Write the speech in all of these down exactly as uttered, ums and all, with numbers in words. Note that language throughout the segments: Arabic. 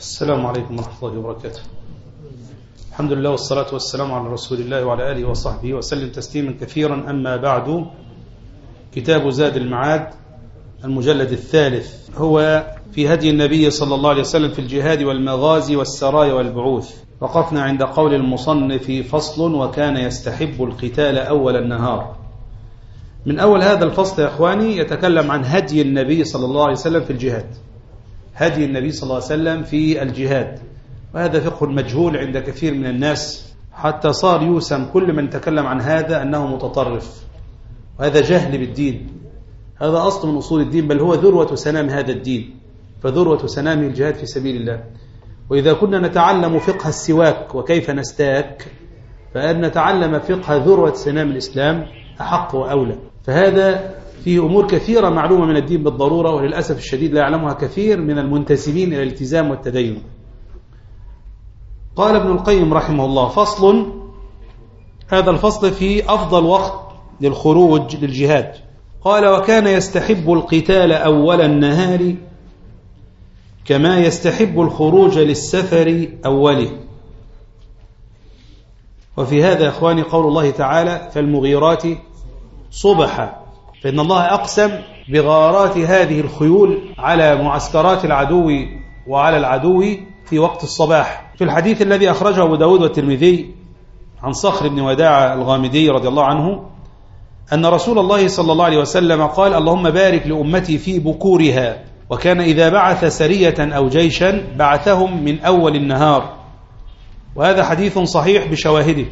السلام عليكم ورحمة الله وبركاته. الحمد لله والصلاة والسلام على رسول الله وعلى آله وصحبه وسلم تسليما كثيرا. أما بعد، كتاب زاد المعاد المجلد الثالث هو في هدي النبي صلى الله عليه وسلم في الجهاد والمغازي والسرايا والبعوث. وقفنا عند قول المصنف: فصل وكان يستحب القتال أول النهار. من أول هذا الفصل يا أخواني يتكلم عن هدي النبي صلى الله عليه وسلم في الجهاد، هدي النبي صلى الله عليه وسلم في الجهاد. وهذا فقه مجهول عند كثير من الناس، حتى صار يوسم كل من تكلم عن هذا أنه متطرف، وهذا جهل بالدين. هذا أصل من أصول الدين، بل هو ذروة سنام هذا الدين، فذروة سنامه الجهاد في سبيل الله. وإذا كنا نتعلم فقه السواك وكيف نستاك، فأن نتعلم فقه ذروة سنام الإسلام أحق وأولى. فهذا فيه أمور كثيرة معلومة من الدين بالضرورة، وللأسف الشديد لا يعلمها كثير من المنتسبين إلى الالتزام والتدين. قال ابن القيم رحمه الله: فصل، هذا الفصل في أفضل وقت للخروج للجهاد. قال: وكان يستحب القتال أول النهار كما يستحب الخروج للسفر أوله. وفي هذا يا أخواني قول الله تعالى: فالمغيرات صبحا، فإن الله أقسم بغارات هذه الخيول على معسكرات العدو وعلى العدو في وقت الصباح. في الحديث الذي أخرجه أبو داود والترمذي عن صخر بن وداع الغامدي رضي الله عنه أن رسول الله صلى الله عليه وسلم قال: اللهم بارك لأمتي في بكورها. وكان إذا بعث سرية أو جيشا بعثهم من أول النهار. وهذا حديث صحيح بشواهده.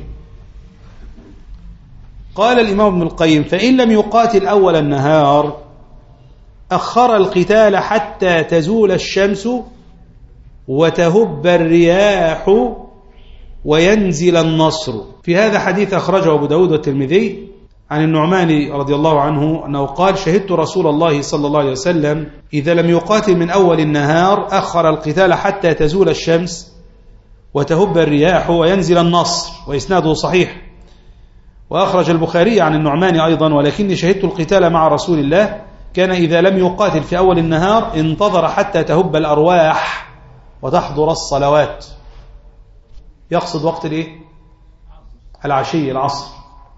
قال الإمام ابن القيم: فإن لم يقاتل أول النهار أخر القتال حتى تزول الشمس وتهب الرياح وينزل النصر. في هذا حديث أخرجه أبو داود والترمذي عن النعمان رضي الله عنه أنه قال: شهدت رسول الله صلى الله عليه وسلم إذا لم يقاتل من أول النهار أخر القتال حتى تزول الشمس وتهب الرياح وينزل النصر. وإسناده صحيح. وأخرج البخاري عن النعمان أيضا: ولكني شهدت القتال مع رسول الله كان إذا لم يقاتل في أول النهار انتظر حتى تهب الأرواح وتحضر الصلوات. يقصد وقت الإيه؟ العشي، العصر.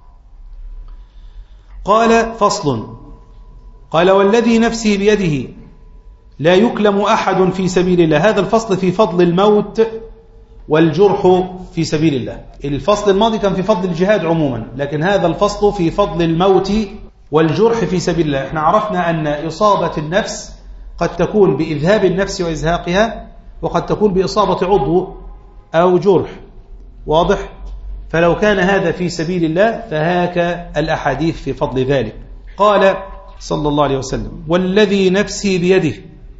قال: فصل. قال: والذي نفسي بيده لا يكلم أحد في سبيل الله. هذا الفصل في فضل الموت والجرح في سبيل الله. الفصل الماضي كان في فضل الجهاد عموما، لكن هذا الفصل في فضل الموت والجرح في سبيل الله. احنا عرفنا أن إصابة النفس قد تكون بإذهاب النفس وإزهاقها، وقد تكون بإصابة عضو أو جرح، واضح؟ فلو كان هذا في سبيل الله فهاك الأحاديث في فضل ذلك. قال صلى الله عليه وسلم: والذي نفسي بيده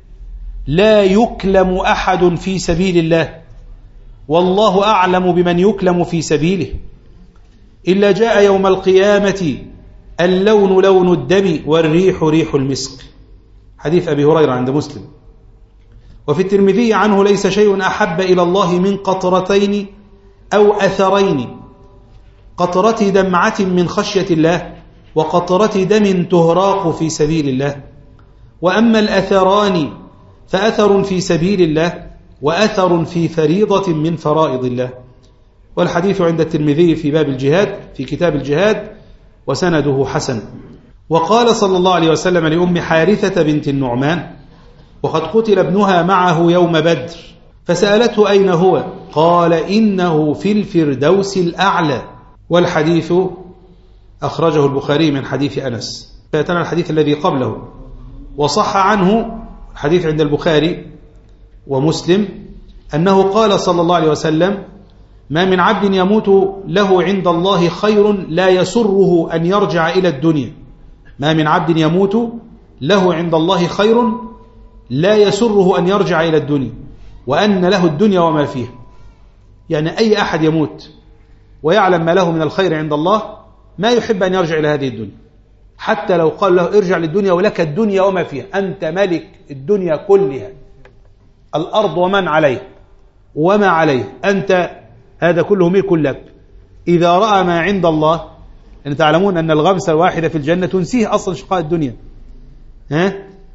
لا يكلم أحد في سبيل الله والله أعلم بمن يكلم في سبيله إلا جاء يوم القيامة اللون لون الدم والريح ريح المسك. حديث أبي هريرة عند مسلم. وفي الترمذي عنه: ليس شيء أحب إلى الله من قطرتين أو أثرين، قطرة دمعة من خشية الله وقطرة دم تهراق في سبيل الله. وأما الأثران فأثر في سبيل الله وأثر في فريضة من فرائض الله. والحديث عند الترمذي في باب الجهاد في كتاب الجهاد وسنده حسن. وقال صلى الله عليه وسلم لأم حارثة بنت النعمان وقد قتل ابنها معه يوم بدر فسألته: أين هو؟ قال: إنه في الفردوس الأعلى. والحديث أخرجه البخاري من حديث أنس. فأتنا الحديث الذي قبله. وصح عنه الحديث عند البخاري ومسلم أنه قال صلى الله عليه وسلم: ما من عبد يموت له عند الله خير لا يسره أن يرجع إلى الدنيا. ما من عبد يموت له عند الله خير لا يسره أن يرجع إلى الدنيا وأن له الدنيا وما فيها. يعني أي أحد يموت ويعلم ما له من الخير عند الله ما يحب أن يرجع إلى هذه الدنيا، حتى لو قال له: ارجع للدنيا ولك الدنيا وما فيها، أنت ملك الدنيا كلها، الأرض ومن عليه وما عليه، أنت هذا كله ملك لك. إذا رأى ما عند الله، أن تعلمون أن الغمسة الواحدة في الجنة تنسيه أصلا شقاء الدنيا. ها؟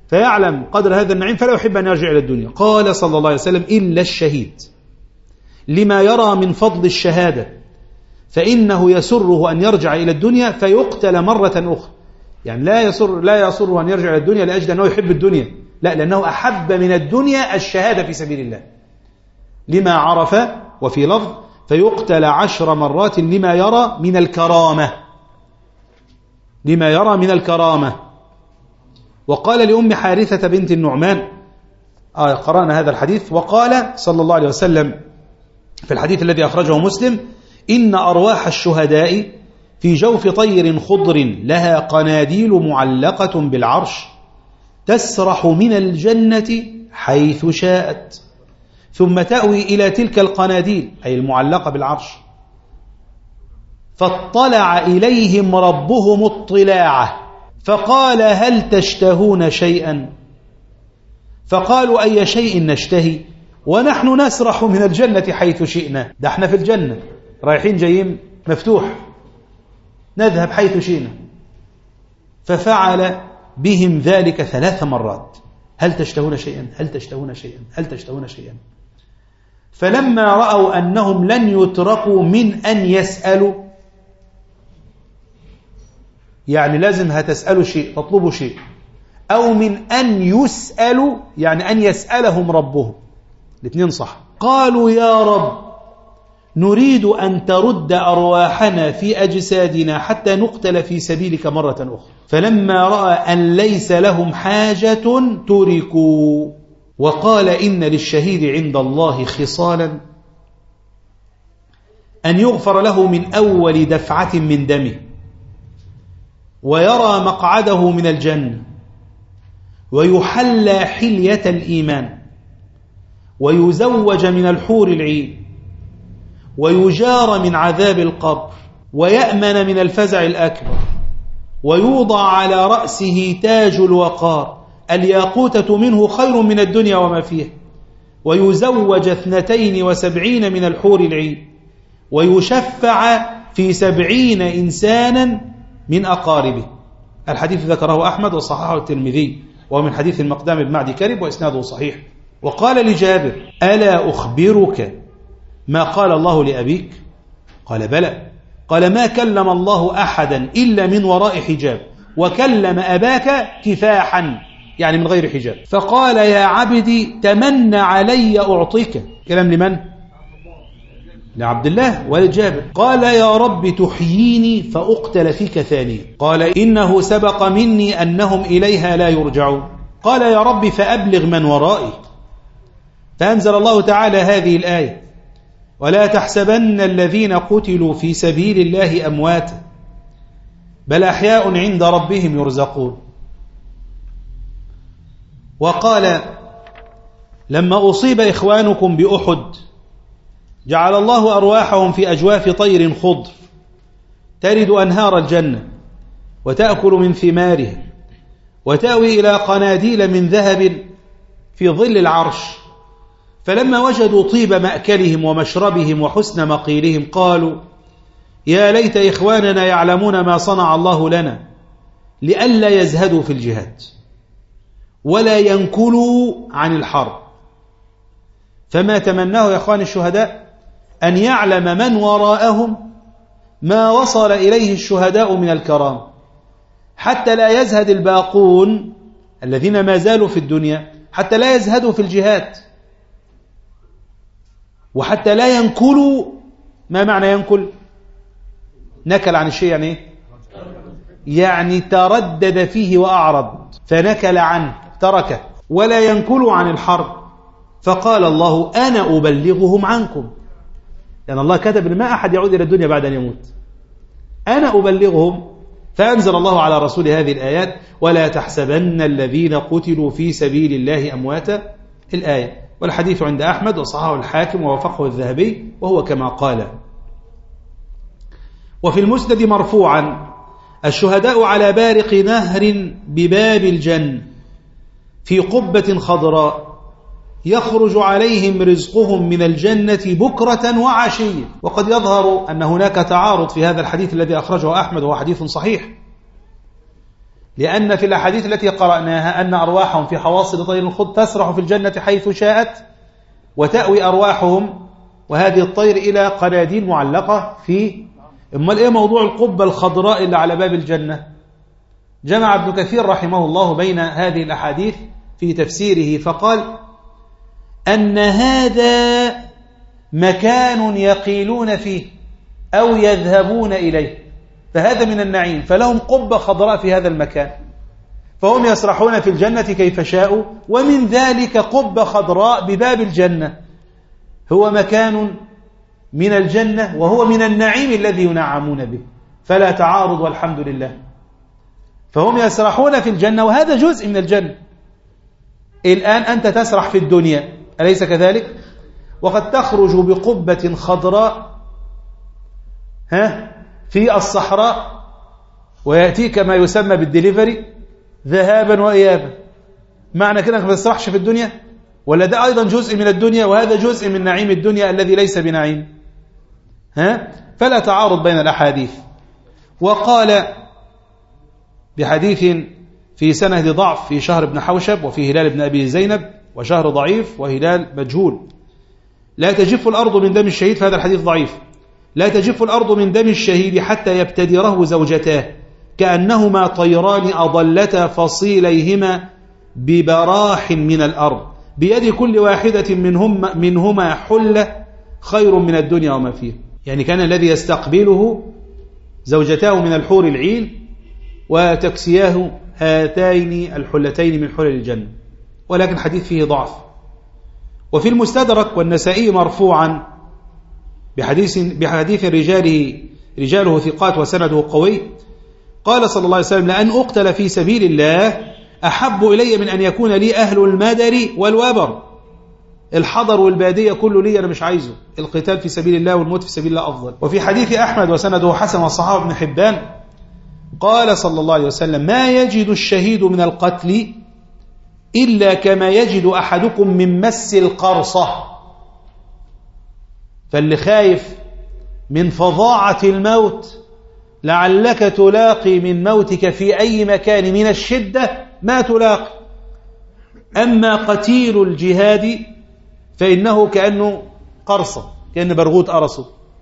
فيعلم قدر هذا النعيم فلا يحب أن يرجع إلى الدنيا. قال صلى الله عليه وسلم إلا الشهيد لما يرى من فضل الشهادة فإنه يسره أن يرجع إلى الدنيا فيقتل مرة أخرى. يعني لا يسر لا يسره أن يرجع إلى الدنيا لأجل أنه يحب الدنيا، لا، لأنه أحب من الدنيا الشهادة في سبيل الله لما عرف. وفي لفظ فيقتل عشر مرات لما يرى من الكرامة، لما يرى من الكرامة. وقال لأم حارثة بنت النعمان، آه قرأنا هذا الحديث، وقال صلى الله عليه وسلم في الحديث الذي أخرجه مسلم إن أرواح الشهداء في جوف طير خضر لها قناديل معلقة بالعرش تسرح من الجنة حيث شاءت ثم تأوي إلى تلك القناديل أي المعلقة بالعرش فاطلع إليهم ربهم اطلاعه فقال هل تشتهون شيئا؟ فقالوا أي شيء نشتهي ونحن نسرح من الجنة حيث شئنا. ده احنا في الجنة رايحين جايين مفتوح، نذهب حيث شئنا. ففعل بهم ذلك ثلاث مرات، هل تشتهون شيئا؟ هل تشتهون شيئا؟ هل تشتهون شيئا؟ فلما رأوا أنهم لن يتركوا من أن يسألوا، يعني لازم هتسألوا شيء، تطلبوا شيء، أو من أن يسألوا يعني أن يسألهم ربهم، الاثنين صح. قالوا يا رب نريد أن ترد أرواحنا في أجسادنا حتى نقتل في سبيلك مرة أخرى. فلما رأى أن ليس لهم حاجة تركوا. وقال إن للشهيد عند الله خصالا أن يغفر له من أول دفعة من دمه ويرى مقعده من الجنة ويحلى حلية الإيمان ويزوج من الحور العين ويجار من عذاب القبر ويأمن من الفزع الأكبر ويوضع على رأسه تاج الوقار الياقوتة منه خير من الدنيا وما فيها ويزوج اثنتين وسبعين من الحور العين ويشفع في سبعين إنسانا من أقاربه. الحديث ذكره أحمد وصححه الترمذي وهو من حديث المقدام بن معدي كرب وإسناده صحيح. وقال لجابر ألا أخبرك ما قال الله لأبيك؟ قال بلى. قال ما كلم الله أحدا إلا من وراء حجاب وكلم أباك كفاحا يعني من غير حجاب. فقال يا عبدي تمن علي أعطيك. كلام لمن؟ لعبد الله ولجابر. قال يا رب تحييني فأقتل فيك ثانيا. قال إنه سبق مني أنهم إليها لا يرجعون. قال يا رب فأبلغ من ورائي. فأنزل الله تعالى هذه الآية ولا تحسبن الذين قتلوا في سبيل الله أمواتا بل أحياء عند ربهم يرزقون. وقال لما أصيب إخوانكم بأحد جعل الله أرواحهم في أجواف طير خضر ترد أنهار الجنة وتأكل من ثمارها وتأوي إلى قناديل من ذهب في ظل العرش. فلما وجدوا طيب مأكلهم ومشربهم وحسن مقيلهم قالوا يا ليت إخواننا يعلمون ما صنع الله لنا لئلا يزهدوا في الجهاد ولا ينكلوا عن الحرب. فما تمناه يا إخوان الشهداء أن يعلم من وراءهم ما وصل إليه الشهداء من الكرام حتى لا يزهد الباقون الذين ما زالوا في الدنيا، حتى لا يزهدوا في الجهاد وحتى لا ينكلوا. ما معنى ينكل؟ نكل عن الشيء يعني إيه؟ يعني تردد فيه وأعرض فنكل عنه تركه. ولا ينكلوا عن الحرب. فقال الله أنا أبلغهم عنكم، لأن يعني الله كتب ما أحد يعود إلى الدنيا بعد أن يموت، أنا أبلغهم. فأنزل الله على رسول هذه الآيات ولا تحسبن الذين قتلوا في سبيل الله أمواتا الآية. والحديث عند أحمد وصححه الحاكم ووافقه الذهبي وهو كما قال. وفي المسند مرفوعا الشهداء على بارق نهر بباب الجنة في قبة خضراء يخرج عليهم رزقهم من الجنة بكرة وعشية. وقد يظهر أن هناك تعارض في هذا الحديث الذي أخرجه أحمد وهو حديث صحيح، لأن في الأحاديث التي قرأناها أن أرواحهم في حواصل طير الخضر تسرح في الجنة حيث شاءت وتأوي أرواحهم وهذه الطير إلى قناديل معلقة في. أمال إيه موضوع القبة الخضراء اللي على باب الجنة؟ جمع ابن كثير رحمه الله بين هذه الأحاديث في تفسيره فقال أن هذا مكان يقيلون فيه أو يذهبون إليه، فهذا من النعيم، فلهم قبة خضراء في هذا المكان، فهم يسرحون في الجنة كيف شاءوا، ومن ذلك قبة خضراء بباب الجنة، هو مكان من الجنة وهو من النعيم الذي ينعمون به، فلا تعارض والحمد لله. فهم يسرحون في الجنة وهذا جزء من الجنة. الآن أنت تسرح في الدنيا أليس كذلك؟ وقد تخرج بقبة خضراء ها في الصحراء ويأتيك ما يسمى بالدليفري ذهابا وإيابا. معنى كده أنك ما تسرحش في الدنيا؟ ولا ده أيضا جزء من الدنيا وهذا جزء من نعيم الدنيا الذي ليس بنعيم؟ ها؟ فلا تعارض بين الأحاديث. وقال بحديث في سند ضعف في شهر بن حوشب وفي هلال بن أبي زينب، وشهر ضعيف وهلال مجهول، لا تجف الأرض من دم الشهيد، فهذا الحديث ضعيف. لا تجف الأرض من دم الشهيد حتى يبتدره زوجتاه كأنهما طيران أضلتا فصيليهما ببراح من الأرض بيد كل واحدة منهم منهما حلة خير من الدنيا وما فيها. يعني كان الذي يستقبله زوجتاه من الحور العين وتكسياه هاتين الحلتين من حلل الجنة، ولكن حديث فيه ضعف. وفي المستدرك والنسائي مرفوعا بحديث بحديث رجاله رجاله ثقات وسنده قوي، قال صلى الله عليه وسلم: لأن أقتل في سبيل الله أحب إلي من أن يكون لي أهل المدر والوبر. الحضر والبادية كله لي، أنا مش عايزه. القتال في سبيل الله والموت في سبيل الله أفضل. وفي حديث أحمد وسنده حسن وصحابه ابن حبان قال صلى الله عليه وسلم: ما يجد الشهيد من القتل إلا كما يجد أحدكم من مس القرصة. فاللي خايف من فظاعة الموت لعلك تلاقي من موتك في أي مكان من الشدة ما تلاقي. أما قتيل الجهاد فإنه كأنه قرصة، كأن برغوت قرصه،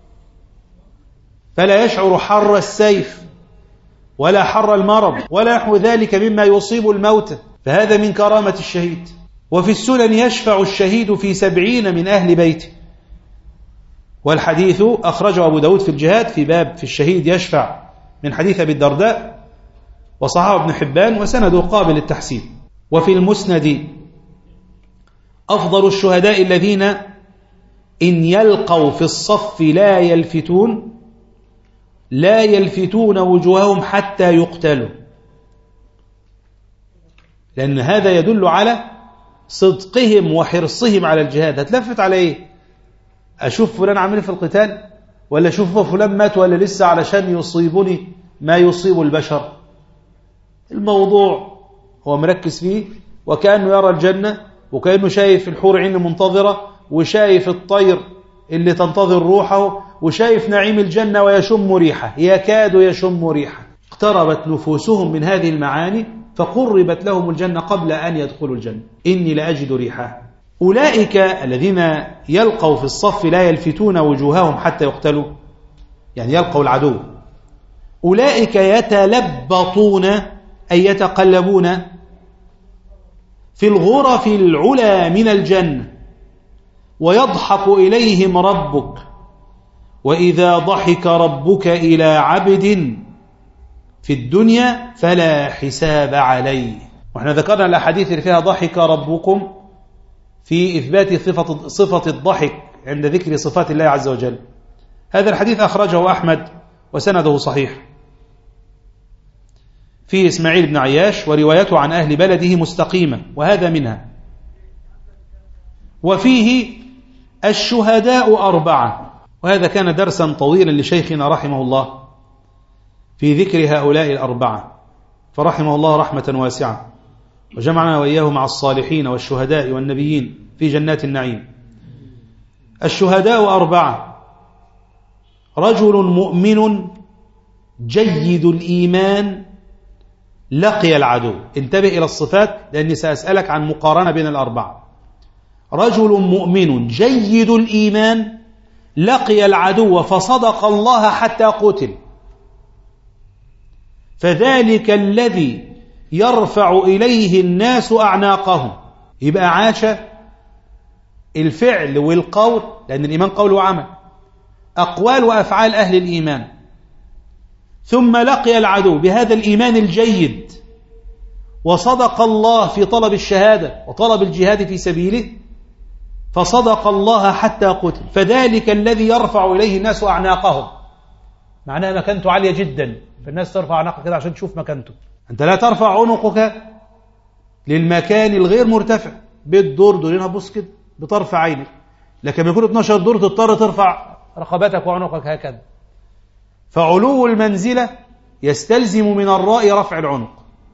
فلا يشعر حر السيف ولا حر المرض ولا نحو ذلك مما يصيب الموت، فهذا من كرامة الشهيد. وفي السنن يشفع الشهيد في سبعين من أهل بيته، والحديث أخرجه أبو داود في الجهاد في باب في الشهيد يشفع من حديث أبي الدرداء، وصححه ابن حبان وسنده قابل للتحسين. وفي المسند: أفضل الشهداء الذين إن يلقوا في الصف لا يلفتون لا يلفتون وجوههم حتى يقتلوا، لأن هذا يدل على صدقهم وحرصهم على الجهاد. هتلفت على إيه؟ أشوف فلان عامل في القتال، ولا أشوف فلان مات ولا لسه علشان يصيبني ما يصيب البشر؟ الموضوع هو مركز فيه، وكأنه يرى الجنة، وكأنه شايف الحور عين المنتظرة، وشايف الطير اللي تنتظر روحه، وشايف نعيم الجنة ويشم ريحه، يكاد يشم ريحه. اقتربت نفوسهم من هذه المعاني فقربت لهم الجنة قبل أن يدخلوا الجنة. إني لأجد ريحها. أولئك الذين يلقوا في الصف لا يلفتون وجوههم حتى يقتلوا، يعني يلقوا العدو، أولئك يتلبطون أي يتقلبون في الغرف العلى من الجنة، ويضحك إليهم ربك، وإذا ضحك ربك إلى عبد في الدنيا فلا حساب عليه. وإحنا ذكرنا الأحاديث اللي فيها ضحك ربكم في إثبات صفة, صفة الضحك عند ذكر صفات الله عز وجل. هذا الحديث أخرجه أحمد وسنده صحيح، فيه إسماعيل بن عياش وروايته عن أهل بلده مستقيمة، وهذا منها. وفيه الشهداء أربعة، وهذا كان درسا طويلا لشيخنا رحمه الله في ذكر هؤلاء الأربعة، فرحمه الله رحمة واسعة، وجمعنا وإياه مع الصالحين والشهداء والنبيين في جنات النعيم. الشهداء أربعة: رجل مؤمن جيد الإيمان لقي العدو. انتبه إلى الصفات لأني سأسألك عن مقارنة بين الأربعة. رجل مؤمن جيد الإيمان لقي العدو فصدق الله حتى قتل، فذلك الذي يرفع إليه الناس أعناقهم. يبقى عاش الفعل والقول، لأن الإيمان قول وعمل، أقوال وأفعال أهل الإيمان، ثم لقي العدو بهذا الإيمان الجيد وصدق الله في طلب الشهادة وطلب الجهاد في سبيله فصدق الله حتى قتل، فذلك الذي يرفع إليه الناس أعناقهم. معناها مكانته عالية جدا، فالناس ترفع عناقها كده عشان تشوف مكانته. أنت لا ترفع عنقك للمكان الغير مرتفع، بالدور دورين هتبص كده بطرف عينك، لكن يكون اتناشر دور تضطر ترفع رقبتك وعنقك هكذا. فعلو المنزلة يستلزم من الرأي رفع العنق.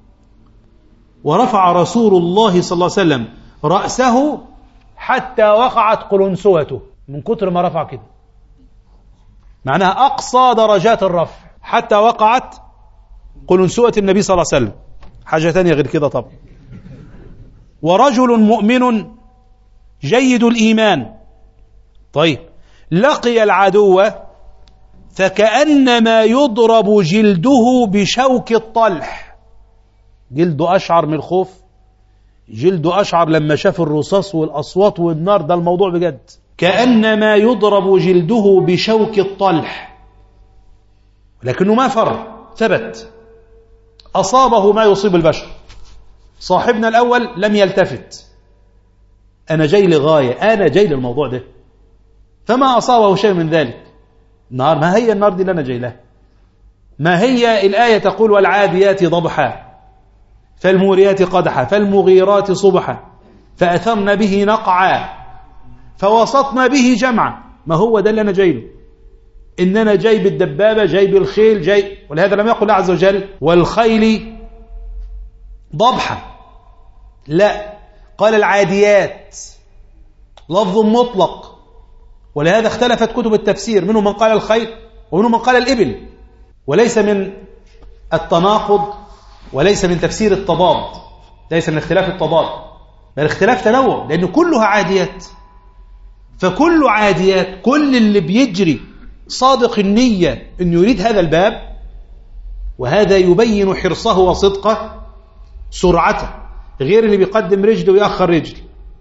ورفع رسول الله صلى الله عليه وسلم رأسه حتى وقعت قلنسوته، من كتر ما رفع كده، معناها أقصى درجات الرفع حتى وقعت قلنسوة النبي صلى الله عليه وسلم. حاجة تانية غير كده طبعا. ورجل مؤمن جيد الإيمان، طيب، لقي العدو فكأنما يضرب جلده بشوك الطلح. جلده أشعر من الخوف، جلده أشعر لما شاف الرصاص والأصوات والنار، ده الموضوع بجد. كأنما يضرب جلده بشوك الطلح، لكنه ما فر، ثبت، أصابه ما يصيب البشر. صاحبنا الأول لم يلتفت، أنا جاي لغاية، أنا جاي للموضوع ده، فما أصابه شيء من ذلك. النار، ما هي النار دي اللي أنا جاي لها؟ ما هي الآية تقول والعاديات ضبحا فالموريات قدحا فالمغيرات صبحا فأثرن به نقعا فوسطن به جمعا. ما هو ده اللي أنا جاي له، إن أنا جاي بالدبابة، جاي بالخيل، جاي. ولهذا لم يقل الله عز وجل والخيل ضبحا، لا، قال العاديات، لفظ مطلق. ولهذا اختلفت كتب التفسير، منهم من قال الخيل ومنهم من قال الإبل، وليس من التناقض وليس من تفسير التضاد، ليس من اختلاف التضاد، بل اختلاف تنوع، لأن كلها عاديات. فكل عاديات، كل اللي بيجري صادق النية أن يريد هذا الباب، وهذا يبين حرصه وصدقه، سرعته، غير اللي بيقدم رجل ويأخر رجل.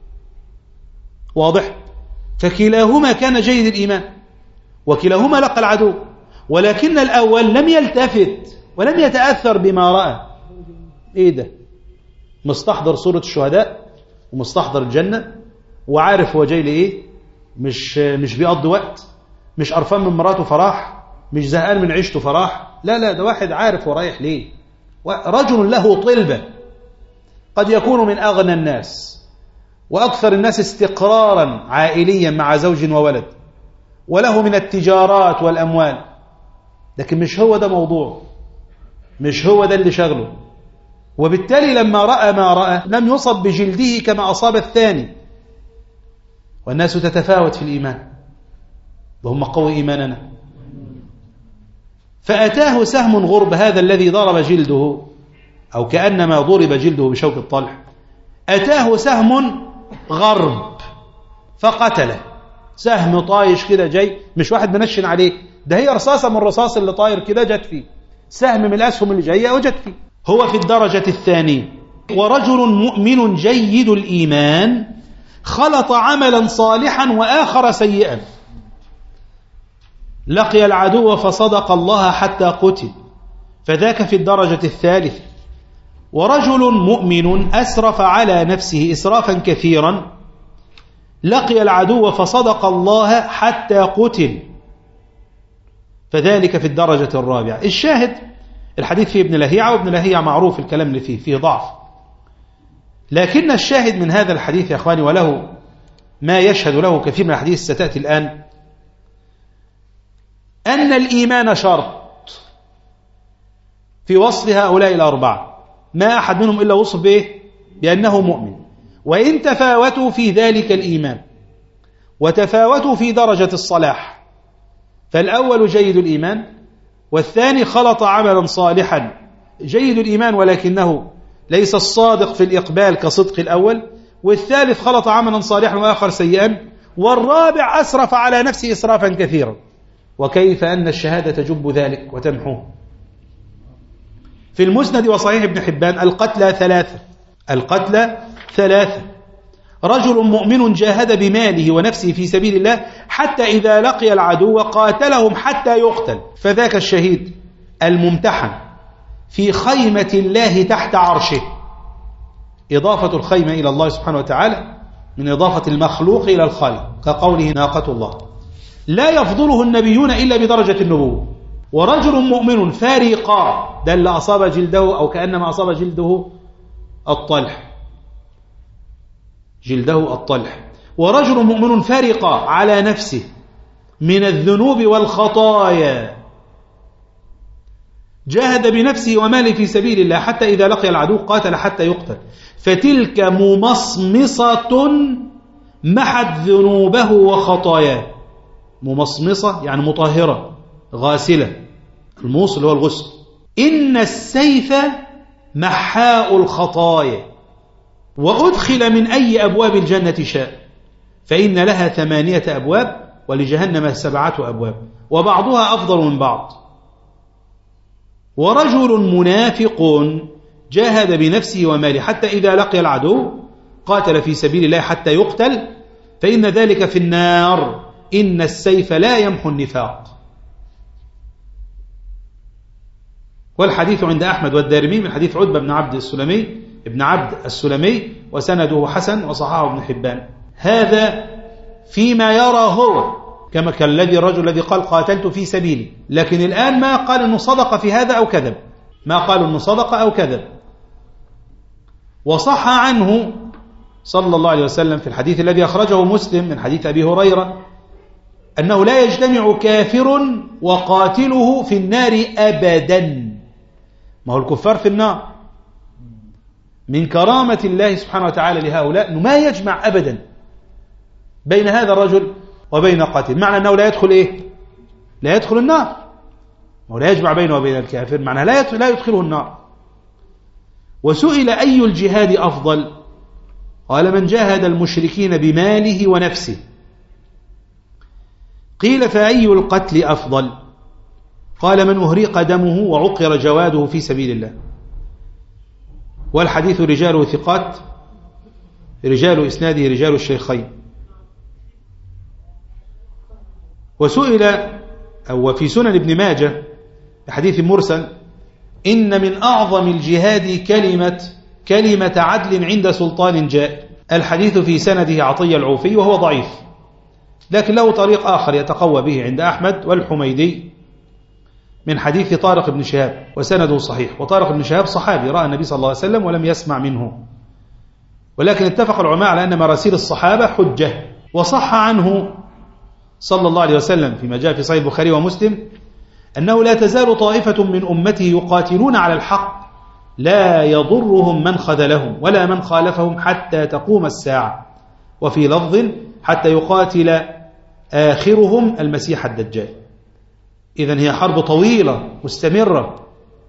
واضح؟ فكلاهما كان جيد الإيمان وكلاهما لقى العدو، ولكن الأول لم يلتفت ولم يتأثر بما رأى. إيه ده؟ مستحضر صورة الشهداء ومستحضر الجنة وعارف هو جاي لإيه، مش مش بيقضي وقت، مش قرفان من مراته فراح، مش زهقان من عيشته فراح، لا لا، ده واحد عارف هو رايح ليه. رجل له طلبة، قد يكون من أغنى الناس وأكثر الناس استقرارا عائليا مع زوج وولد، وله من التجارات والأموال، لكن مش هو ده موضوع، مش هو ده اللي شغله. وبالتالي لما رأى ما رأى لم يصب بجلده كما أصاب الثاني. والناس تتفاوت في الإيمان، وهم قوي إيماننا. فأتاه سهم غرب، هذا الذي ضرب جلده أو كأنما ضرب جلده بشوك الطلح، أتاه سهم غرب فقتله. سهم طايش كده جاي، مش واحد منشن عليه، ده هي رصاصة من الرصاص اللي طاير كده جت فيه، سهم من الأسهم اللي جاية وجت فيه. هو في الدرجة الثانية. ورجل مؤمن جيد الإيمان خلط عملا صالحا وآخر سيئا، لقي العدو فصدق الله حتى قتل، فذاك في الدرجة الثالثة. ورجل مؤمن أسرف على نفسه إسرافا كثيرا، لقي العدو فصدق الله حتى قتل، فذلك في الدرجة الرابعة. الشاهد الحديث فيه ابن لهيعة، وابن لهيعة معروف الكلام اللي فيه فيه ضعف، لكن الشاهد من هذا الحديث يا أخواني، وله ما يشهد له كثير من الحديث ستأتي الآن، أن الإيمان شرط في وصف هؤلاء الأربعة، ما أحد منهم إلا وصف به بأنه مؤمن. وإن تفاوتوا في ذلك الإيمان وتفاوتوا في درجة الصلاح، فالأول جيد الإيمان، والثاني خلط عملا صالحا جيد الإيمان ولكنه ليس الصادق في الإقبال كصدق الأول، والثالث خلط عملا صالحا وآخر سيئا، والرابع أسرف على نفسه إسرافا كثيرا. وكيف أن الشهادة تجب ذلك وتمحوه. في المسند وصحيح ابن حبان القتلى ثلاثة، القتلى ثلاثة: رجل مؤمن جاهد بماله ونفسه في سبيل الله حتى إذا لقي العدو قاتلهم حتى يقتل، فذاك الشهيد الممتحن في خيمة الله تحت عرشه. إضافة الخيمة إلى الله سبحانه وتعالى من إضافة المخلوق إلى الخالق، كقوله ناقة الله. لا يفضله النبيون إلا بدرجة النبوة. ورجل مؤمن فارقا، ده اللي أصاب جلده أو كأنما أصاب جلده الطلح، جلده الطلح. ورجل مؤمن فارقا على نفسه من الذنوب والخطايا، جاهد بنفسه وماله في سبيل الله حتى إذا لقي العدو قاتل حتى يقتل، فتلك ممصمصة محت ذنوبه وخطاياه. ممصمصة يعني مطهرة غاسلة، الموصل هو الغسل. إن السيف محاء الخطايا، وأدخل من أي أبواب الجنة شاء، فإن لها ثمانية أبواب ولجهنم سبعة أبواب وبعضها أفضل من بعض. ورجل منافق جاهد بنفسه وماله حتى إذا لقي العدو قاتل في سبيل الله حتى يقتل، فإن ذلك في النار. إن السيف لا يمحو النفاق. والحديث عند أحمد والدارمي من حديث عتبة بن عبد السلمي ابن عبد السلمي وسنده حسن وصححه ابن حبان. هذا فيما يرى هو، كما كان الذي الرجل الذي قال قاتلت في سبيلي، لكن الآن ما قال أنه صدق في هذا أو كذب، ما قال أنه صدق أو كذب. وصح عنه صلى الله عليه وسلم في الحديث الذي أخرجه مسلم من حديث أبي هريرة أنه لا يجتمع كافر وقاتله في النار أبدا. ما هو الكفار في النار. من كرامة الله سبحانه وتعالى لهؤلاء أنه ما يجمع أبدا بين هذا الرجل وبين قاتل، معنى أنه لا يدخل إيه؟ لا يدخل النار. ولا يجمع بينه وبين الكافر معنى لا يدخله النار. وسئل أي الجهاد أفضل؟ قال من جاهد المشركين بماله ونفسه. قيل فأي القتل أفضل؟ قال من أهريق دمه وعقر جواده في سبيل الله. والحديث رجاله ثقات، رجال إسناده رجال الشيخين. وسئل أو في سنن ابن ماجه حديث مرسل إن من أعظم الجهاد كلمة كلمة عدل عند سلطان جائر. الحديث في سنده عطية العوفي وهو ضعيف، لكن له طريق آخر يتقوى به عند أحمد والحميدي من حديث طارق بن شهاب وسنده صحيح. وطارق بن شهاب صحابي رأى النبي صلى الله عليه وسلم ولم يسمع منه، ولكن اتفق العلماء على أن مراسيل الصحابة حجة. وصح عنه صلى الله عليه وسلم فيما جاء في صحيح البخاري ومسلم أنه لا تزال طائفة من أمته يقاتلون على الحق لا يضرهم من خذلهم ولا من خالفهم حتى تقوم الساعة. وفي لفظ حتى يقاتل آخرهم المسيح الدجال. إذن هي حرب طويلة مستمرة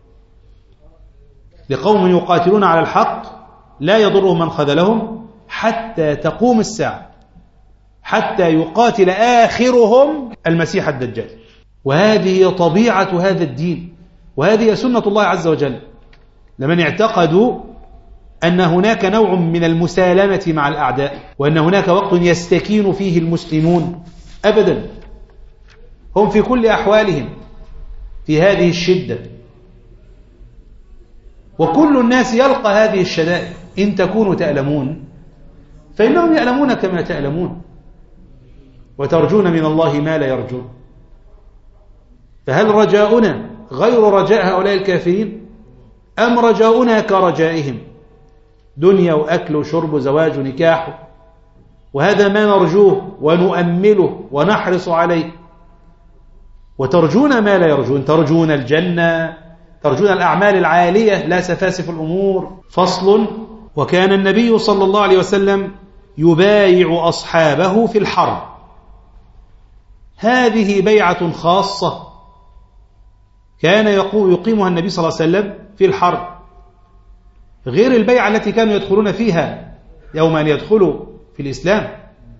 لقوم يقاتلون على الحق لا يضرهم من خذلهم حتى تقوم الساعة، حتى يقاتل آخرهم المسيح الدجال. وهذه طبيعة هذا الدين، وهذه سنة الله عز وجل لمن اعتقدوا أن هناك نوع من المسالمة مع الأعداء، وأن هناك وقت يستكين فيه المسلمون. أبدا، هم في كل أحوالهم في هذه الشدة، وكل الناس يلقى هذه الشدائد. إن تكونوا تألمون فإنهم يألمون كما تألمون، وترجون من الله ما لا يرجون. فهل رجاؤنا غير رجاء هؤلاء الكافرين أم رجاؤنا كرجائهم؟ دنيا وأكل وشرب وزواج ونكاح، وهذا ما نرجوه ونؤمله ونحرص عليه. وترجون ما لا يرجون، ترجون الجنة، ترجون الأعمال العالية لا سفاسف الأمور. فصل: وكان النبي صلى الله عليه وسلم يبايع أصحابه في الحرب. هذه بيعة خاصة كان يقيمها النبي صلى الله عليه وسلم في الحرب، غير البيعة التي كانوا يدخلون فيها يوم أن يدخلوا في الإسلام.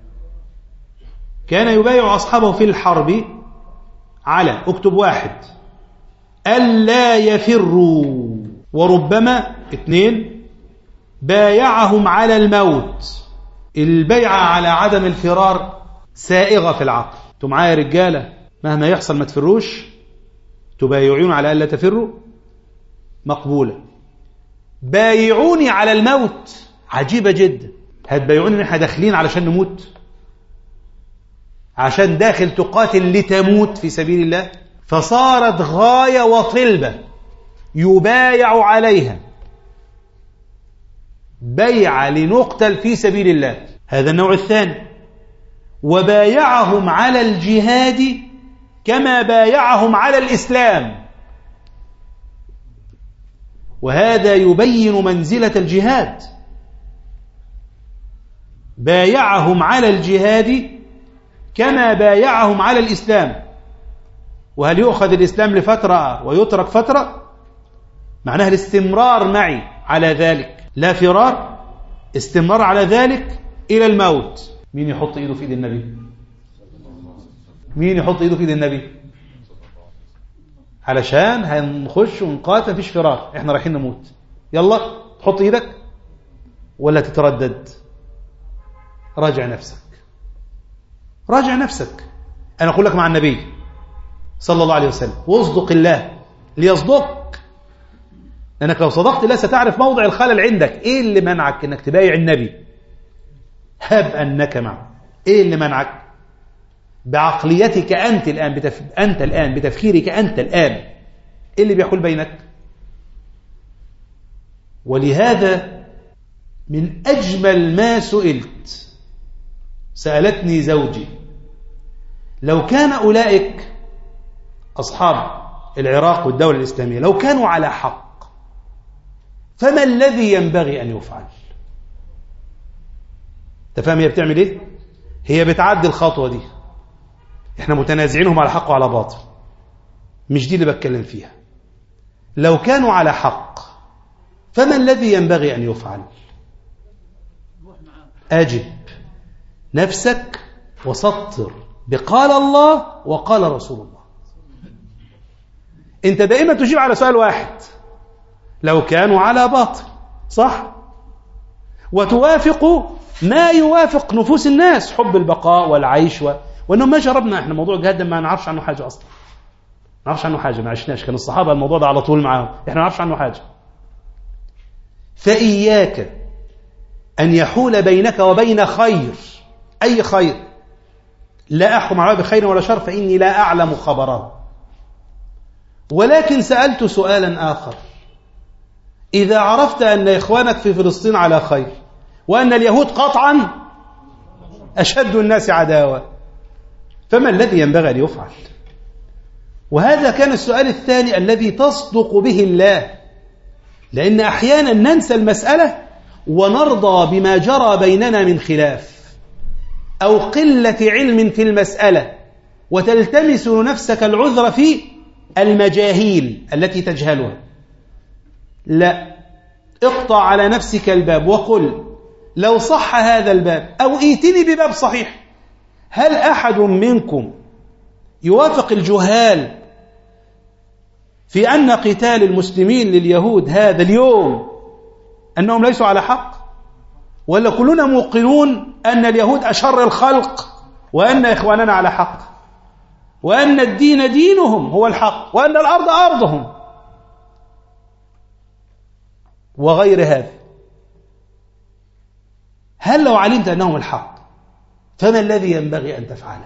كان يبايع أصحابه في الحرب على اكتب واحد ألا يفروا، وربما اثنين بايعهم على الموت. البيعة على عدم الفرار سائغة في العقل. انتوا معايا رجالة؟ مهما يحصل ما تفروش، تبايعون على ألا تفروا، مقبولة. بايعوني على الموت عجيبة جدا. هتبايعوني ان احنا داخلين علشان نموت؟ عشان داخل تقاتل لتموت في سبيل الله؟ فصارت غاية وطلبة يبايع عليها، بيع لنقتل في سبيل الله. هذا النوع الثاني. وبايعهم على الجهاد كما بايعهم على الإسلام، وهذا يبين منزلة الجهاد. بايعهم على الجهاد كما بايعهم على الإسلام. وهل يؤخذ الإسلام لفترة ويترك فترة؟ معناها الاستمرار معي على ذلك، لا فرار، استمرار على ذلك إلى الموت. مين يحط إيده في إيد النبي؟ مين يحط إيده في إيد النبي؟ علشان هنخش ونقاتل، مفيش فرار، احنا رايحين نموت. يلا تحط إيدك ولا تتردد؟ راجع نفسك، راجع نفسك. أنا أقول لك مع النبي صلى الله عليه وسلم، واصدق الله ليصدق، لأنك لو صدقت الله ستعرف موضع الخلل عندك. إيه اللي منعك أنك تبايع النبي؟ هب أنك معه. إيه اللي منعك؟ بعقليتك أنت الآن، بتف... أنت الآن بتفكيرك أنت الآن، إيه اللي بيحول بينك؟ ولهذا من أجمل ما سئلت، سألتني زوجي، لو كان أولئك أصحاب العراق والدولة الإسلامية لو كانوا على حق، فما الذي ينبغي أن يفعل؟ تفهم هي بتعمل إيه؟ هي بتعدي الخطوة دي. إحنا متنازعينهم على حق وعلى باطل، مش دي اللي بتكلم فيها. لو كانوا على حق فما الذي ينبغي أن يفعل؟ أجب نفسك وسطر بقال الله وقال رسول الله. أنت دائما تجيب على سؤال واحد، لو كانوا على باطل، صح؟ وتوافق ما يوافق نفوس الناس، حب البقاء والعيش و... وأنه ما جربنا إحنا موضوع الجهاد ما نعرفش عنه حاجة أصلا، ما نعرفش عنه حاجة، ما عشناش. كان الصحابة الموضوع ده على طول معاهم، إحنا ما نعرفش عنه حاجة. فإياك أن يحول بينك وبين خير، أي خير، لا أحكم على بخير ولا شر فإني لا أعلم خبره. ولكن سألت سؤالا آخر، إذا عرفت أن إخوانك في فلسطين على خير، وأن اليهود قطعا أشد الناس عداوة، فما الذي ينبغي أن يفعل؟ وهذا كان السؤال الثاني الذي تصدق به الله، لأن أحيانا ننسى المسألة ونرضى بما جرى بيننا من خلاف أو قلة علم في المسألة، وتلتمس نفسك العذر في المجاهيل التي تجهلها. لا، اقطع على نفسك الباب وقل لو صح هذا الباب أو ايتني بباب صحيح. هل أحد منكم يوافق الجهال في أن قتال المسلمين لليهود هذا اليوم أنهم ليسوا على حق؟ ولا كلنا موقنون أن اليهود أشر الخلق، وأن إخواننا على حق، وأن الدين دينهم هو الحق، وأن الأرض أرضهم وغير هذا؟ هل لو علمت أنهم الحق فما الذي ينبغي أن تفعله؟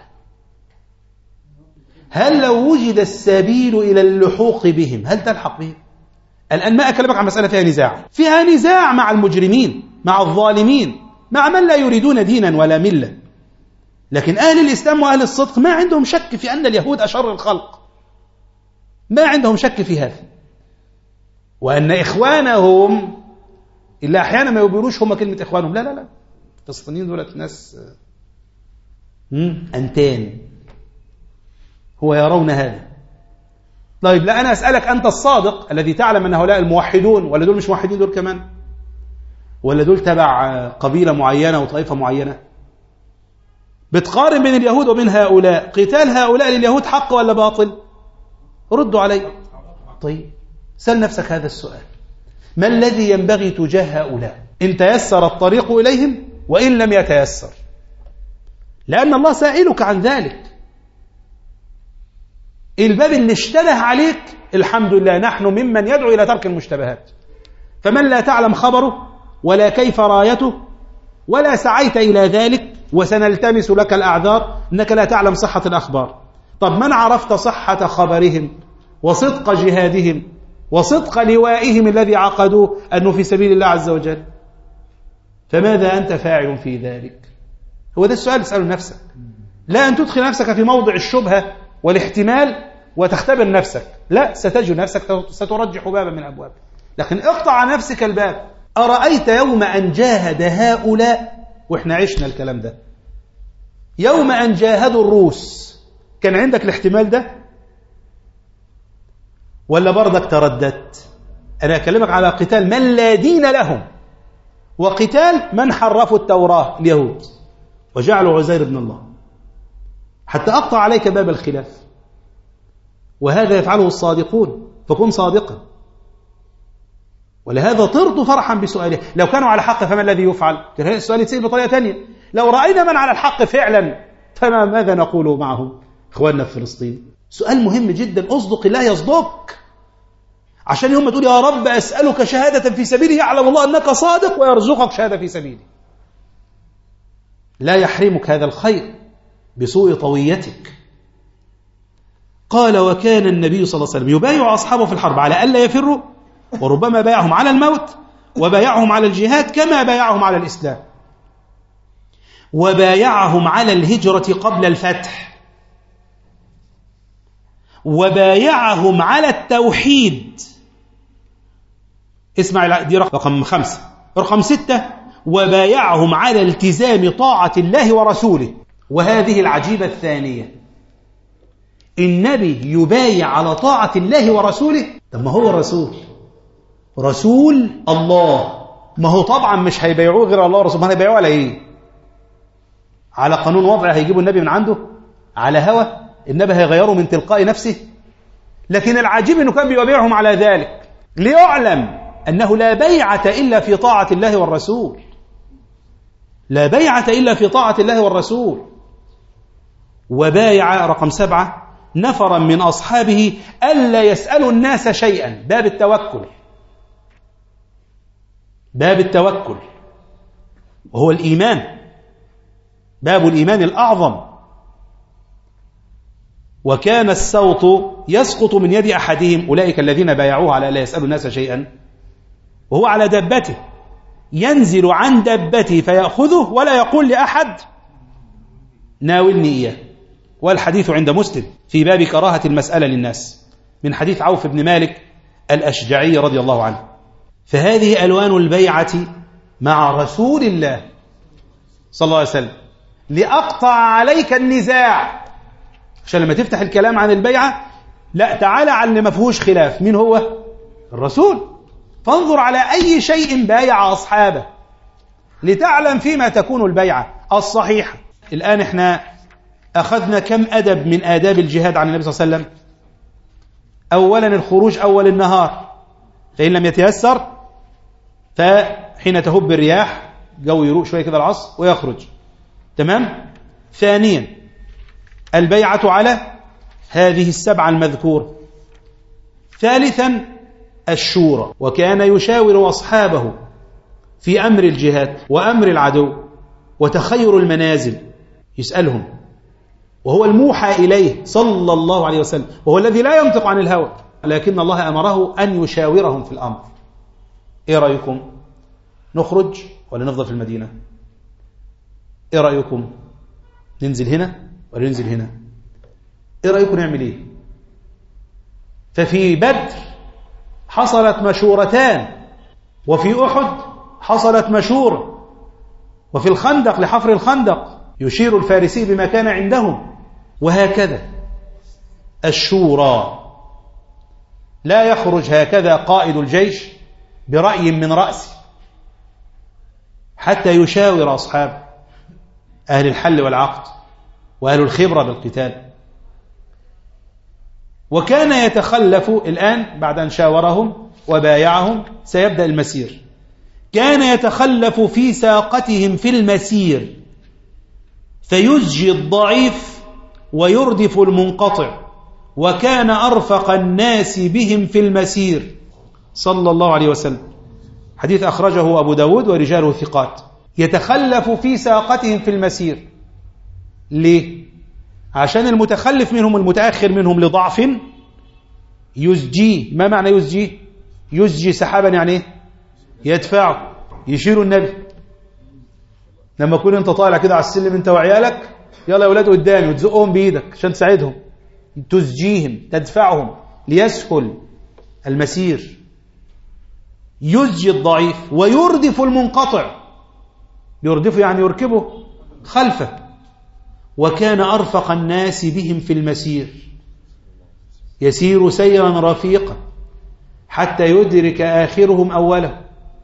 هل لو وجد السبيل إلى اللحوق بهم هل تلحق بهم؟ الآن ما أكلمك عن مسألة فيها نزاع، فيها نزاع مع المجرمين، مع الظالمين، مع من لا يريدون دينا ولا ملة. لكن أهل الإسلام وأهل الصدق ما عندهم شك في أن اليهود أشر الخلق، ما عندهم شك في هذا، وأن إخوانهم إلا أحيانا ما يقولوش هم كلمة إخوانهم، لا لا لا، الفلسطينيين دولة ناس أنتان، هو يرون هذا. طيب لا أنا أسألك أنت الصادق الذي تعلم أن هؤلاء الموحدون ولا دول مش موحدين دول كمان، ولا دول تبع قبيلة معينة وطائفة معينة؟ بتقارن بين اليهود وبين هؤلاء، قتال هؤلاء لليهود حق ولا باطل؟ ردوا علي. طيب سأل نفسك هذا السؤال، ما الذي ينبغي تجاه هؤلاء إن تيسر الطريق إليهم وإن لم يتيسر؟ لأن الله سائلك عن ذلك. الباب اللي اشتبه عليك الحمد لله نحن ممن يدعو إلى ترك المشتبهات، فمن لا تعلم خبره ولا كيف رايته ولا سعيت إلى ذلك وسنلتمس لك الأعذار أنك لا تعلم صحة الأخبار. طب من عرفت صحة خبرهم وصدق جهادهم وصدق لوائهم الذي عقدوه أنه في سبيل الله عز وجل، فماذا أنت فاعل في ذلك؟ هو ده السؤال اسأله نفسك، لا أن تدخل نفسك في موضع الشبهة والاحتمال وتختبر نفسك، لا، ستجد نفسك سترجح بابا من أبواب. لكن اقطع عن نفسك الباب. أرأيت يوم أن جاهد هؤلاء، وإحنا عشنا الكلام ده، يوم أن جاهدوا الروس كان عندك الاحتمال ده ولا برضك ترددت؟ أنا أكلمك على قتال من لا دين لهم وقتال من حرفوا التوراة اليهود وجعلوا عزير ابن الله، حتى أقطع عليك باب الخلاف. وهذا يفعله الصادقون، فكن صادقا. ولهذا طرت فرحا بسؤاله. لو كانوا على حق فما الذي يفعل؟ كان السؤال يتسأل بطريقة تانية. لو رأينا من على الحق فعلا فما ماذا نقول معهم إخواننا في فلسطين؟ سؤال مهم جدا، أصدق الله يصدق، عشان يوم تقول يا رب أسألك شهادة في سبيله يعلم الله أنك صادق ويرزقك شهادة في سبيله. لا يحرمك هذا الخير بسوء طويتك. قال وكان النبي صلى الله عليه وسلم يبايع أصحابه في الحرب على ألا يفروا، وربما بايعهم على الموت وبايعهم على الجهاد كما بايعهم على الإسلام، وبايعهم على الهجرة قبل الفتح، وبايعهم على التوحيد. اسمع دي رقم خمسة. رقم ستة وبايعهم على التزام طاعة الله ورسوله. وهذه العجيبة الثانية، النبي يبايع على طاعة الله ورسوله. طب ما هو الرسول رسول الله، ما هو طبعا مش هيبايعوه غير الله ورسوله. ما هيبايعوه على ايه؟ على قانون وضع هيجيبوا النبي من عنده؟ على هوى النبي هيغيره من تلقاء نفسه؟ لكن العجيب انه كان بيبايعهم على ذلك ليعلم انه لا بيعة الا في طاعة الله والرسول، لا بيعة الا في طاعة الله والرسول. وبايع رقم سبعة نفرا من أصحابه ألا يسألوا الناس شيئا. باب التوكل، باب التوكل وهو الإيمان، باب الإيمان الأعظم. وكان السوط يسقط من يد أحدهم، أولئك الذين بايعوه على ألا يسألوا الناس شيئا، وهو على دابته، ينزل عن دابته فيأخذه ولا يقول لأحد ناولني إياه. والحديث عند مسلم في باب كراهة المسألة للناس من حديث عوف بن مالك الأشجعي رضي الله عنه. فهذه ألوان البيعة مع رسول الله صلى الله عليه وسلم لأقطع عليك النزاع، عشان لما تفتح الكلام عن البيعة لا، تعالى على اللي ما فيهوش خلاف. مين هو؟ الرسول. فانظر على أي شيء بايع أصحابه لتعلم فيما تكون البيعة الصحيحة. الآن احنا أخذنا كم أدب من آداب الجهاد عن النبي صلى الله عليه وسلم؟ أولا الخروج أول النهار، فإن لم يتيسر فحين تهب الرياح جو يروق شوية كده العصر ويخرج، تمام. ثانيا البيعة على هذه السبعة المذكورة. ثالثا الشورى، وكان يشاور أصحابه في أمر الجهاد وأمر العدو وتخير المنازل، يسألهم، وهو الموحى إليه صلى الله عليه وسلم، وهو الذي لا ينطق عن الهوى، لكن الله أمره أن يشاورهم في الأمر. إيه رأيكم؟ نخرج ولا نفضل في المدينة؟ إيه رأيكم؟ ننزل هنا ولا ننزل هنا؟ إيه رأيكم نعمل إيه؟ ففي بدر حصلت مشورتان، وفي أحد حصلت مشورة، وفي الخندق لحفر الخندق يشير الفارسي بما كان عندهم، وهكذا الشورى لا يخرج هكذا قائد الجيش برأي من رأسه حتى يشاور أصحابه أهل الحل والعقد وأهل الخبرة بالقتال. وكان يتخلف الآن بعد أن شاورهم وبايعهم سيبدأ المسير، كان يتخلف في ساقتهم في المسير فيزجي الضعيف ويردف المنقطع، وكان أرفق الناس بهم في المسير صلى الله عليه وسلم. حديث أخرجه أبو داود ورجاله ثقات. يتخلف في ساقتهم في المسير ليه؟ عشان المتخلف منهم المتأخر منهم لضعف يزجيه. ما معنى يزجيه؟ يزجي سحابا يعني ايه؟ يدفعه، يشير النبي لما تكون انت طالع كده على السلم انت وعيالك، يلا يا اولاد قدامي، وتزقهم بايدك عشان تساعدهم، تزجيهم تدفعهم ليسهل المسير. يزجي الضعيف ويردف المنقطع، يردفه يعني يركبه خلفه. وكان أرفق الناس بهم في المسير، يسير سيرا رفيقا حتى يدرك آخرهم أوله.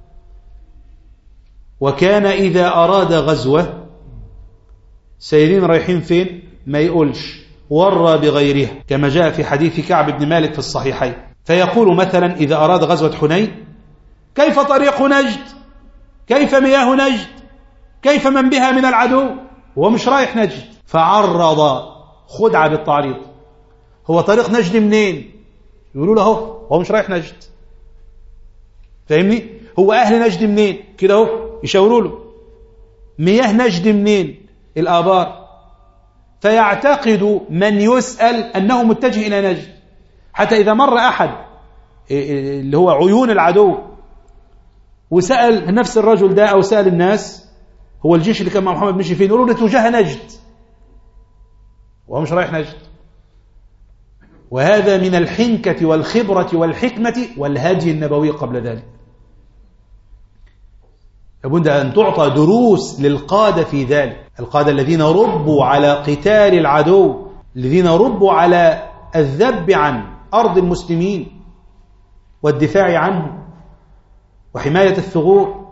وكان إذا أراد غزوة سيرين رايحين فين ما يقولش، ورى بغيرها، كما جاء في حديث كعب بن مالك في الصحيحين. فيقول مثلا إذا أراد غزوة حنين: كيف طريق نجد؟ كيف مياه نجد؟ كيف من بها من العدو؟ هو مش رايح نجد، فعرض، خدعة بالتعريض. هو طريق نجد منين؟ يقولوا له هو هو مش رايح نجد. فاهمني؟ هو أهل نجد منين؟ كده هو يشاوروا له. مياه نجد منين؟ الآبار. فيعتقد من يسأل أنه متجه إلى نجد، حتى إذا مر أحد اللي هو عيون العدو وسأل نفس الرجل ده أو سأل الناس هو الجيش اللي كان مع محمد مشي فين، يقولوا له اتجاه نجد وهو مش رايح نجد. وهذا من الحنكة والخبرة والحكمة والهدي النبوي قبل ذلك. لابد أن تعطى دروس للقادة في ذلك، القادة الذين ربوا على قتال العدو، الذين ربوا على الذب عن أرض المسلمين والدفاع عنه وحماية الثغور.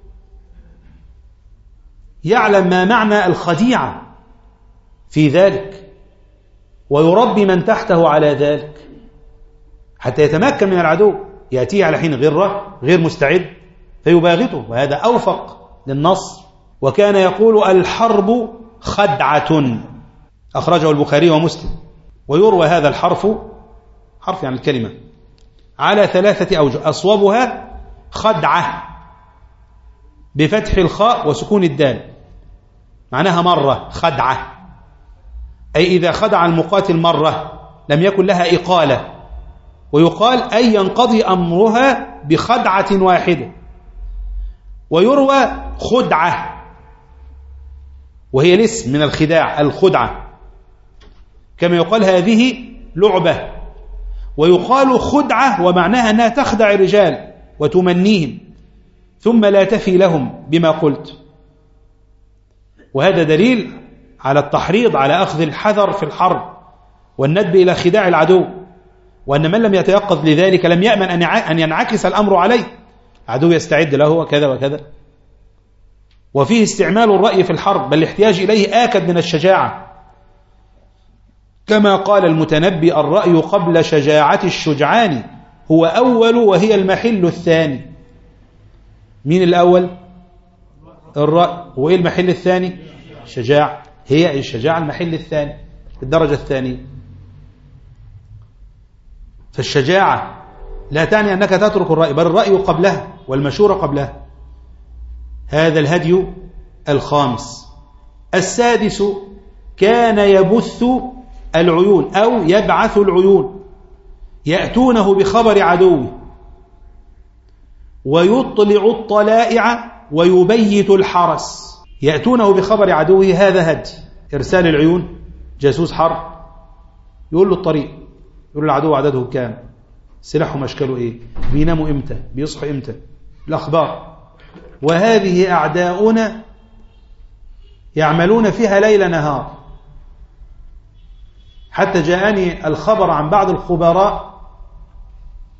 يعلم ما معنى الخديعة في ذلك ويربي من تحته على ذلك حتى يتمكن من العدو، يأتيه على حين غيره غير مستعد فيباغته، وهذا أوفق للنصر. وكان يقول: الحرب خدعة، أخرجه البخاري ومسلم. ويروى هذا الحرف، حرف يعني الكلمة، على ثلاثة أوجه. أصوبها خدعة بفتح الخاء وسكون الدال، معناها مرة، خدعة أي إذا خدع المقاتل مرة لم يكن لها إقالة، ويقال أي ينقضي أمرها بخدعة واحدة. ويروى خدعة وهي الاسم من الخداع، الخدعة، كما يقال هذه لعبة. ويقال خدعة ومعناها أنها تخدع الرجال وتمنيهم ثم لا تفي لهم بما قلت. وهذا دليل على التحريض على أخذ الحذر في الحرب والندب إلى خداع العدو، وأن من لم يتيقظ لذلك لم يأمن أن ينعكس الأمر عليه، عدو يستعد له وكذا وكذا. وفيه استعمال الرأي في الحرب، بل الاحتياج إليه آكد من الشجاعة، كما قال المتنبي: الرأي قبل شجاعة الشجعان هو أول وهي المحل الثاني. مين الأول؟ الرأي. وإيه المحل الثاني؟ الشجاعة. هي الشجاعة المحل الثاني، الدرجة الثانية. فالشجاعة لا تعني أنك تترك الرأي، بل الرأي قبلها والمشورة قبلها. هذا الهدي الخامس. السادس: كان يبث العيون أو يبعث العيون، يأتونه بخبر عدوه ويطلع الطلائع ويبيت الحرس. يأتونه بخبر عدوه، هذا هدي. إرسال العيون، جاسوس حرب يقول له الطريق، يقول له العدو عدده كام، سلاحهم أشكاله إيه، بيناموا إمتى، بيصحوا إمتى، الأخبار. وهذه أعداؤنا يعملون فيها ليل نهار، حتى جاءني الخبر عن بعض الخبراء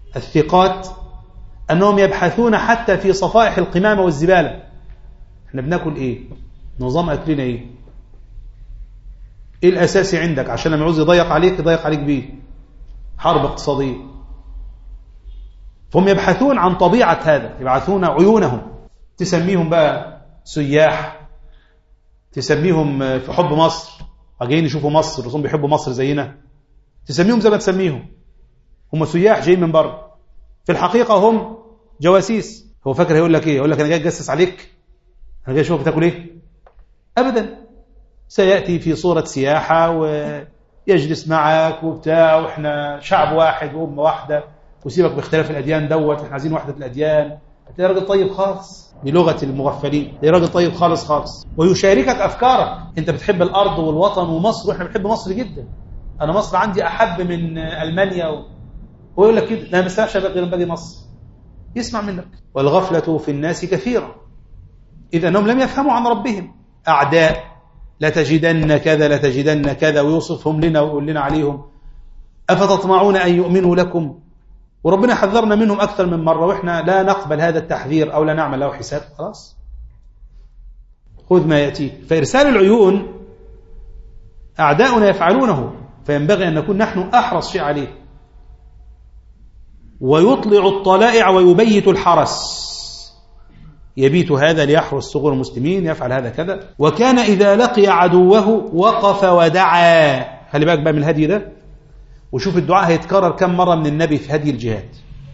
الثقات أنهم يبحثون حتى في صفائح القمامة والزبالة. احنا بناكل ايه؟ نظام أكلنا ايه؟ ايه الأساسي عندك عشان لما يعوز يضيق عليك يضيق عليك بيه؟ حرب اقتصادية. فهم يبحثون عن طبيعة هذا، يبعثون عيونهم. تسميهم بقى سياح، تسميهم في حب مصر، جايين يشوفوا مصر وهم بيحبوا مصر زينا، تسميهم زي ما تسميهم، هم سياح جايين من بره، في الحقيقة هم جواسيس. هو فاكر هيقول لك ايه؟ يقول لك انا جاي اتجسس عليك، انا جاي اشوفك بتاكل ايه؟ ابدا، سياتي في صورة سياحة ويجلس معك وبتاع، واحنا شعب واحد وامه واحده، وسيبك باختلاف الاديان دوت، احنا عايزين وحده الاديان. تلاقي راجل طيب خالص بلغه المغفلين، تلاقي راجل طيب خالص خالص ويشاركك افكارك. انت بتحب الارض والوطن ومصر، واحنا بنحب مصر جدا، انا مصر عندي احب من المانيا و... هو يقول لك كده، لا ما بسمعش غير باقي مصر، يسمع منك. والغفله في الناس كثيره، اذ انهم لم يفهموا عن ربهم. اعداء، لتجدن كذا لتجدن كذا، ويوصفهم لنا ويقول لنا عليهم افتطمعون ان يؤمنوا لكم، وربنا حذرنا منهم أكثر من مرة، وإحنا لا نقبل هذا التحذير أو لا نعمل له حساب. خلاص، خذ ما يأتيك. فإرسال العيون أعداؤنا يفعلونه، فينبغي أن نكون نحن أحرص شيء عليه. ويطلع الطلائع ويبيت الحرس، يبيت هذا ليحرس صغور المسلمين، يفعل هذا كذا. وكان إذا لقي عدوه وقف ودعا. خلي بالك بقى من الهدي ده، وشوف الدعاء هيتكرر كم مرة من النبي في هدي الجهاد.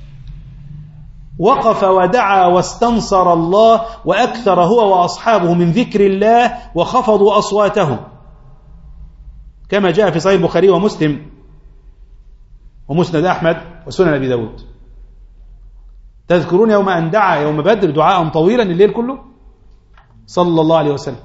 وقف ودعا واستنصر الله، وأكثر هو وأصحابه من ذكر الله وخفضوا أصواتهم، كما جاء في صحيح البخاري ومسلم ومسند أحمد وسنن أبي داود. تذكرون يوم أن دعا يوم بدر دعاء طويلا الليل كله صلى الله عليه وسلم.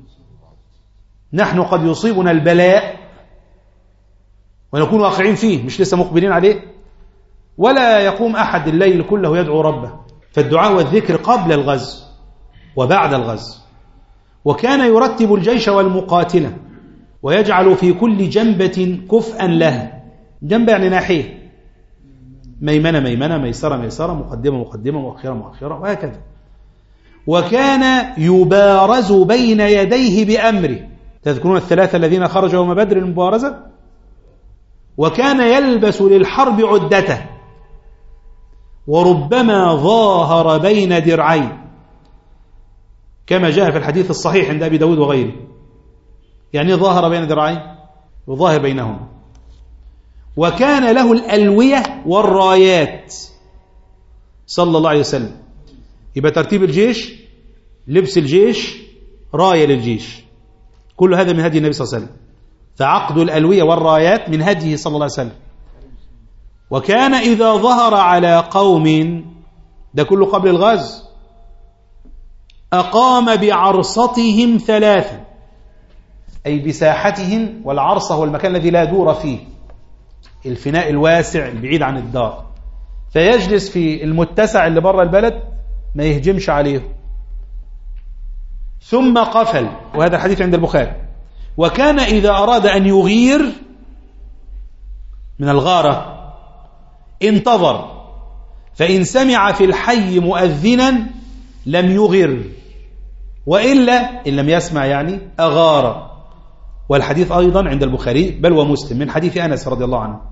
نحن قد يصيبنا البلاء ونكون واقعين فيه، مش لسه مقبلين عليه، ولا يقوم أحد الليل كله يدعو ربه. فالدعاء والذكر قبل الغزو وبعد الغزو. وكان يرتب الجيش والمقاتلة، ويجعل في كل جنبة كفءا لها. جنبة يعني ناحية، ميمنة ميمنة، ميسرة ميسرة، مقدمة مقدمة، مؤخرة مؤخرة، وهكذا. وكان يبارز بين يديه بأمره. تذكرون الثلاثة الذين خرجوا يوم بدر المبارزة؟ وكان يلبس للحرب عدته، وربما ظاهر بين درعين، كما جاء في الحديث الصحيح عند أبي داود وغيره. يعني ظاهر بين درعين، وظاهر بينهم. وكان له الألوية والرايات صلى الله عليه وسلم. يبقى ترتيب الجيش، لبس الجيش، راية للجيش، كل هذا من هدي النبي صلى الله عليه وسلم. فعقد الألوية والرايات من هديه صلى الله عليه وسلم. وكان إذا ظهر على قوم، ده كله قبل الغزو، أقام بعرصتهم ثلاثا، أي بساحتهم. والعرصة هو المكان الذي لا دور فيه، الفناء الواسع البعيد عن الدار، فيجلس في المتسع اللي بره البلد ما يهجمش عليه. ثم قفل، وهذا الحديث عند البخاري. وكان إذا أراد أن يغير من الغارة انتظر، فإن سمع في الحي مؤذنا لم يغر، وإلا إن لم يسمع يعني أغار. والحديث أيضا عند البخاري بل ومسلم من حديث أنس رضي الله عنه.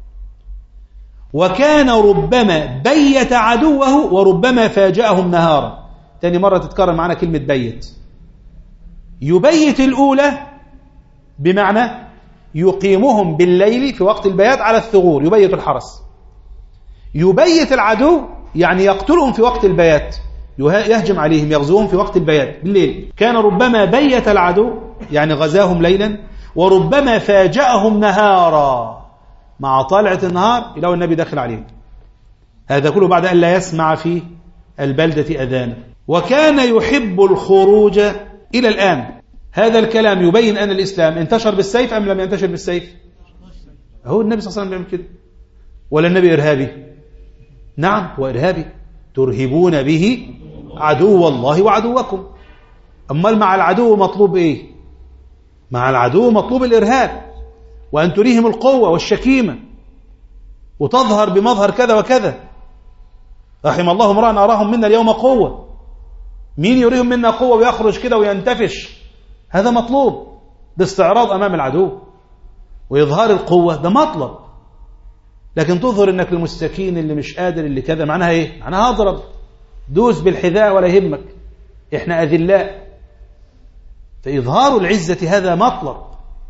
وكان ربما بيت عدوه وربما فاجأهم نهارا. تاني مرة تتكرر معنا كلمة بيت. يبيت الأولى بمعنى يقيمهم بالليل في وقت البيات على الثغور، يبيت الحرس. يبيت العدو يعني يقتلهم في وقت البيات، يهجم عليهم يغزوهم في وقت البيات بالليل. كان ربما بيت العدو يعني غزاهم ليلا، وربما فاجأهم نهارا، مع طالعة النهار إلى النبي داخل عليهم. هذا كله بعد أن لا يسمع في البلدة أذانا. وكان يحب الخروج إلى الآن. هذا الكلام يبين أن الإسلام انتشر بالسيف أم لم ينتشر بالسيف؟ هو النبي صلى الله عليه وسلم بيعمل كده، ولا النبي إرهابي؟ نعم هو إرهابي، ترهبون به عدو الله وعدوكم. أمال مع العدو مطلوب إيه؟ مع العدو مطلوب الإرهاب، وأن تريهم القوة والشكيمة. وتظهر بمظهر كذا وكذا. رحم الله امرأ أراهم منا اليوم قوة. مين يريهم منا قوة ويخرج كده وينتفش؟ هذا مطلوب. باستعراض أمام العدو وإظهار القوة ده مطلب. لكن تظهر إنك المستكين اللي مش قادر اللي كذا، معناها إيه؟ معناها أضرب، دوس بالحذاء ولا يهمك، إحنا أذلاء. فإظهار العزة هذا مطلب.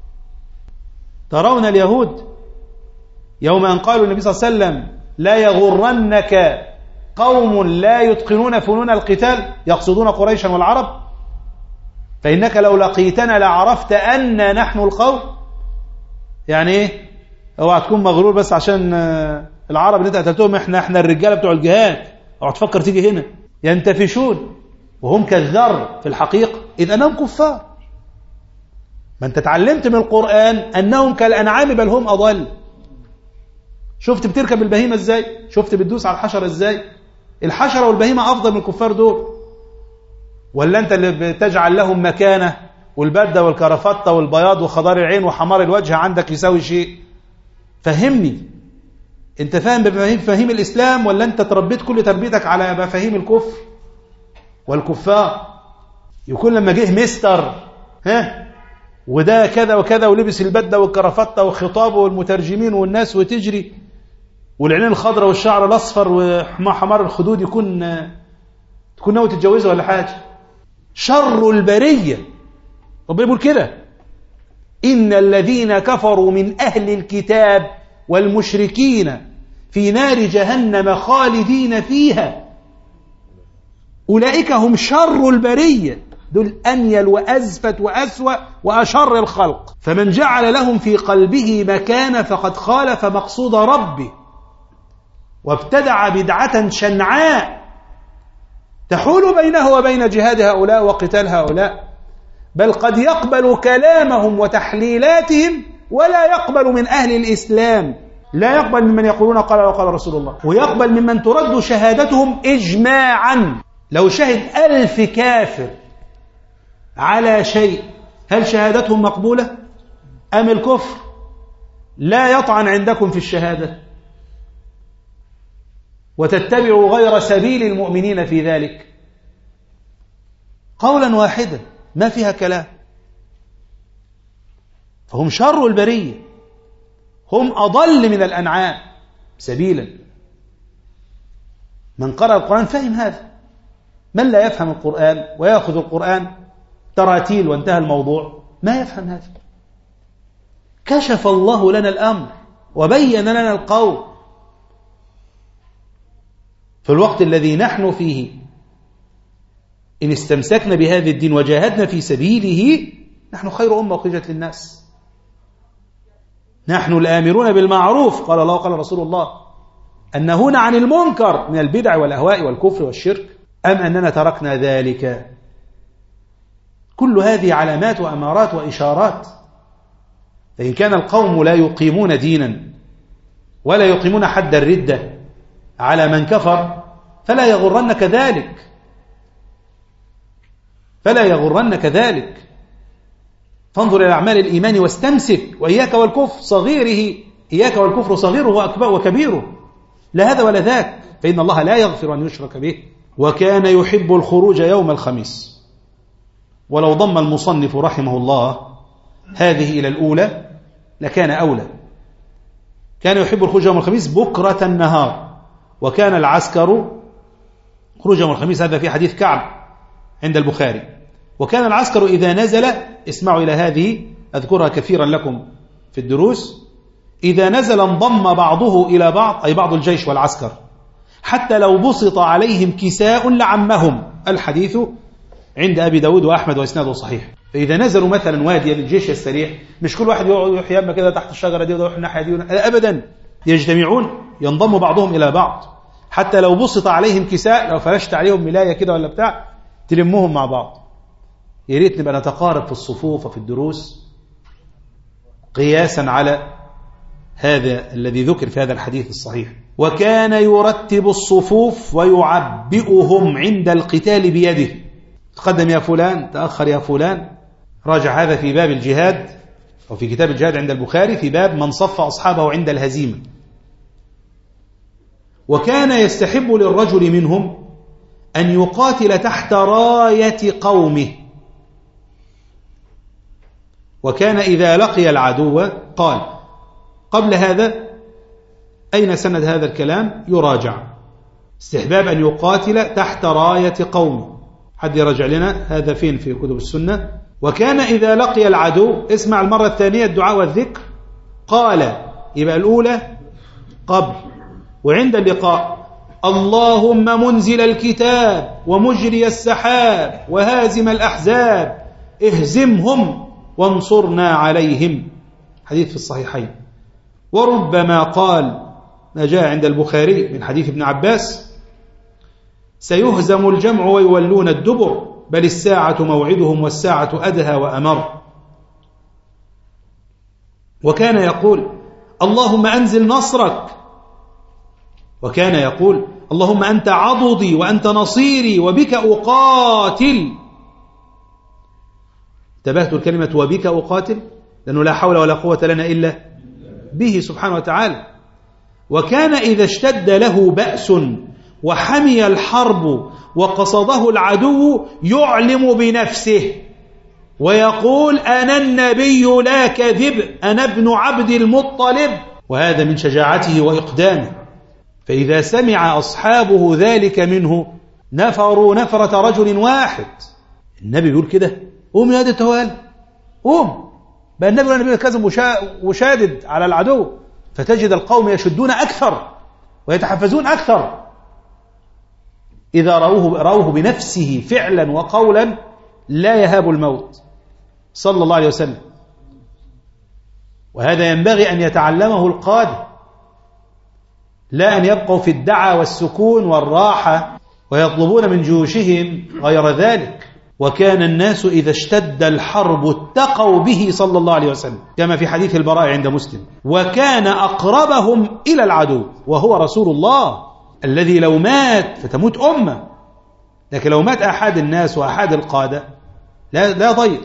ترون اليهود يوم أن قالوا النبي صلى الله عليه وسلم لا يغرنك قوم لا يتقنون فنون القتال، يقصدون قريشا والعرب، فإنك لو لقيتنا لعرفت أن نحن القوم. يعني إيه؟ اوعى تكون مغرور بس عشان العرب اللي انت قتلتهم احنا احنا الرجاله بتوع الجهاد، اوعى تفكر تيجي هنا. ينتفشون وهم كالذر في الحقيقه، اذ انهم كفار. ما انت اتعلمت من القرآن انهم كالانعام بل هم اضل. شفت بتركب البهيمه ازاي؟ شفت بتدوس على الحشره ازاي؟ الحشره والبهيمه افضل من الكفار دول؟ ولا انت اللي بتجعل لهم مكانه والبده والكرافته والبياض وخضار العين وحمار الوجه عندك يساوي شيء؟ فهمني، انت فاهم بمفاهيم الاسلام ولا انت تربيت كل تربيتك على مفاهيم الكفر والكفار؟ يكون لما جه مستر ها وده كذا وكذا ولبس البده والكرافته والخطاب والمترجمين والناس وتجري والعينين الخضراء والشعر الاصفر وحمار الخدود، يكون تكون ناوي تتجوزه ولا حاجه؟ شر البريه. ربنا بيقول كده: إن الذين كفروا من أهل الكتاب والمشركين في نار جهنم خالدين فيها أولئك هم شر البرية. دول أنيل وأزفت وأسوأ وأشر الخلق. فمن جعل لهم في قلبه مكان فقد خالف مقصود ربه وابتدع بدعة شنعاء تحول بينه وبين جهاد هؤلاء وقتال هؤلاء، بل قد يقبل كلامهم وتحليلاتهم ولا يقبل من أهل الإسلام، لا يقبل ممن يقولون قال وقال رسول الله، ويقبل ممن ترد شهادتهم إجماعا. لو شهد ألف كافر على شيء هل شهادتهم مقبولة أم الكفر لا يطعن عندكم في الشهادة وتتبعوا غير سبيل المؤمنين في ذلك؟ قولا واحدا ما فيها كلام. فهم شر البرية، هم أضل من الأنعام سبيلا. من قرأ القرآن فهم هذا. من لا يفهم القرآن ويأخذ القرآن تراتيل وانتهى الموضوع ما يفهم هذا. كشف الله لنا الأمر وبين لنا القول. في الوقت الذي نحن فيه إن استمسكنا بهذا الدين وجاهدنا في سبيله نحن خير أمة أخرجت للناس. نحن الآمرون بالمعروف قال الله قال رسول الله، النهون عن المنكر من البدع والأهواء والكفر والشرك، أم أننا تركنا ذلك؟ كل هذه علامات وأمارات وإشارات. فإن كان القوم لا يقيمون دينا ولا يقيمون حد الردة على من كفر فلا يغرنك ذلك، فلا يغرنك ذلك. فانظر إلى أعمال الإيمان واستمسك، وإياك والكفر صغيره، إياك والكفر صغيره وكبيره، لا هذا ولا ذاك، فإن الله لا يغفر أن يشرك به. وكان يحب الخروج يوم الخميس. ولو ضم المصنف رحمه الله هذه إلى الأولى لكان أولى. كان يحب الخروج يوم الخميس بكرة النهار، وكان العسكر خروج يوم الخميس، هذا في حديث كعب عند البخاري. وكان العسكر إذا نزل، اسمعوا إلى هذه أذكرها كثيرا لكم في الدروس، إذا نزل انضم بعضه إلى بعض، أي بعض الجيش والعسكر، حتى لو بسط عليهم كساء لعمهم. الحديث عند أبي داود وأحمد وإسناده صحيح. فإذا نزلوا مثلا واديا للجيش السريع، مش كل واحد يروح يما كده تحت الشجرة دي ويروح الناحية دي أبدا، يجتمعون ينضم بعضهم إلى بعض، حتى لو بسط عليهم كساء، لو فرشت عليهم ملاية كده ولا بتاع تلمهم مع بعض. يا ريت نبقى نتقارب في الصفوف وفي الدروس قياسا على هذا الذي ذكر في هذا الحديث الصحيح. وكان يرتب الصفوف ويعبئهم عند القتال بيده. تقدم يا فلان، تأخر يا فلان. راجع هذا في باب الجهاد أو في كتاب الجهاد عند البخاري في باب من صف أصحابه عند الهزيمة. وكان يستحب للرجل منهم أن يقاتل تحت راية قومه. وكان إذا لقي العدو قال. قبل هذا أين سند هذا الكلام؟ يراجع. استحباب أن يقاتل تحت راية قومه. حد يرجع لنا هذا فين في كتب السنة؟ وكان إذا لقي العدو، اسمع المرة الثانية الدعاء والذكر، قال، يبقى الأولى قبل، وعند اللقاء اللهم منزل الكتاب ومجري السحاب وهازم الأحزاب اهزمهم وانصرنا عليهم، حديث في الصحيحين. وربما قال ما جاء عند البخاري من حديث ابن عباس سيهزم الجمع ويولون الدبر بل الساعة موعدهم والساعة أدهى وأمر. وكان يقول اللهم أنزل نصرك، وكان يقول اللهم أنت عضدي وأنت نصيري وبك أقاتل. انتبهت الكلمة وبك أقاتل لأنه لا حول ولا قوة لنا إلا به سبحانه وتعالى. وكان إذا اشتد له بأس وحمي الحرب وقصده العدو يعلم بنفسه ويقول أنا النبي لا كذب أنا ابن عبد المطلب، وهذا من شجاعته وإقدامه. فإذا سمع أصحابه ذلك منه نفروا نفرة رجل واحد. النبي يقول كده قوم يا التوال قوم، بقى النبي والنبي كذب وشادد على العدو، فتجد القوم يشدون أكثر ويتحفزون أكثر إذا رأوه, رأوه بنفسه فعلا وقولا لا يهاب الموت صلى الله عليه وسلم. وهذا ينبغي أن يتعلمه القادة، لا أن يبقوا في الدعا والسكون والراحة ويطلبون من جيوشهم غير ذلك. وكان الناس إذا اشتد الحرب اتقوا به صلى الله عليه وسلم كما في حديث البراء عند مسلم. وكان أقربهم إلى العدو وهو رسول الله الذي لو مات فتموت أمة، لكن لو مات أحد الناس وأحد القادة لا, لا ضير.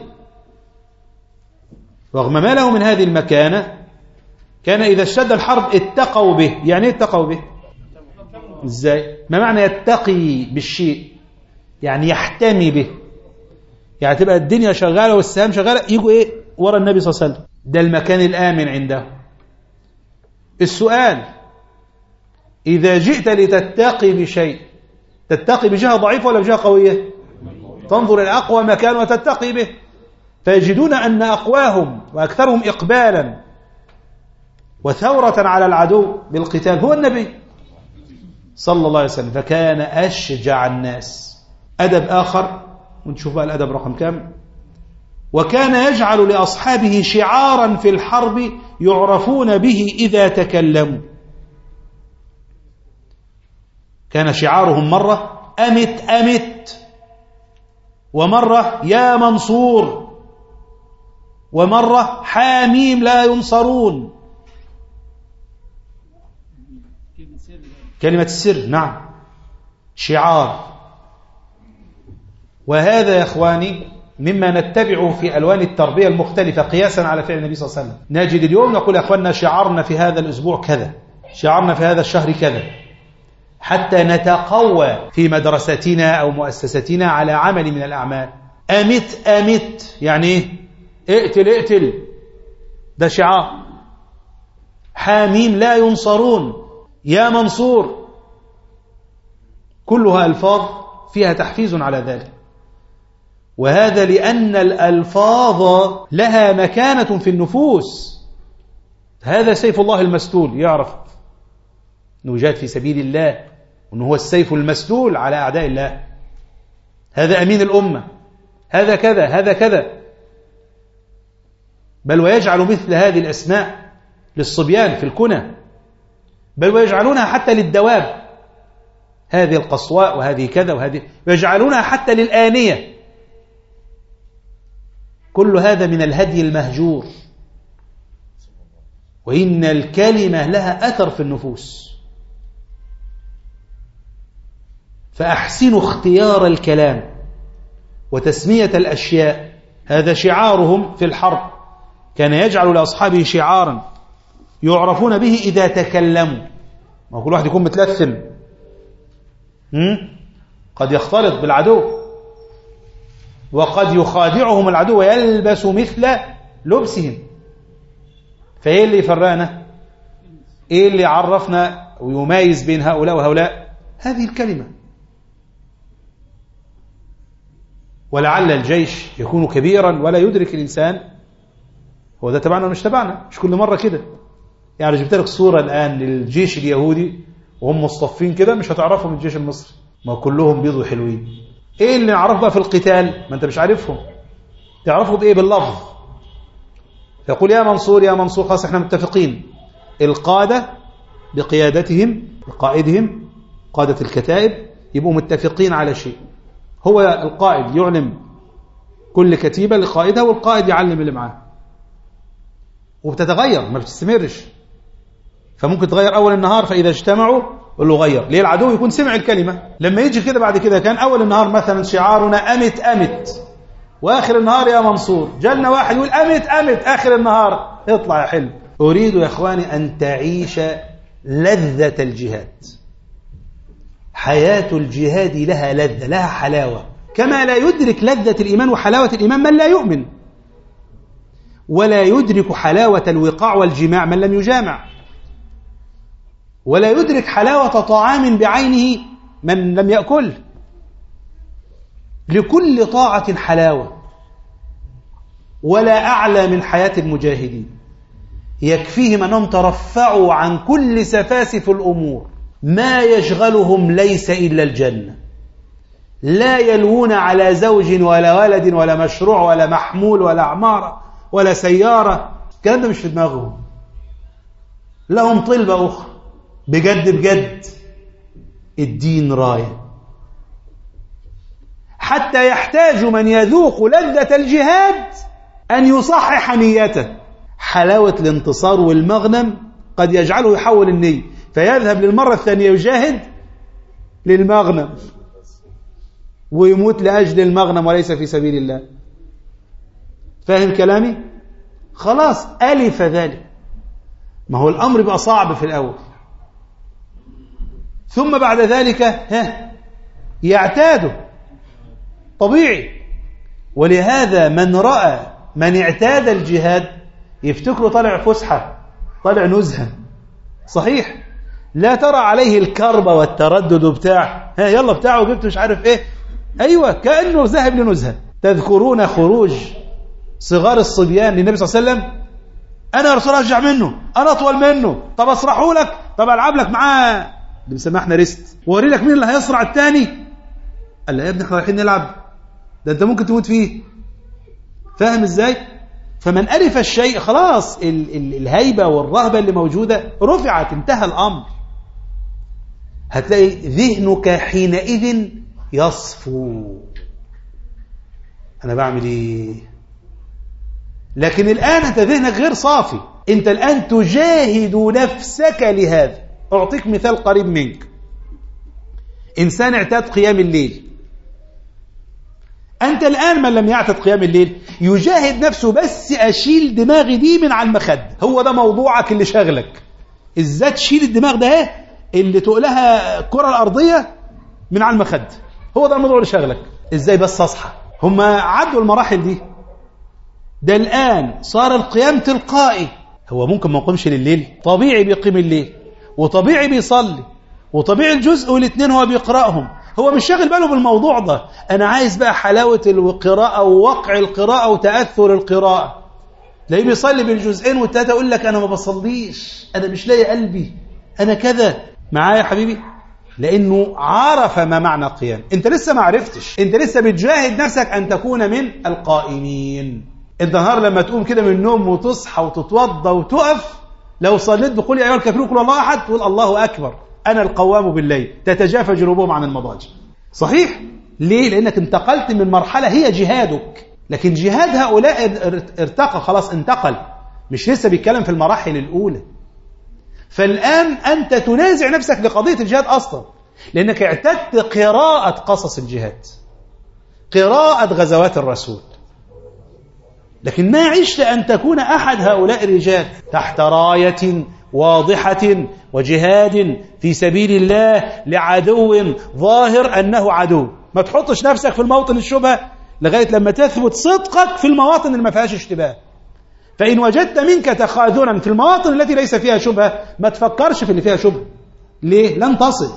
رغم ما له من هذه المكانة كان إذا اشتد الحرب اتقوا به. يعني اتقوا به ازاي؟ ما معنى يتقي بالشيء؟ يعني يحتمي به، يعني تبقى الدنيا شغالة والسهام شغالة يجوا ايه ورا النبي صلى الله عليه وسلم، ده المكان الآمن عنده. السؤال إذا جئت لتتقي بشيء تتقي بجهة ضعيفة ولا بجهة قوية؟ تنظر إلى أقوى مكان وتتقي به، فيجدون أن أقواهم وأكثرهم إقبالا وثورة على العدو بالقتال هو النبي صلى الله عليه وسلم، فكان أشجع الناس. أدب آخر ونشوف بقى الأدب رقم كام. وكان يجعل لأصحابه شعارا في الحرب يعرفون به إذا تكلموا. كان شعارهم مرة أمت أمت، ومرة يا منصور، ومرة حاميم لا ينصرون. كلمة السر نعم شعار. وهذا يا إخواني مما نتبعه في ألوان التربية المختلفة قياسا على فعل النبي صلى الله عليه وسلم. نجد اليوم نقول يا أخواننا شعارنا في هذا الأسبوع كذا، شعارنا في هذا الشهر كذا، حتى نتقوى في مدرستنا أو مؤسستنا على عمل من الأعمال. أمت أمت يعني إيه؟ اقتل اقتل، ده شعار. حاميم لا ينصرون، يا منصور، كلها ألفاظ فيها تحفيز على ذلك. وهذا لأن الألفاظ لها مكانة في النفوس. هذا سيف الله المسلول، يعرف أنه جاد في سبيل الله وأنه هو السيف المسلول على أعداء الله. هذا أمين الأمة، هذا كذا هذا كذا. بل ويجعل مثل هذه الأسماء للصبيان في الكنى، بل ويجعلونها حتى للدواب، هذه القصواء وهذه كذا وهذه، ويجعلونها حتى للآنية. كل هذا من الهدي المهجور. وإن الكلمة لها أثر في النفوس، فأحسنوا اختيار الكلام وتسمية الأشياء. هذا شعارهم في الحرب، كان يجعل لأصحابه شعارا يعرفون به إذا تكلموا. ما كل واحد يكون متلثم، قد يختلط بالعدو، وقد يخادعهم العدو ويلبس مثل لبسهم. فايه اللي يفرقنا؟ ايه اللي يعرفنا ويميز بين هؤلاء وهؤلاء؟ هذه الكلمة. ولعل الجيش يكون كبيرا ولا يدرك الإنسان هو ده تبعنا مش تبعنا. مش كل مرة كده يعني. جبت لك صورة الآن للجيش اليهودي وهم مصطفين كده، مش هتعرفهم من الجيش المصري، ما كلهم بيضوا حلوين. ايه اللي نعرف بقى في القتال؟ ما انت مش عارفهم، تعرفوا بايه؟ باللفظ. فيقول يا منصور يا منصور، خلاص احنا متفقين. القادة بقيادتهم بقائدهم، قادة الكتائب يبقوا متفقين على شيء. هو القائد يعلم كل كتيبة لقائدها، والقائد يعلم اللي معاه، وبتتغير ما بتستمرش. فممكن تغير أول النهار، فإذا اجتمعوا قل له غير ليه؟ العدو يكون سمع الكلمة. لما يجي كده بعد كده كان أول النهار مثلا شعارنا أمت أمت، وآخر النهار يا منصور، جالنا واحد يقول أمت أمت آخر النهار، اطلع يا حلو. أريد يا إخواني أن تعيش لذة الجهاد. حياة الجهاد لها لذة، لها حلاوة، كما لا يدرك لذة الإيمان وحلاوة الإيمان من لا يؤمن، ولا يدرك حلاوة الوقاع والجماع من لم يجامع، ولا يدرك حلاوة طعام بعينه من لم يأكل. لكل طاعة حلاوة، ولا أعلى من حياة المجاهدين. يكفيهم أنهم ترفعوا عن كل سفاسف الأمور، ما يشغلهم ليس إلا الجنة، لا يلوون على زوج ولا ولد ولا مشروع ولا محمول ولا عمارة ولا سيارة. الكلام ده مش في دماغهم. لهم طلبة أخرى، بجد بجد الدين راية. حتى يحتاج من يذوق لذة الجهاد أن يصحح نيته. حلاوة الانتصار والمغنم قد يجعله يحول النية، فيذهب للمرة الثانية يجاهد للمغنم ويموت لأجل المغنم وليس في سبيل الله. فاهم كلامي؟ خلاص ألف ذلك. ما هو الأمر بقى صعب في الأول، ثم بعد ذلك ها يعتاده طبيعي. ولهذا من رأى من اعتاد الجهاد يفتكره طالع فسحة، طالع نزهة. صحيح، لا ترى عليه الكربة والتردد بتاع ها يلا بتاعه جبت مش عارف ايه. ايوه، كأنه ذهب لنزهة. تذكرون خروج صغار الصبيان للنبي صلى الله عليه وسلم؟ انا يا رسول الله ارجع منه، انا اطول منه، طب اسرحه لك، طب العب لك معاه اللي مسمحنا ريست، ووري لك مين اللي هيصرع الثاني. قال له يا ابني احنا رايحين نلعب، ده انت ممكن تموت فيه. فاهم ازاي؟ فمن ألف الشيء خلاص ال ال الهيبة والرهبة اللي موجودة رفعت، انتهى الأمر. هتلاقي ذهنك حينئذ يصفو، أنا بعمل إيه؟ لكن الآن أنت ذهنك غير صافي، أنت الآن تجاهد نفسك لهذا. أعطيك مثال قريب منك. إنسان اعتاد قيام الليل، أنت الآن من لم يعتد قيام الليل يجاهد نفسه، بس أشيل دماغي دي من على المخدة. هو ده موضوعك اللي شغلك، إزاي تشيل الدماغ ده اهي اللي تقولها الكرة الأرضية من على المخدة. هو ده الموضوع اللي شغلك، إزاي بس أصحى. هم عدوا المراحل دي، ده الآن صار القيام تلقائي. هو ممكن ما يقومش لليل، طبيعي بيقيم الليل، وطبيعي بيصلي، وطبيعي الجزء والاثنين هو بيقرأهم. هو مش شاغل باله بالموضوع ده. أنا عايز بقى حلاوة القراءة ووقع القراءة وتأثر القراءة. تلاقيه بيصلي بالجزئين والتلاتة يقول لك أنا ما بصليش، أنا مش لاقي قلبي، أنا كذا. معايا يا حبيبي؟ لأنه عرف ما معنى القيام. أنت لسه ما عرفتش، أنت لسه بتجاهد نفسك أن تكون من القائمين. أنت نهار لما تقوم كده من النوم وتصحى وتتوضى وتقف، لو صليت بقول يا أيها الكافرون قل الله أحد، تقول الله أكبر أنا القوام بالليل تتجافى جنوبهم عن المضاجع. صحيح؟ ليه؟ لأنك انتقلت من مرحلة هي جهادك، لكن جهاد هؤلاء ارتقى، خلاص انتقل، مش لسه بيتكلم في المراحل الأولى. فالآن أنت تنازع نفسك لقضية الجهاد أصلا، لأنك اعتدت قراءة قصص الجهاد، قراءة غزوات الرسول، لكن ما عشت أن تكون أحد هؤلاء الرجال تحت راية واضحة وجهاد في سبيل الله لعدو ظاهر أنه عدو. ما تحطش نفسك في الموطن الشبهة لغاية لما تثبت صدقك في المواطن اللي ما فيهاش اشتباه. فإن وجدت منك تخاذلا في المواطن التي ليس فيها شبهة ما تفكرش في اللي فيها شبهة. ليه؟ لن تصل.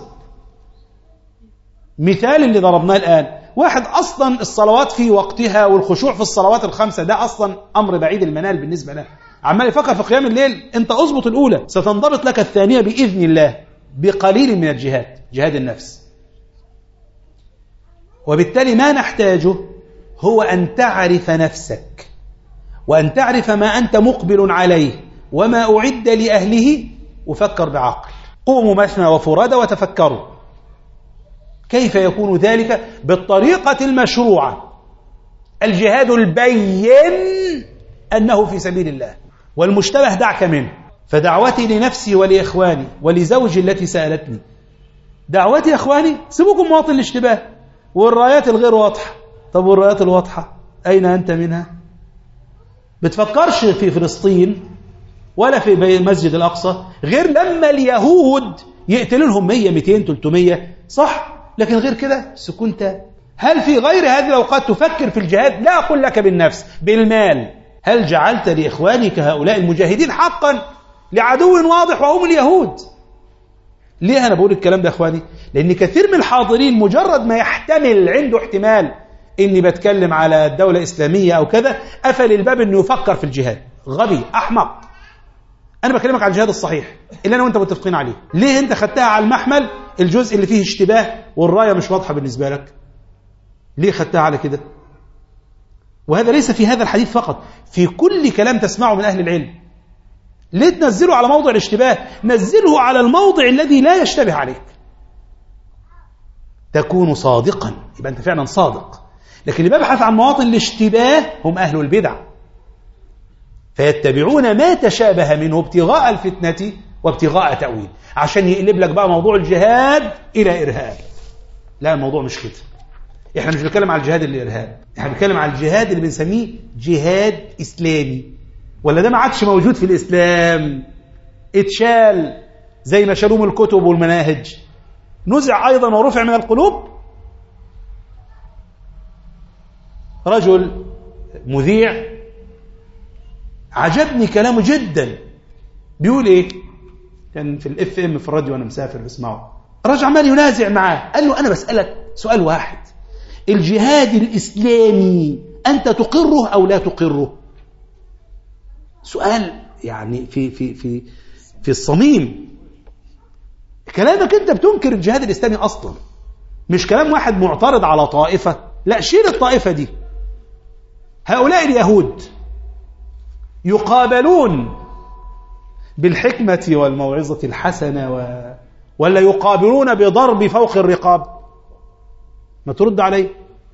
مثال اللي ضربناه الآن، واحد أصلا الصلوات في وقتها والخشوع في الصلوات الخمسة ده أصلا أمر بعيد المنال بالنسبة له، عمال يفكر في قيام الليل. أنت أضبط الأولى ستنضبط لك الثانية بإذن الله بقليل من الجهاد، جهاد النفس. وبالتالي ما نحتاجه هو أن تعرف نفسك وأن تعرف ما أنت مقبل عليه وما أعد لأهله، وفكر بعقل. قوموا مثنى وفرادى وتفكروا. كيف يكون ذلك؟ بالطريقة المشروعة. الجهاد البين أنه في سبيل الله، والمشتبه دعك منه. فدعوتي لنفسي ولإخواني ولزوجي التي سألتني، دعوتي يا إخواني سيبوكم مواطن الاشتباه والرايات الغير واضحة. طب والرايات الواضحة أين أنت منها؟ بتفكرش في فلسطين ولا في المسجد الأقصى غير لما اليهود يقتلوا لهم مية مئتين ثلاثمية، صح؟ لكن غير كده سكنت. هل في غير هذه الأوقات تفكر في الجهاد؟ لا أقول لك بالنفس، بالمال. هل جعلت لإخوانك هؤلاء المجاهدين حقا لعدو واضح وهم اليهود؟ ليه أنا بقول الكلام ده يا إخواني؟ لأن كثير من الحاضرين مجرد ما يحتمل عنده احتمال إني بتكلم على الدولة الإسلامية أو كذا قفل الباب إنه يفكر في الجهاد. غبي أحمق. أنا بكلمك على الجهاد الصحيح اللي أنا وأنت متفقين عليه. ليه أنت خدتها على المحمل الجزء اللي فيه اشتباه والراية مش واضحة بالنسبة لك؟ ليه خدتها على كده؟ وهذا ليس في هذا الحديث فقط، في كل كلام تسمعه من أهل العلم. ليه تنزله على موضع الاشتباه؟ نزله على الموضع الذي لا يشتبه عليك. تكون صادقا، يبقى أنت فعلا صادق. لكن اللي بيبحث عن مواطن الاشتباه هم أهل البدع، فيتبعون ما تشابه منه ابتغاء الفتنة وابتغاء تأويل، عشان يقلب لك بقى موضوع الجهاد إلى إرهاب. لا، الموضوع مش كده. احنا مش بنتكلم على الجهاد الإرهاب، احنا بنتكلم على الجهاد اللي بنسميه جهاد إسلامي. ولا ده ما عادش موجود في الإسلام، اتشال زي ما شالوه من الكتب والمناهج، نزع أيضا ورفع من القلوب. رجل مذيع عجبني كلامه جدا، بيقول ايه؟ كان في الاف ام في الراديو وانا مسافر بسمعه. الرجل عمال ينازع معاه، قال له انا بسألك سؤال واحد، الجهاد الإسلامي أنت تقره أو لا تقره؟ سؤال يعني في في في في الصميم. كلامك أنت بتنكر الجهاد الإسلامي أصلا، مش كلام واحد معترض على طائفة. لا، شيل الطائفة دي. هؤلاء اليهود يقابلون بالحكمة والموعظة الحسنة و... ولا يقابلون بضرب فوق الرقاب؟ ما ترد عليه.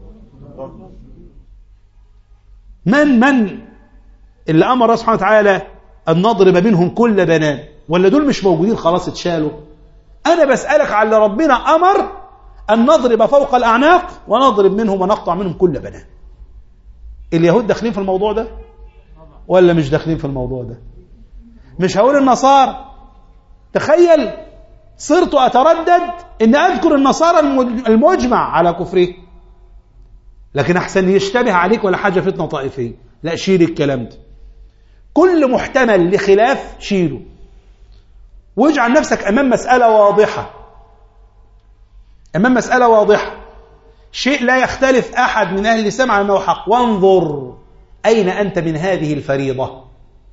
من من اللي أمر الله سبحانه وتعالى أن نضرب منهم كل بنان؟ ولا دول مش موجودين خلاص اتشالوا؟ أنا بسألك على ربنا أمر أن نضرب فوق الأعناق ونضرب منهم ونقطع منهم كل بنان. اليهود داخلين في الموضوع ده ولا مش داخلين في الموضوع ده؟ مش هقول النصارى. تخيل صرت أتردد أن أذكر النصارى المجمع على كفره، لكن أحسن يشتبه عليك ولا حاجة فتنة طائفية. لا، شيل الكلام ده. كل محتمل لخلاف شيله، واجعل نفسك أمام مسألة واضحة، أمام مسألة واضحة، شيء لا يختلف أحد من أهل الإسلام على أنه حق، وانظر أين أنت من هذه الفريضة.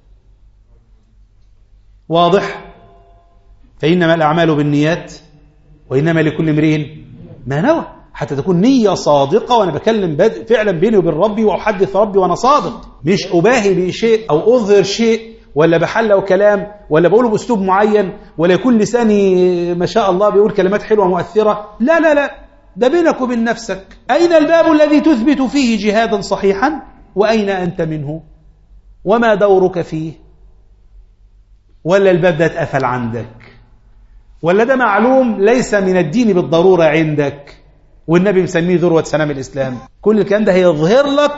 واضح؟ فإنما الأعمال بالنيات وإنما لكل امرئ ما نوى. حتى تكون نية صادقة، وأنا بكلم فعلا بيني وبين ربي وأحدث ربي وأنا صادق، مش أباهي بشيء أو أظهر شيء ولا بحلو كلام ولا بقوله بأسلوب معين ولا يكون لساني ما شاء الله بيقول كلمات حلوة مؤثرة. لا لا لا، ده بينك وبين نفسك. أين الباب الذي تثبت فيه جهادا صحيحا؟ وأين أنت منه؟ وما دورك فيه؟ ولا الباب ده اتقفل عندك؟ ولا ده معلوم ليس من الدين بالضرورة عندك والنبي مسميه ذروة سنام الإسلام؟ كل الكلام ده هيظهر لك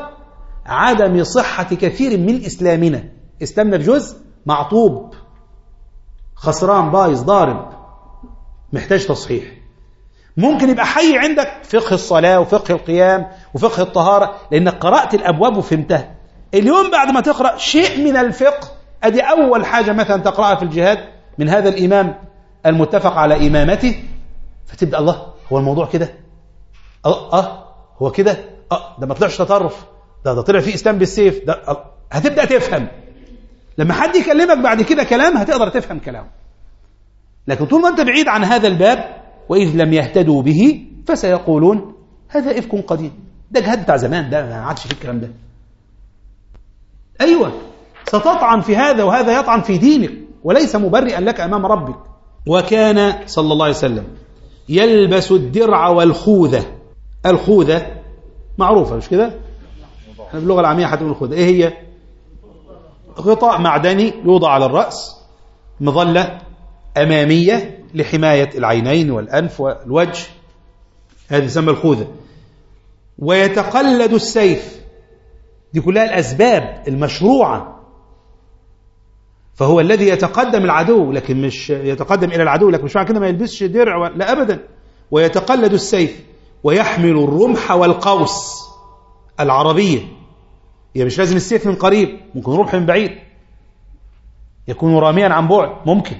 عدم صحة كثير من إسلامنا. إسلامنا بجزء معطوب، خسران بايظ ضارب محتاج تصحيح. ممكن يبقى حي عندك فقه الصلاة وفقه القيام وفقه الطهارة لأنك قرأت الأبواب وفهمتها. اليوم بعد ما تقرأ شيء من الفقه، أدي أول حاجة مثلا تقرأها في الجهاد من هذا الإمام المتفق على إمامته، فتبدأ الله هو الموضوع كده، اه اه هو كده، اه ده ما طلعش تطرف، ده ده طلع فيه اسلام بالسيف، ده آه. هتبدأ تفهم. لما حد يكلمك بعد كده كلام هتقدر تفهم كلامه. لكن طول ما انت بعيد عن هذا الباب، وإذ لم يهتدوا به فسيقولون هذا إفك قديم. ده جهاد بتاع زمان، ده ما عادش فيه الكلام ده. أيوة ستطعن في هذا وهذا يطعن في دينك وليس مبرئا لك أمام ربك. وكان صلى الله عليه وسلم يلبس الدرع والخوذة. الخوذة معروفة مش كده؟ احنا باللغة العامية هتقول الخوذة ايه هي؟ غطاء معدني يوضع على الرأس، مظلة أمامية لحماية العينين والأنف والوجه، هذه تسمى الخوذة. ويتقلد السيف، دي كلها الأسباب المشروعة. فهو الذي يتقدم العدو، لكن مش يتقدم إلى العدو، لكن مش معنى كده ما يلبسش درع و... لا أبدا. ويتقلد السيف ويحمل الرمح والقوس العربية. يعني مش لازم السيف من قريب، ممكن رمح من بعيد، يكون راميا عن بعد، ممكن.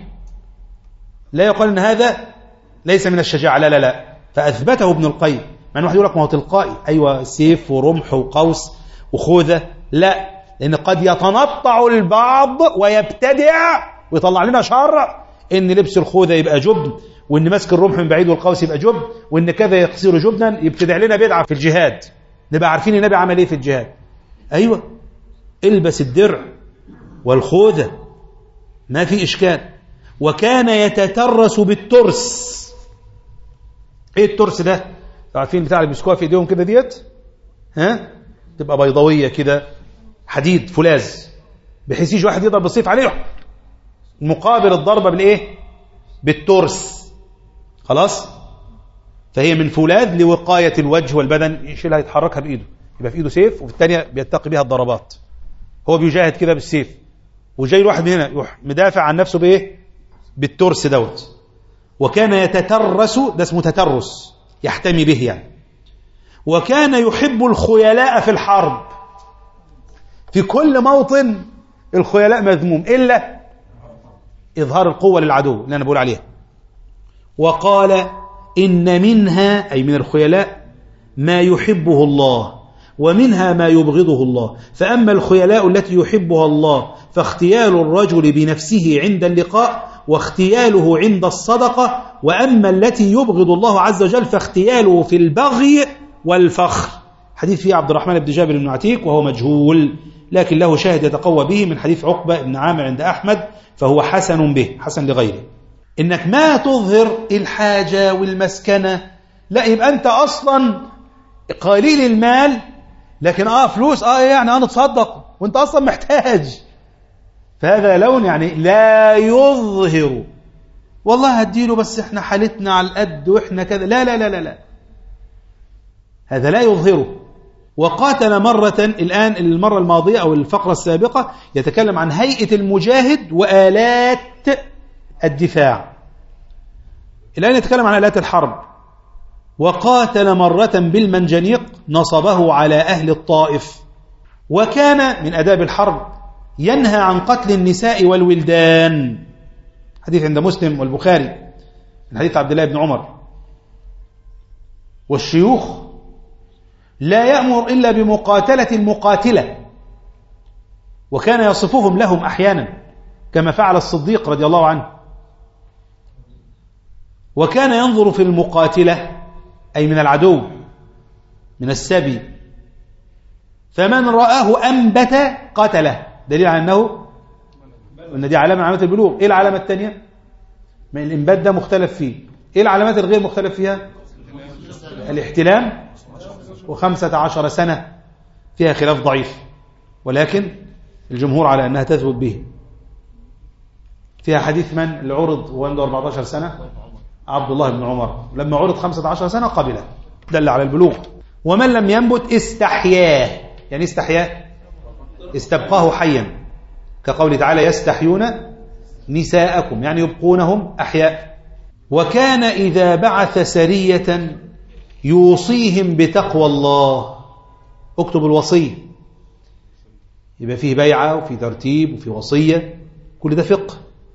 لا يقال ان هذا ليس من الشجاعة، لا لا لا. فأثبته ابن القيم. مع أن واحد يقول لك ما هو تلقائي، أيوة سيف ورمح وقوس وخوذة، لا، لأن قد يتنطع البعض ويبتدع ويطلع لنا شرع إن لبس الخوذة يبقى جبن، وإن مسك الرمح من بعيد والقوس يبقى جبن، وإن كذا يصير جبنا، يبتدع لنا بدعة في الجهاد. نبقى عارفين النبي عمل إيه في الجهاد. أيوة البس الدرع والخوذة ما في إشكال. وكان يتترس بالترس. ايه الترس ده؟ عارفين بتاع اللي بيسكوها في ايديهم كده ديت، ها، تبقى بيضاويه كده، حديد فولاذ، بحيث يجي واحد يضرب بالسيف عليه مقابل الضربه بالايه؟ بالترس. خلاص؟ فهي من فولاذ لوقايه الوجه والبدن، يشيلها يتحركها بايده، يبقى في ايده سيف وفي الثانيه بيتقي بها الضربات. هو بيجاهد كده بالسيف، وجاي الواحد من هنا يروح مدافع عن نفسه بايه؟ بالترس دوت. وكان يتترس، ده اسمه تترس، يحتمي به يعني. وكان يحب الخيلاء في الحرب. في كل موطن الخيلاء مذموم إلا إظهار القوة للعدو اللي أنا بقول عليها. وقال إن منها، أي من الخيلاء، ما يحبه الله ومنها ما يبغضه الله. فأما الخيلاء التي يحبها الله فاختيال الرجل بنفسه عند اللقاء واختياله عند الصدقة. وأما التي يبغض الله عز وجل فاختياله في البغي والفخر. حديث فيه عبد الرحمن بن جابر بن عتيق وهو مجهول، لكن له شاهد يتقوى به من حديث عقبة بن عامر عند أحمد، فهو حسن به، حسن لغيره. إنك ما تظهر الحاجة والمسكنة، لا، يبقى أنت أصلا قليل المال، لكن آه فلوس، آه يعني أنا تصدق وأنت أصلا محتاج. فهذا لون يعني لا يظهر، والله هديله بس احنا حالتنا على القد واحنا كذا، لا لا لا لا لا، هذا لا يظهره. وقاتل مرة، الآن المرة الماضية أو الفقرة السابقة يتكلم عن هيئة المجاهد وآلات الدفاع، الآن يتكلم عن آلات الحرب. وقاتل مرة بالمنجنيق نصبه على أهل الطائف. وكان من أداب الحرب ينهى عن قتل النساء والولدان، حديث عند مسلم والبخاري من حديث عبد الله بن عمر. والشيوخ لا يأمر إلا بمقاتلة المقاتلة، وكان يصفهم لهم أحيانا كما فعل الصديق رضي الله عنه. وكان ينظر في المقاتلة، أي من العدو من السبي، فمن رآه أنبت قتله، دليل على أنه أن دي علامة من علامات البلوغ. إيه العلامة الثانية؟ من الإنبات ده مختلف فيه. إيه العلامات الغير مختلف فيها؟ الاحتلام، وخمسة عشر سنة فيها خلاف ضعيف، ولكن الجمهور على أنها تثبت به. فيها حديث من اللي عرض وعنده أربعة عشر سنة؟ عبد الله بن عمر، لما عرض خمسة عشر سنة قبله، دل على البلوغ. ومن لم ينبت استحياه، يعني استحياه استبقاه حيا، كقوله تعالى يستحيون نساءكم، يعني يبقونهم أحياء. وكان إذا بعث سرية يوصيهم بتقوى الله. اكتب الوصية، يبقى فيه بيعة وفي ترتيب وفي وصية، كل ده فقه.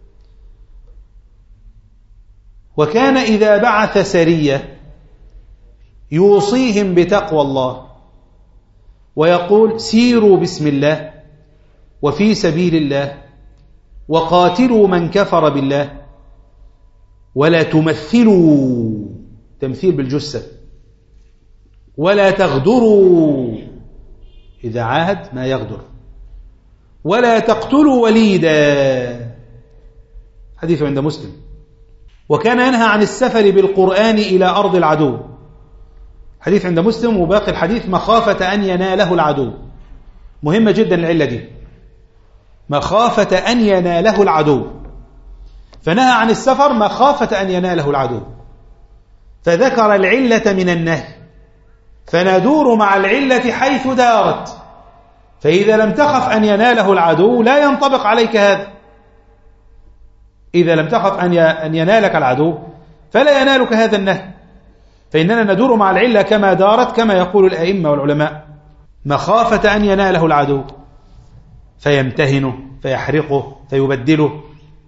وكان إذا بعث سرية يوصيهم بتقوى الله ويقول سيروا بسم الله وفي سبيل الله وقاتلوا من كفر بالله ولا تمثلوا، تمثيل بالجثة، ولا تغدروا، إذا عاهد ما يغدر، ولا تقتلوا وليدا، حديث عند مسلم. وكان ينهى عن السفر بالقرآن إلى أرض العدو، حديث عند مسلم. وباقي الحديث مخافة أن يناله العدو، مهمة جدا العلة دي، مخافة أن يناله العدو، فنهى عن السفر مخافة أن يناله العدو، فذكر العلة من النهي، فندور مع العلة حيث دارت، فإذا لم تخف أن يناله العدو لا ينطبق عليك هذا. إذا لم تخف أن ينالك العدو فلا ينالك هذا النهي، فإننا ندور مع العلة كما دارت، كما يقول الأئمة والعلماء، مخافة أن يناله العدو فيمتهنه فيحرقه فيبدله.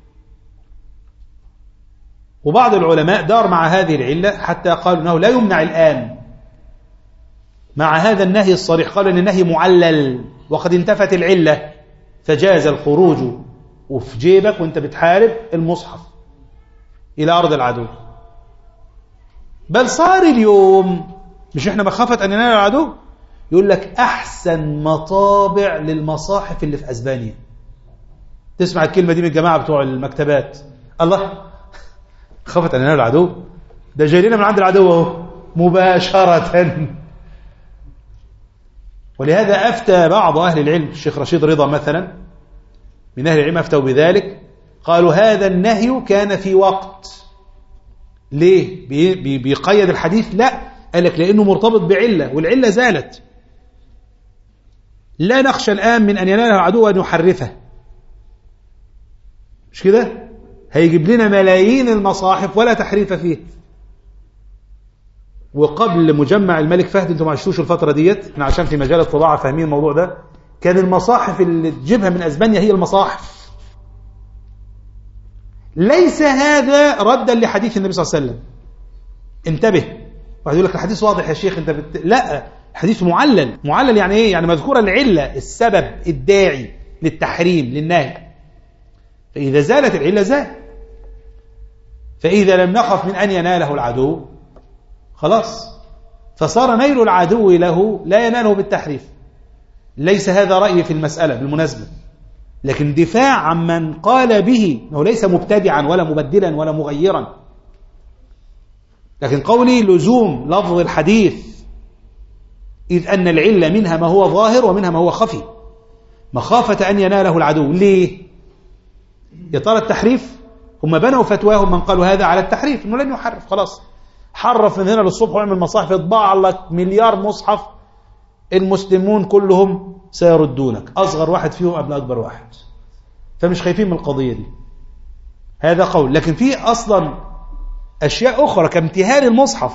وبعض العلماء دار مع هذه العلة حتى قالوا أنه لا يمنع الآن مع هذا النهي الصريح، قالوا أن النهي معلل وقد انتفت العلة، فجاز الخروج وفي جيبك وانت بتحارب المصحف إلى أرض العدو. بل صار اليوم، مش احنا مخافة أن ينال العدو، يقول لك أحسن مطابع للمصاحف اللي في أسبانيا. تسمع الكلمة دي من الجماعة بتوع المكتبات، الله خافة أن ينال العدو، ده جاي لنا من عند العدو اهو مباشرة. ولهذا أفتى بعض أهل العلم، الشيخ رشيد رضا مثلا من أهل العلم أفتوا بذلك، قالوا هذا النهي كان في وقت. ليه بي بيقيد الحديث؟ لا، قال لك لأنه مرتبط بعلة، والعلة زالت، لا نخشى الآن من أن يناله العدو أن يحرفه، مش كده؟ هيجيب لنا ملايين المصاحف ولا تحريف فيه. وقبل مجمع الملك فهد، انتم ما عشتوش الفترة ديت، احنا عشان في مجال الطباعة فاهمين الموضوع ده، كان المصاحف اللي تجيبها من أسبانيا هي المصاحف. ليس هذا ردا لحديث النبي صلى الله عليه وسلم، انتبه. واحد يقول لك الحديث واضح يا شيخ انت بت... لا، الحديث معلل. معلل يعني ايه؟ يعني مذكورة العلة، السبب الداعي للتحريم للنهي، فإذا زالت العلة زال. فإذا لم نخف من أن يناله العدو خلاص، فصار نيل العدو له لا يناله بالتحريف. ليس هذا رأيي في المسألة بالمناسبة، لكن دفاع عن من قال به أنه ليس مبتدعا ولا مبدلا ولا مغيرا. لكن قولي لزوم لفظ الحديث، إذ أن العلة منها ما هو ظاهر ومنها ما هو خفي، مخافة أن يناله العدو. ليه؟ يا ترى التحريف؟ هم بنوا فتواهم من قالوا هذا على التحريف، إنه لن يحرف، خلاص حرف من هنا للصبح ويعمل مصاحف، يطبع لك مليار مصحف، المسلمون كلهم سيردونك، أصغر واحد فيهم قبل أكبر واحد، فمش خايفين من القضية دي. هذا قول. لكن في أصلا أشياء أخرى كامتهان المصحف،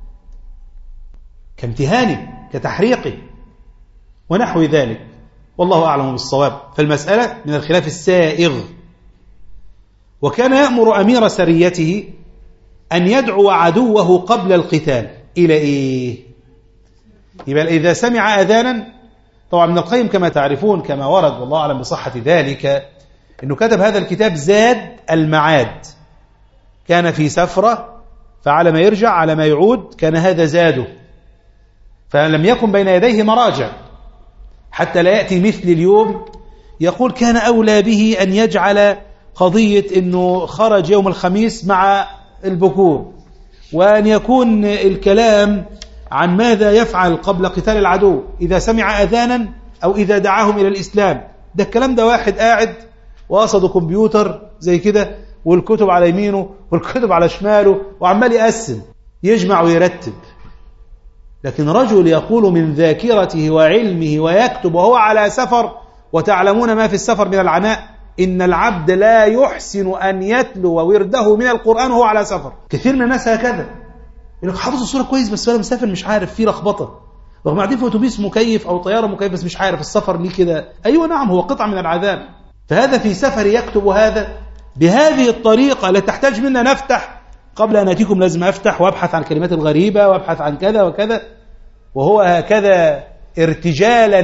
كامتهانه، كتحريقه ونحو ذلك، والله أعلم بالصواب. فالمسألة من الخلاف السائغ. وكان يأمر أمير سريته أن يدعو عدوه قبل القتال إلى إيه؟ يبقى إذا سمع أذانا، طبعا ابن القيم كما تعرفون كما ورد والله أعلم بصحة ذلك، أنه كتب هذا الكتاب زاد المعاد، كان في سفرة فعلى ما يرجع على ما يعود كان هذا زاده، فلم يكن بين يديه مراجع حتى لا يأتي مثل اليوم يقول كان أولى به أن يجعل قضية أنه خرج يوم الخميس مع البكور، وأن يكون الكلام عن ماذا يفعل قبل قتال العدو إذا سمع أذانا أو إذا دعاهم إلى الإسلام. ده الكلام ده واحد قاعد وقصده كمبيوتر زي كده، والكتب على يمينه والكتب على شماله، وعمال يقسم يجمع ويرتب. لكن رجل يقول من ذاكرته وعلمه ويكتب وهو على سفر، وتعلمون ما في السفر من العناء، إن العبد لا يحسن أن يتلو ورده من القرآن وهو على سفر. كثير من الناس هكذا، يقول لك حافظ الصورة كويس بس أنا مسافر مش عارف، في لخبطة، رغم قاعدين في أتوبيس مكيف أو طيارة مكيف بس مش عارف السفر ليه كده. أيوة نعم، هو قطعة من العذاب. فهذا في سفر يكتب هذا بهذه الطريقة لا تحتاج منا نفتح قبل أن أتيكم لازم أفتح وأبحث عن الكلمات الغريبة وأبحث عن كذا وكذا، وهو هكذا ارتجالا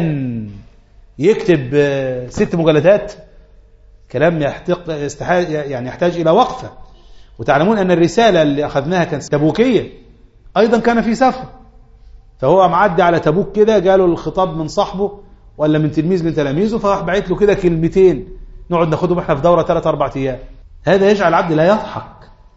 يكتب ست مجلدات كلام يحتاج يعني يحتاج إلى وقفة. وتعلمون أن الرسالة اللي أخذناها كانت تبوكية، أيضا كان في سفر، فهو معدي على تبوك كده، جاله الخطاب من صاحبه ولا من تلميذ من تلاميذه، فراح بعت له كده كلمتين نقعد ناخدهم احنا في دورة ثلاث أربع أيام. هذا يجعل العبد لا يضحك،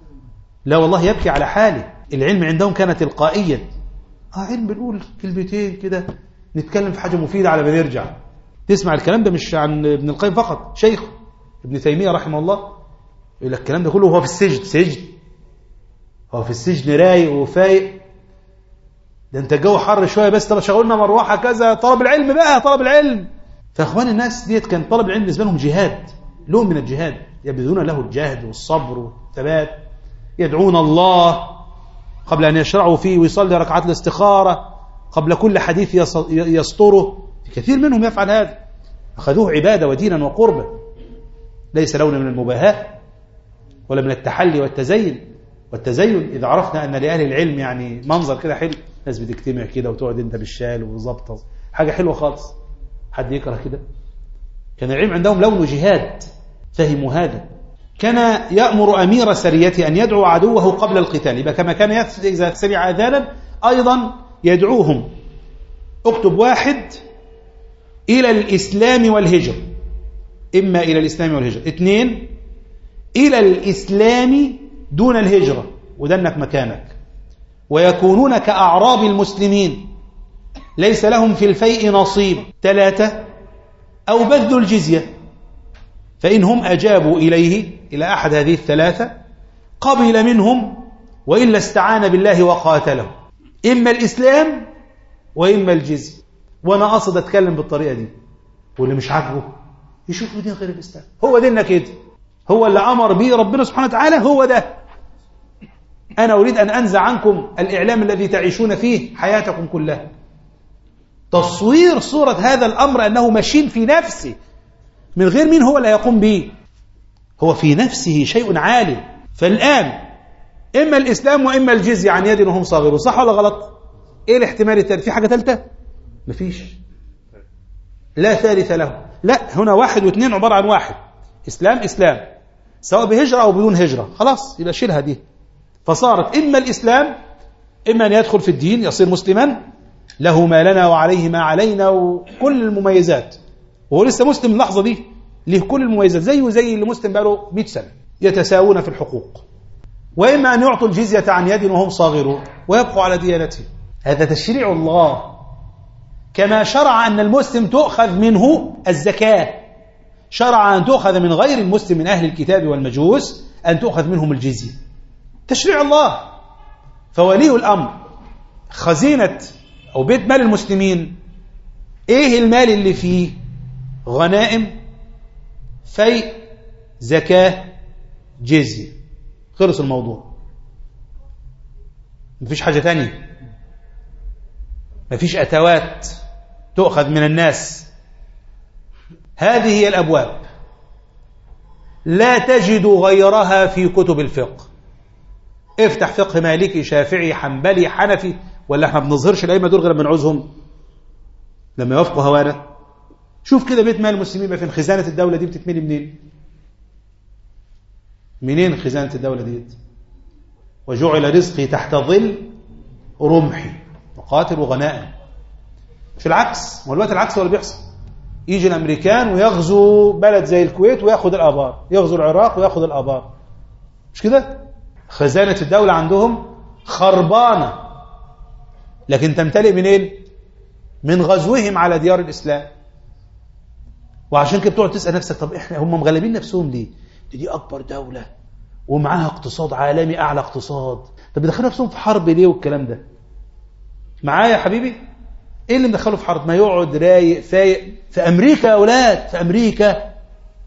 لا والله يبكي على حاله. العلم عندهم كان تلقائيا، اه علم بنقول كلمتين كده نتكلم في حاجة مفيدة على ما نرجع. تسمع الكلام ده مش عن ابن القيم فقط، شيخ ابن تيمية رحمه الله يقول لك الكلام ده كله وهو في السجن. سجن هو في السجن رايق وفايق، ده انت الجو حر شويه بس طب شغلنا مروحه كذا، طلب العلم بقى طلب العلم. فاخوان الناس ديت كان طلب العلم بالنسبه لهم جهاد، لون من الجهاد، يبذلون له الجهد والصبر والثبات، يدعون الله قبل ان يشرعوا فيه، ويصلي ركعات الاستخاره قبل كل حديث يسطره. كثير منهم يفعل هذا، اخذوه عباده ودينا وقربا، ليس لون من المباهاه ولا من التحلي والتزين. والتزين إذا عرفنا أن لأهل العلم يعني منظر كده حلو، ناس بتجتمع كده وتقعد انت بالشال وظبطه، حاجة حلوة خالص، حد يكره كده؟ كان العلم عندهم لون جهاد، فهموا هذا. كان يأمر أمير سريته أن يدعو عدوه قبل القتال، يبقى كما كان إذا سمع أذانا أيضا يدعوهم. اكتب واحد إلى الإسلام والهجر، إما إلى الإسلام والهجر. اثنين إلى الإسلام دون الهجرة، ودنك مكانك، ويكونون كأعراب المسلمين ليس لهم في الفيء نصيب. ثلاثة أو بذل الجزية، فإن هم أجابوا إليه إلى أحد هذه الثلاثة قبل منهم، وإلا استعان بالله وقاتله. إما الإسلام وإما الجزية. وأنا أقصد أتكلم بالطريقة دي، واللي مش عاجبه يشوف دين غير الإسلام. هو ديننا كده، هو اللي أمر به ربنا سبحانه وتعالى، هو ده. أنا أريد أن أنزع عنكم الإعلام الذي تعيشون فيه حياتكم كلها، تصوير صورة هذا الأمر أنه ماشين في نفسه من غير مين هو اللي يقوم به، هو في نفسه شيء عالي. فالآن إما الإسلام وإما الجزية عن يد وهم صاغرون، صح ولا غلط؟ إيه الاحتمال الثالث؟ في حاجة ثالثة؟ مفيش، لا ثالث له. لا، هنا واحد واثنين عبارة عن واحد، إسلام إسلام، سواء بهجرة أو بدون هجرة، خلاص يبقى شيلها دي. فصارت إما الإسلام، إما أن يدخل في الدين يصير مسلما له ما لنا وعليه ما علينا وكل المميزات، وهو لسه مسلم اللحظة دي، له كل المميزات زيه زي اللي مسلم بقاله مئة سنة، يتساوون في الحقوق. وإما أن يعطوا الجزية عن يد وهم صاغرون ويبقوا على ديانتهم. هذا تشريع الله، كما شرع أن المسلم تؤخذ منه الزكاة، شرع أن تؤخذ من غير المسلم من أهل الكتاب والمجوس أن تؤخذ منهم الجزية، تشريع الله. فولي الأمر خزينة أو بيت مال المسلمين، إيه المال اللي فيه؟ غنائم، فيء، زكاة، جزية، خلص الموضوع، مفيش حاجة تانية، مفيش أتوات تؤخذ من الناس. هذه هي الأبواب، لا تجد غيرها في كتب الفقه. افتح فقه مالكي شافعي حنبلي حنفي، ولا احنا بنظهرش الأئمة دول غير لما نعوزهم لما يوافقوا هوانا. شوف كده بيت مال المسلمين ما فين، خزانة الدولة دي بتتملي منين؟ منين خزانة الدولة دي؟ وجعل رزقي تحت ظل رمحي، مقاتل وغنائم. مش العكس؟ ما الوقت العكس هو اللي بيحصل. يجي الأمريكان ويغزو بلد زي الكويت ويأخذ الآبار، يغزو العراق ويأخذ الآبار، مش كده؟ خزانة الدولة عندهم خربانة، لكن تمتلئ منين؟ من غزوهم على ديار الإسلام. وعشان كده بتقعد تسأل نفسك، طب احنا هم مغلبين نفسهم ليه؟ دي, دي أكبر دولة ومعاها اقتصاد عالمي أعلى اقتصاد، طب بيدخلوا نفسهم في حرب ليه والكلام ده؟ معايا يا حبيبي؟ ايه اللي مدخله في حرب؟ ما يقعد رايق فايق في أمريكا يا أولاد، في أمريكا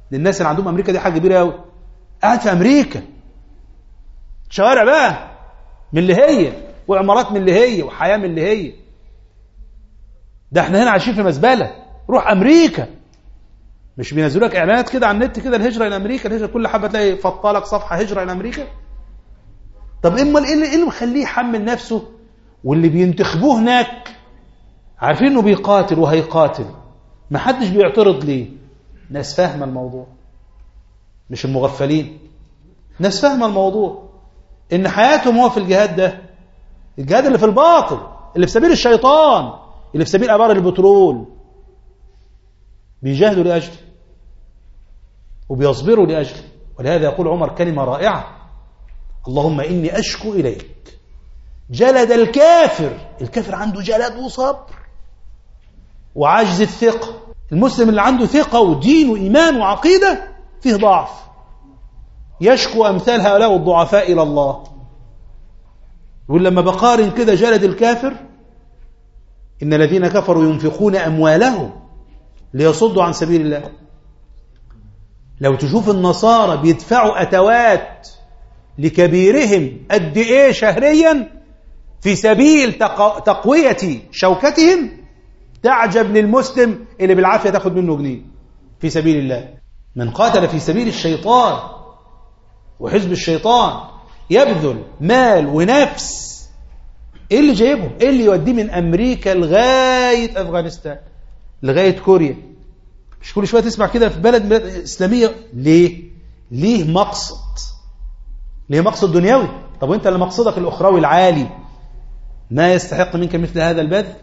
للناس اللي عندهم أمريكا دي حاجة كبيرة قوي. قاعد في أمريكا، شوارع بقى من اللي هي، وعمارات من اللي هي، وحياة من اللي هي. ده احنا هنا عايشين في مزبلة، روح أمريكا. مش بينزلوا لك إعلانات كده على النت كده، الهجرة إلى أمريكا، الهجرة كل حبة تلاقي فطالك صفحة هجرة إلى أمريكا. طب إما إيه اللي, إيه اللي مخليه يحمل نفسه؟ واللي بينتخبوه هناك عارفين إنه بيقاتل وهيقاتل، ما حدش بيعترض ليه؟ ناس فاهمة الموضوع، مش المغفلين. ناس فاهمة الموضوع إن حياتهم هو في الجهاد ده، الجهاد اللي في الباطل، اللي في سبيل الشيطان، اللي في سبيل أبار البترول، بيجاهدوا لأجله وبيصبروا لأجله. ولهذا يقول عمر كلمة رائعة: اللهم إني أشكو إليك جلد الكافر. الكافر عنده جلد وصبر وعجز الثقة. المسلم اللي عنده ثقة ودين وإيمان وعقيدة فيه ضعف، يشكو أمثال هؤلاء الضعفاء إلى الله. يقول لما بقارن كده جلد الكافر: إن الذين كفروا ينفقون أموالهم ليصدوا عن سبيل الله. لو تشوف النصارى بيدفعوا أتوات لكبيرهم قد إيه شهريا في سبيل تقوية شوكتهم، تعجب للمسلم اللي بالعافية تاخد منه جنيه في سبيل الله. من قاتل في سبيل الشيطان وحزب الشيطان يبذل مال ونفس. ايه اللي جايبهم؟ ايه اللي يوديه من امريكا لغايه افغانستان لغايه كوريا؟ مش كل شويه تسمع كده في بلد بلد اسلاميه. ليه؟ ليه مقصد، ليه مقصد دنيوي. طب وانت اللي مقصدك الاخروي العالي ما يستحق منك مثل هذا البذل؟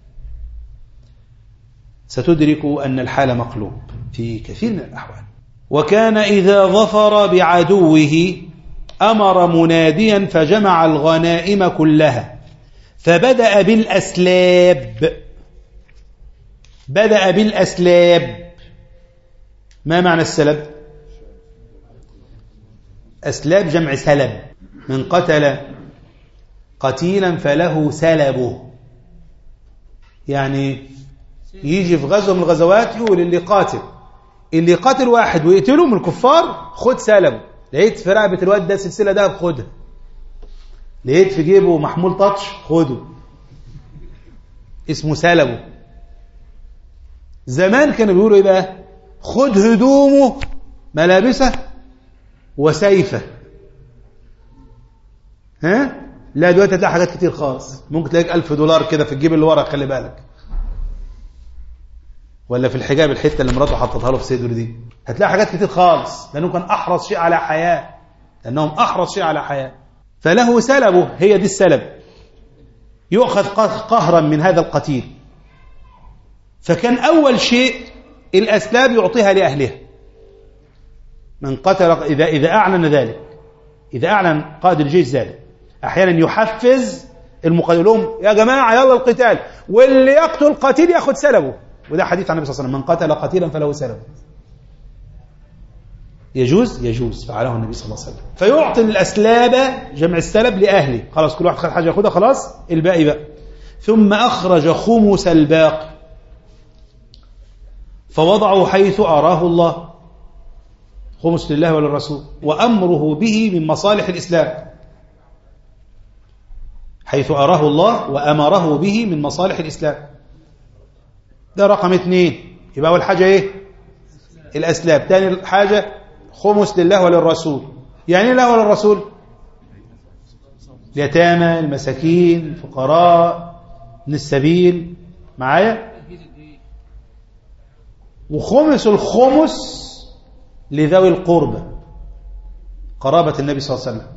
ستدرك ان الحال مقلوب في كثير من الاحوال. وكان اذا ظفر بعدوه امر مناديا فجمع الغنائم كلها، فبدأ بالأسلاب. بدأ بالأسلاب. ما معنى السلب؟ أسلاب جمع سلب. من قتل قتيلا فله سلبه، يعني يجي في غزوة من الغزوات يقول اللي قاتل اللي قاتل واحد ويقتله من الكفار خد سلبه. لقيت في رقبة الواد ده سلسلة دهب خدها، لقيت في جيبه محمول تاتش خده، اسمه سلبه. زمان كانوا بيقولوا ايه بقى؟ خد هدومه ملابسه وسيفه. ها؟ لا دلوقتي هتلاقي حاجات كتير خالص. ممكن تلاقيك ألف دولار كده في الجيب اللي ورا، خلي بالك، ولا في الحجاب الحته اللي مراته حطتها له في صدره دي. هتلاقي حاجات كتير خالص، لانه كان احرص شيء على حياه، لانهم احرص شيء على حياه. فله سلبه، هي دي السلب، يؤخذ قهرا من هذا القتيل. فكان أول شيء الأسلاب يعطيها لأهلها. من قتل إذا إذا أعلن ذلك، إذا أعلن قائد الجيش ذلك، أحيانا يحفز المقاتلون: يا جماعة يلا القتال، واللي يقتل قتيل يأخذ سلبه. وده حديث عن النبي صلى الله عليه وسلم: من قتل قتيلا فله سلبه. يجوز يجوز فعله النبي صلى الله عليه وسلم. فيعطي الأسلاب جمع السلب لأهله. خلاص كل واحد خد حاجة ياخدها، خلاص الباقي بقى. ثم أخرج خمس الباقي فوضعه حيث أراه الله، خمس لله وللرسول، وأمره به من مصالح الإسلام، حيث أراه الله وأمره به من مصالح الإسلام. ده رقم اثنين. يبقى أول حاجة إيه؟ الأسلاب. ثاني حاجة خمس لله وللرسول. يعني الله وللرسول؟ اليتامى، المساكين، الفقراء، من السبيل، معايا؟ وخمس الخمس لذوي القربى، قرابة النبي صلى الله عليه وسلم.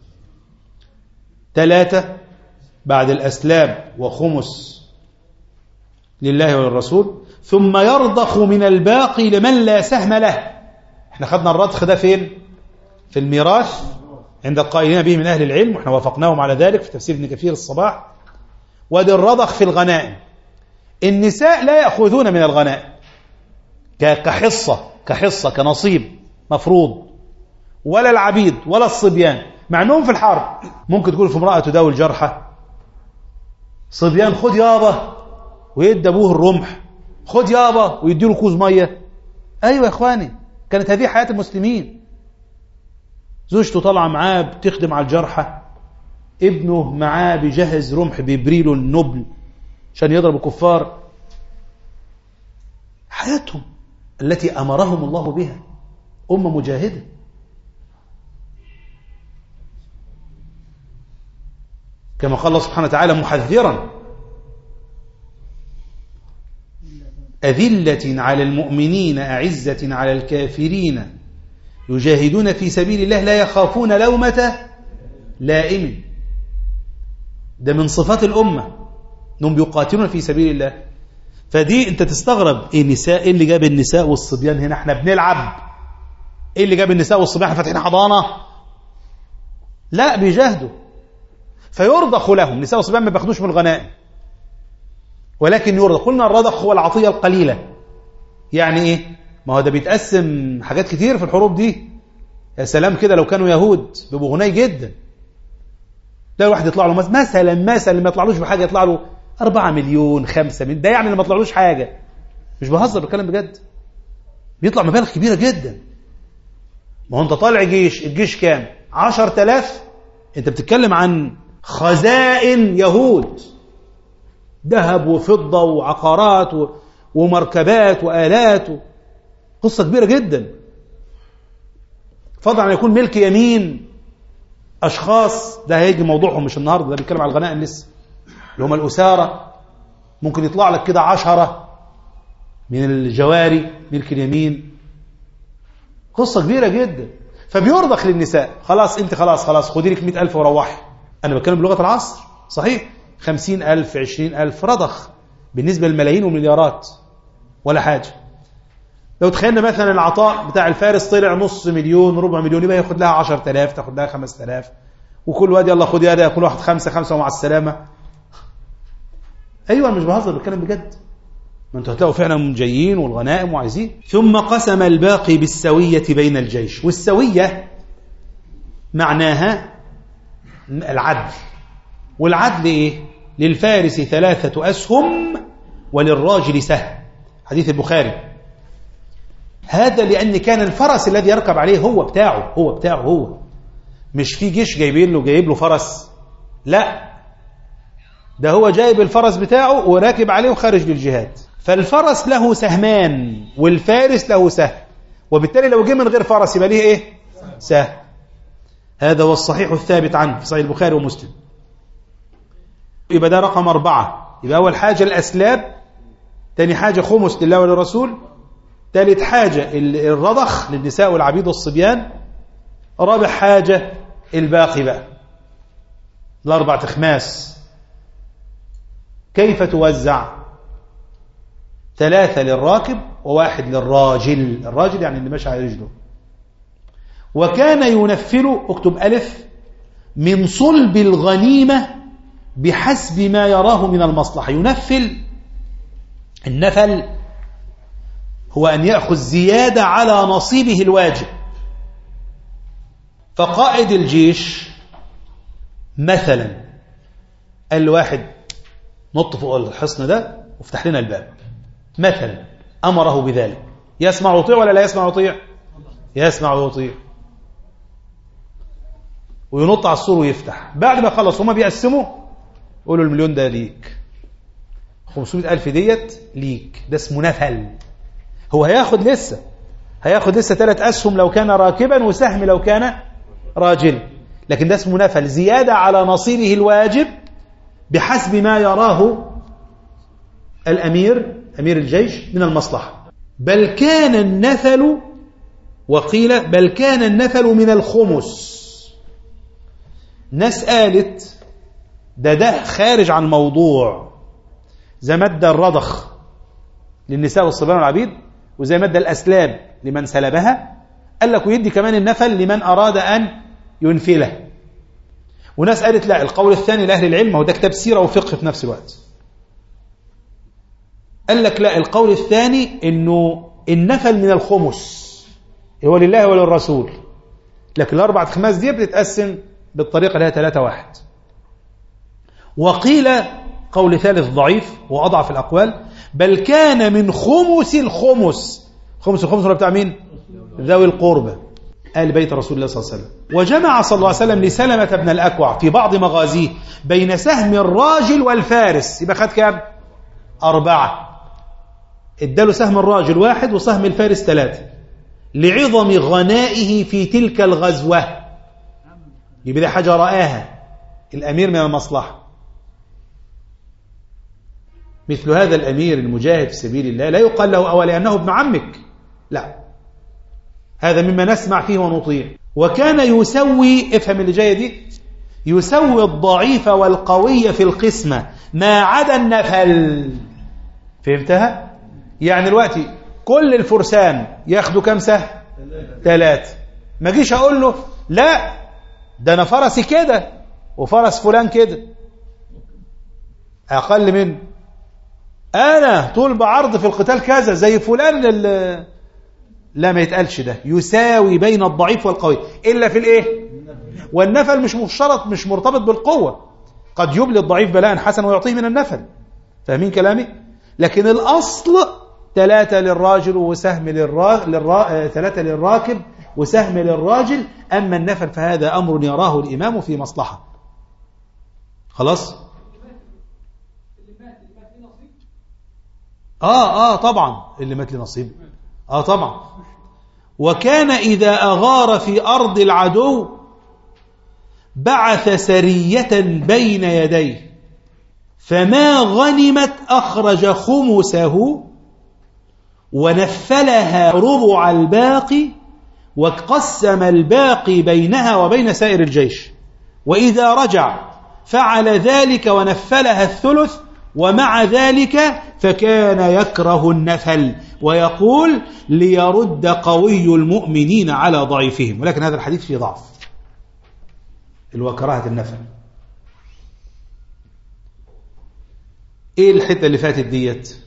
ثلاثة بعد الأسلاب وخمس لله وللرسول. ثم يرضخ من الباقي لمن لا سهم له. احنا خدنا الرضخ ده فين؟ في الميراث عند القائلين به من أهل العلم، واحنا وافقناهم على ذلك في تفسير ابن كثير الصباح. ودي الرضخ في الغنائم. النساء لا يأخذون من الغنائم كحصة كحصة كنصيب مفروض، ولا العبيد ولا الصبيان، مع انهم في الحرب. ممكن تقول في امرأة تداوي الجرحى: صبيان خد يابا، ويدي ابوه الرمح، خد يابا ويديله كوز ميه. ايوه يا اخواني، كانت هذه حياة المسلمين. زوجته طالعة معاه بتخدم على الجرحى، ابنه معاه بيجهز رمح بيبريله النبل عشان يضرب الكفار. حياتهم التي أمرهم الله بها، أمة مجاهدة. كما قال الله سبحانه وتعالى محذرا: أذلة على المؤمنين أعزة على الكافرين يجاهدون في سبيل الله لا يخافون لومة لائم. ده من صفات الأمة أنهم يقاتلون في سبيل الله. فدي أنت تستغرب إيه النساء، إيه اللي جاب النساء والصبيان هنا؟ احنا بنلعب. إيه اللي جاب النساء والصبيان؟ احنا فاتحين حضانة؟ لا، بيجاهدوا. فيرضخ لهم. النساء والصبيان ما بياخدوش من الغنائم، ولكن يرضخ. قلنا الرضخ هو العطية القليلة. يعني إيه؟ ما هو ده بيتقسم حاجات كتير في الحروب دي. يا سلام كده لو كانوا يهود بيبقوا غني جدا. ده الواحد يطلع له مثلا مثلا ما يطلعلوش بحاجة، يطلع له أربعة مليون خمسة من ده، يعني اللي ما يطلعلوش حاجة. مش بهزر، بتكلم بجد. بيطلع مبالغ كبيرة جدا. ما هو انت طالع جيش، الجيش كام؟ عشر تلاف. انت بتتكلم عن خزائن يهود، ذهب وفضة وعقارات و... ومركبات وآلات و... قصة كبيرة جدا. فضلا عن يكون ملك يمين أشخاص، ده هيجي موضوعهم مش النهاردة، ده بيتكلم على الغنائم لسه، اللي هم الأسارة. ممكن يطلع لك كده عشرة من الجواري ملك اليمين. قصة كبيرة جدا. فبيرضخ للنساء. خلاص انت خلاص خلاص خدي لك مئة ألف وروحي. أنا بتكلم بلغة العصر، صحيح؟ خمسين ألف عشرين ألف رضخ بالنسبة للملايين والمليارات ولا حاجة. لو تخيلنا مثلا العطاء بتاع الفارس طلع نص مليون ربع مليون، يبقى ياخد لها عشر تلاف، تاخد لها خمس تلاف، وكل واد يلا خد يا ده، كل واحد خمسة خمسة ومع السلامة. أيوة مش بهزر، بتكلم بجد. ما انتوا هتلاقوا فعلا جايين والغنائم وعايزين. ثم قسم الباقي بالسوية بين الجيش. والسوية معناها العدل. والعدل ايه؟ للفارس ثلاثة أسهم وللراجل سهم. حديث البخاري. هذا لأن كان الفرس الذي يركب عليه هو بتاعه هو بتاعه هو مش في جيش جايبين له جايب له فرس، لا، ده هو جايب الفرس بتاعه وراكب عليه وخارج للجهاد. فالفرس له سهمان والفارس له سهم، وبالتالي لو جه من غير فرس يبقى ليه ايه؟ سهم. هذا هو الصحيح الثابت عنه في صحيح البخاري ومسلم. يبقى ده رقم أربعة. يبقى أول حاجة الأسلاب، تاني حاجة خمس لله وللرسول، ثالث حاجة الرضخ للنساء والعبيد والصبيان، رابع حاجة الباقي بقى الأربع تخماس. كيف توزع؟ ثلاثة للراكب وواحد للراجل. الراجل يعني اللي ماشي على رجله. وكان ينفل، اكتب ألف، من صلب الغنيمة بحسب ما يراه من المصلحة. ينفل، النفل هو أن يأخذ زيادة على نصيبه الواجب. فقائد الجيش مثلا الواحد نط فوق الحصن ده وافتح لنا الباب مثلا، أمره بذلك، يسمع ويطيع ولا لا يسمع ويطيع؟ يسمع ويطيع. وينط على السور ويفتح. بعد ما خلص هما بيقسموا، يقولوا المليون ده ليك، خمسمائة ألف ديت ليك. ده اسمه نفل. هو هياخد لسه هياخد لسه ثلاث أسهم لو كان راكبا وسهم لو كان راجل، لكن ده اسمه نفل، زيادة على نصيبه الواجب بحسب ما يراه الأمير أمير الجيش من المصلحة. بل كان النفل، وقيل بل كان النفل من الخمس. ناس قالت ده ده خارج عن موضوع، زي مادة الرضخ للنساء والصبيان والعبيد، وزي مادة الأسلاب لمن سلبها، قال لك ويدي كمان النفل لمن أراد أن ينفله. وناس قالت لا، القول الثاني لأهل العلم، هو ده كتاب سيرة وفقه في نفس الوقت، قال لك لا، القول الثاني إنه النفل من الخمس هو لله وللرسول، لكن الأربعة خماس دي بتتقسم بالطريقة اللي هي ثلاثة واحد. وقيل قول ثالث ضعيف وأضعف الأقوال، بل كان من خمس الخمس. خمس الخمس ولا بتاع مين؟ ذوي القربى آل بيت رسول الله صلى الله عليه وسلم. وجمع صلى الله عليه وسلم لسلمة بن الأكوع في بعض مغازيه بين سهم الراجل والفارس، يبقى خد كام؟ أربعة. اداله سهم الراجل واحد وسهم الفارس ثلاثة لعظم غنائه في تلك الغزوة. يبقى ده حاجة رآها الأمير من المصلحة. مثل هذا الأمير المجاهد في سبيل الله لا يقال له أو لأنه ابن عمك، لا، هذا مما نسمع فيه ونطيع. وكان يسوي، افهم اللي جاية دي، يسوي الضعيف والقوي في القسمة ما عدا النفل. فهمتها؟ يعني دلوقتي كل الفرسان ياخدوا كم سهم؟ ثلاثة. ما جيش أقول له لا ده أنا فرسي كده وفرس فلان كده أقل منه، أنا طول بعرض في القتال كذا زي فلان اللي... لا، ما يتقالش ده. يساوي بين الضعيف والقوي إلا في الإيه؟ والنفل مش مشترط، مش مرتبط بالقوة. قد يبلي الضعيف بلاء حسن ويعطيه من النفل. فاهمين كلامي؟ لكن الأصل ثلاثة للراجل وسهم للرا... للرا... ثلاثة للراكب وسهم للراجل. أما النفل فهذا أمر يراه الإمام في مصلحة. خلاص؟ آه آه طبعا اللي مات لنصيب. آه طبعا. وكان إذا أغار في أرض العدو بعث سرية بين يديه، فما غنمت أخرج خمسه ونفلها ربع الباقي وقسم الباقي بينها وبين سائر الجيش. وإذا رجع فعل ذلك ونفلها الثلث، ومع ذلك فكان يكره النفل ويقول ليرد قوي المؤمنين على ضعيفهم. ولكن هذا الحديث فيه ضعف، اللي هو كراهة النفل. ايه الحتة اللي فاتت ديت؟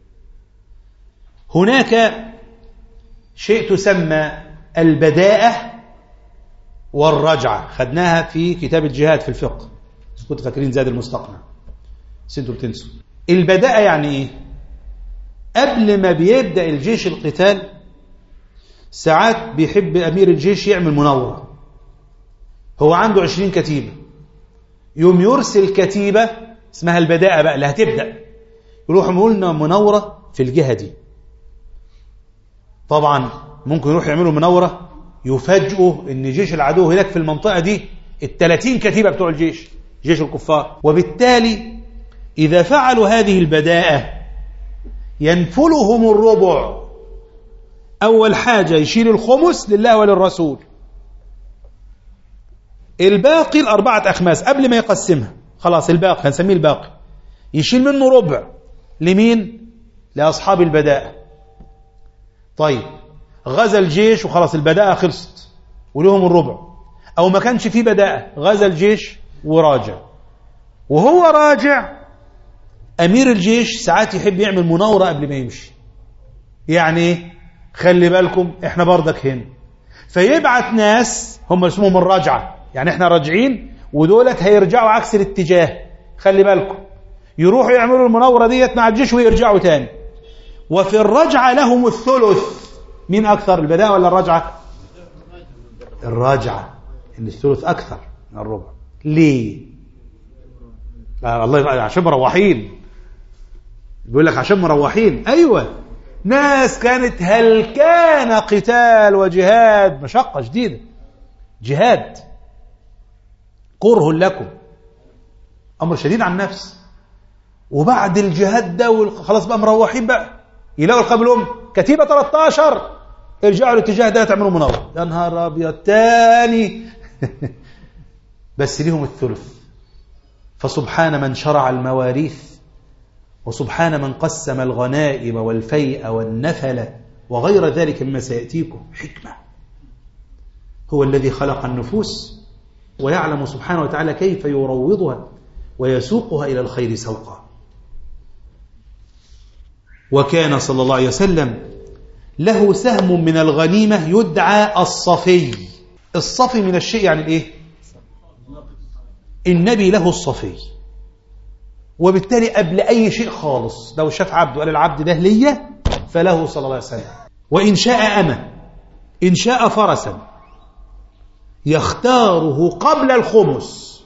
هناك شيء تسمى البداءة والرجعة، خدناها في كتاب الجهاد في الفقه، كنت فاكرين زاد المستقنع، بس انتوا بتنسوا. البداءة يعني ايه؟ قبل ما بيبدأ الجيش القتال ساعات بيحب أمير الجيش يعمل مناورة. هو عنده عشرين كتيبة، يوم يرسل كتيبة اسمها البداءة بقى اللي هتبدأ، يروح يقولنا مناورة في الجهة دي. طبعا ممكن يروح يعملوا مناورة يفاجئوا ان جيش العدو هناك في المنطقة دي الثلاثين كتيبة بتوع الجيش، جيش الكفار. وبالتالي إذا فعلوا هذه البداءة ينفلهم الربع. أول حاجة يشيل الخمس لله وللرسول، الباقي الأربعة أخماس قبل ما يقسمها، خلاص الباقي هنسميه الباقي، يشيل منه ربع لمين؟ لأصحاب البداءة. طيب غزا الجيش وخلاص البداءة خلصت ولهم الربع، أو ما كانش فيه بداءة، غزا الجيش وراجع. وهو راجع أمير الجيش ساعات يحب يعمل مناورة قبل ما يمشي. يعني خلي بالكم احنا بردك هنا، فيبعت ناس هم اسمهم الرجعة، يعني احنا راجعين ودولت هيرجعوا عكس الاتجاه، خلي بالكم. يروحوا يعملوا المناورة ديت مع الجيش ويرجعوا تاني. وفي الرجعة لهم الثلث. مين أكثر، البداءة ولا الرجعة؟ الرجعة، إن الثلث أكثر من الربع. ليه؟ الله يبقى عشان مروحين، بيقول لك عشان مروحين. أيوة، ناس كانت هل كان قتال وجهاد، مشقة شديدة، جهاد كره لكم، أمر شديد عن النفس. وبعد الجهاد ده خلاص بقى مروحين بقى، يلاقوا قبلهم كتيبة ثلاثة عشر، ارجعوا الاتجاه ده تعملوا مناورة. يا نهار أبيض تاني. بس ليهم الثلث. فسبحان من شرع المواريث، وسبحان من قسم الغنائم والفيء والنفل وغير ذلك مما سيأتيكم. حكمة. هو الذي خلق النفوس ويعلم سبحانه وتعالى كيف يروضها ويسوقها إلى الخير سوقا. وكان صلى الله عليه وسلم له سهم من الغنيمة يدعى الصفي. الصفي من الشيء يعني الايه؟ النبي له الصفي، وبالتالي قبل أي شيء خالص لو شاف عبد وقال العبد ده ليا فله صلى الله عليه وسلم. وإن شاء أمة، إن شاء فرسا يختاره قبل الخمس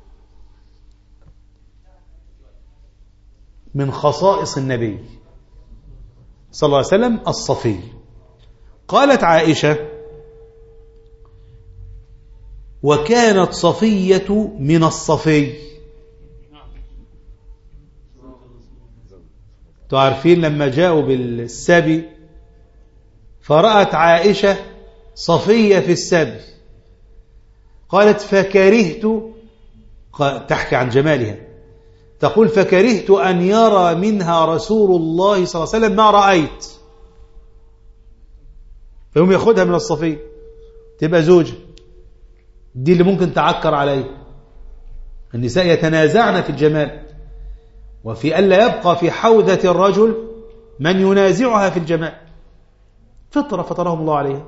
من خصائص النبي صلى الله عليه وسلم الصفي. قالت عائشة: وكانت صفية من الصفي. تعرفين لما جاءوا بالسبي فرأت عائشة صفية في السبي، قالت: فكرهت، تحكي عن جمالها، تقول: فكرهت أن يرى منها رسول الله صلى الله عليه وسلم ما رأيت. فيهم ياخدها من الصفية تبقى زوجة، دي اللي ممكن تعكر عليه. النساء يتنازعن في الجمال، وفي ألا يبقى في حوذة الرجل من ينازعها في الجمال، فطرة فطرهم الله عليها.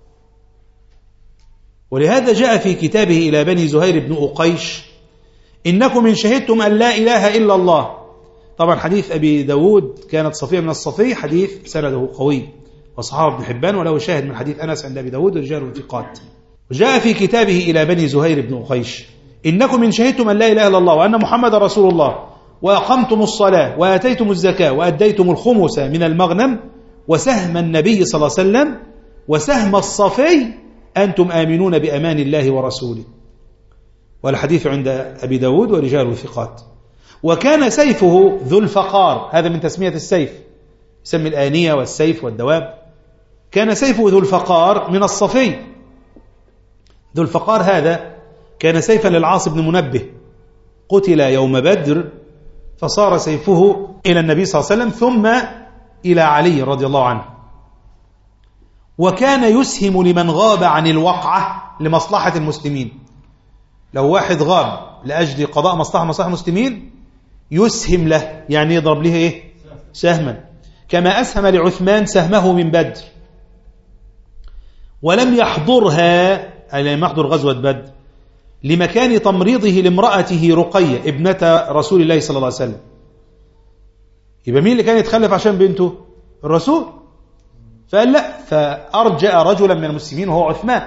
ولهذا جاء في كتابه إلى بني زهير بن أقيش: إنكم إن شهدتم أن لا إله إلا الله. طبعا حديث أبي داود كانت صفية من الصفي، حديث سنده قوي وصحابه ابن حبان، وله شاهد من حديث أنس عند أبي داود ورجال ثقات. وجاء في كتابه إلى بني زهير بن أقيش: إنكم إن شهدتم أن لا إله إلا الله وأن محمد رسول الله وأقمتم الصلاة وآتيتم الزكاة وأديتم الخمس من المغنم وسهم النبي صلى الله عليه وسلم وسهم الصفي أنتم آمنون بأمان الله ورسوله. والحديث عند أبي داود ورجال ثقات. وكان سيفه ذو الفقار، هذا من تسمية السيف، يسمي الآنية والسيف والدواب. كان سيفه ذو الفقار من الصفي. ذو الفقار هذا كان سيفا للعاص بن منبه، قتل يوم بدر، فصار سيفه إلى النبي صلى الله عليه وسلم ثم إلى علي رضي الله عنه. وكان يسهم لمن غاب عن الوقعة لمصلحة المسلمين. لو واحد غاب لأجل قضاء مصلحة مصلحة المسلمين يسهم له، يعني يضرب له إيه؟ سهما، كما أسهم لعثمان سهمه من بدر. ولم يحضرها، أي لم يحضر غزوة بدر، لمكان تمريضه لامرأته رقية ابنة رسول الله صلى الله عليه وسلم. يبقى مين اللي كان يتخلف عشان بنته؟ الرسول. فقال لا، فأرجأ رجلا من المسلمين وهو عثمان،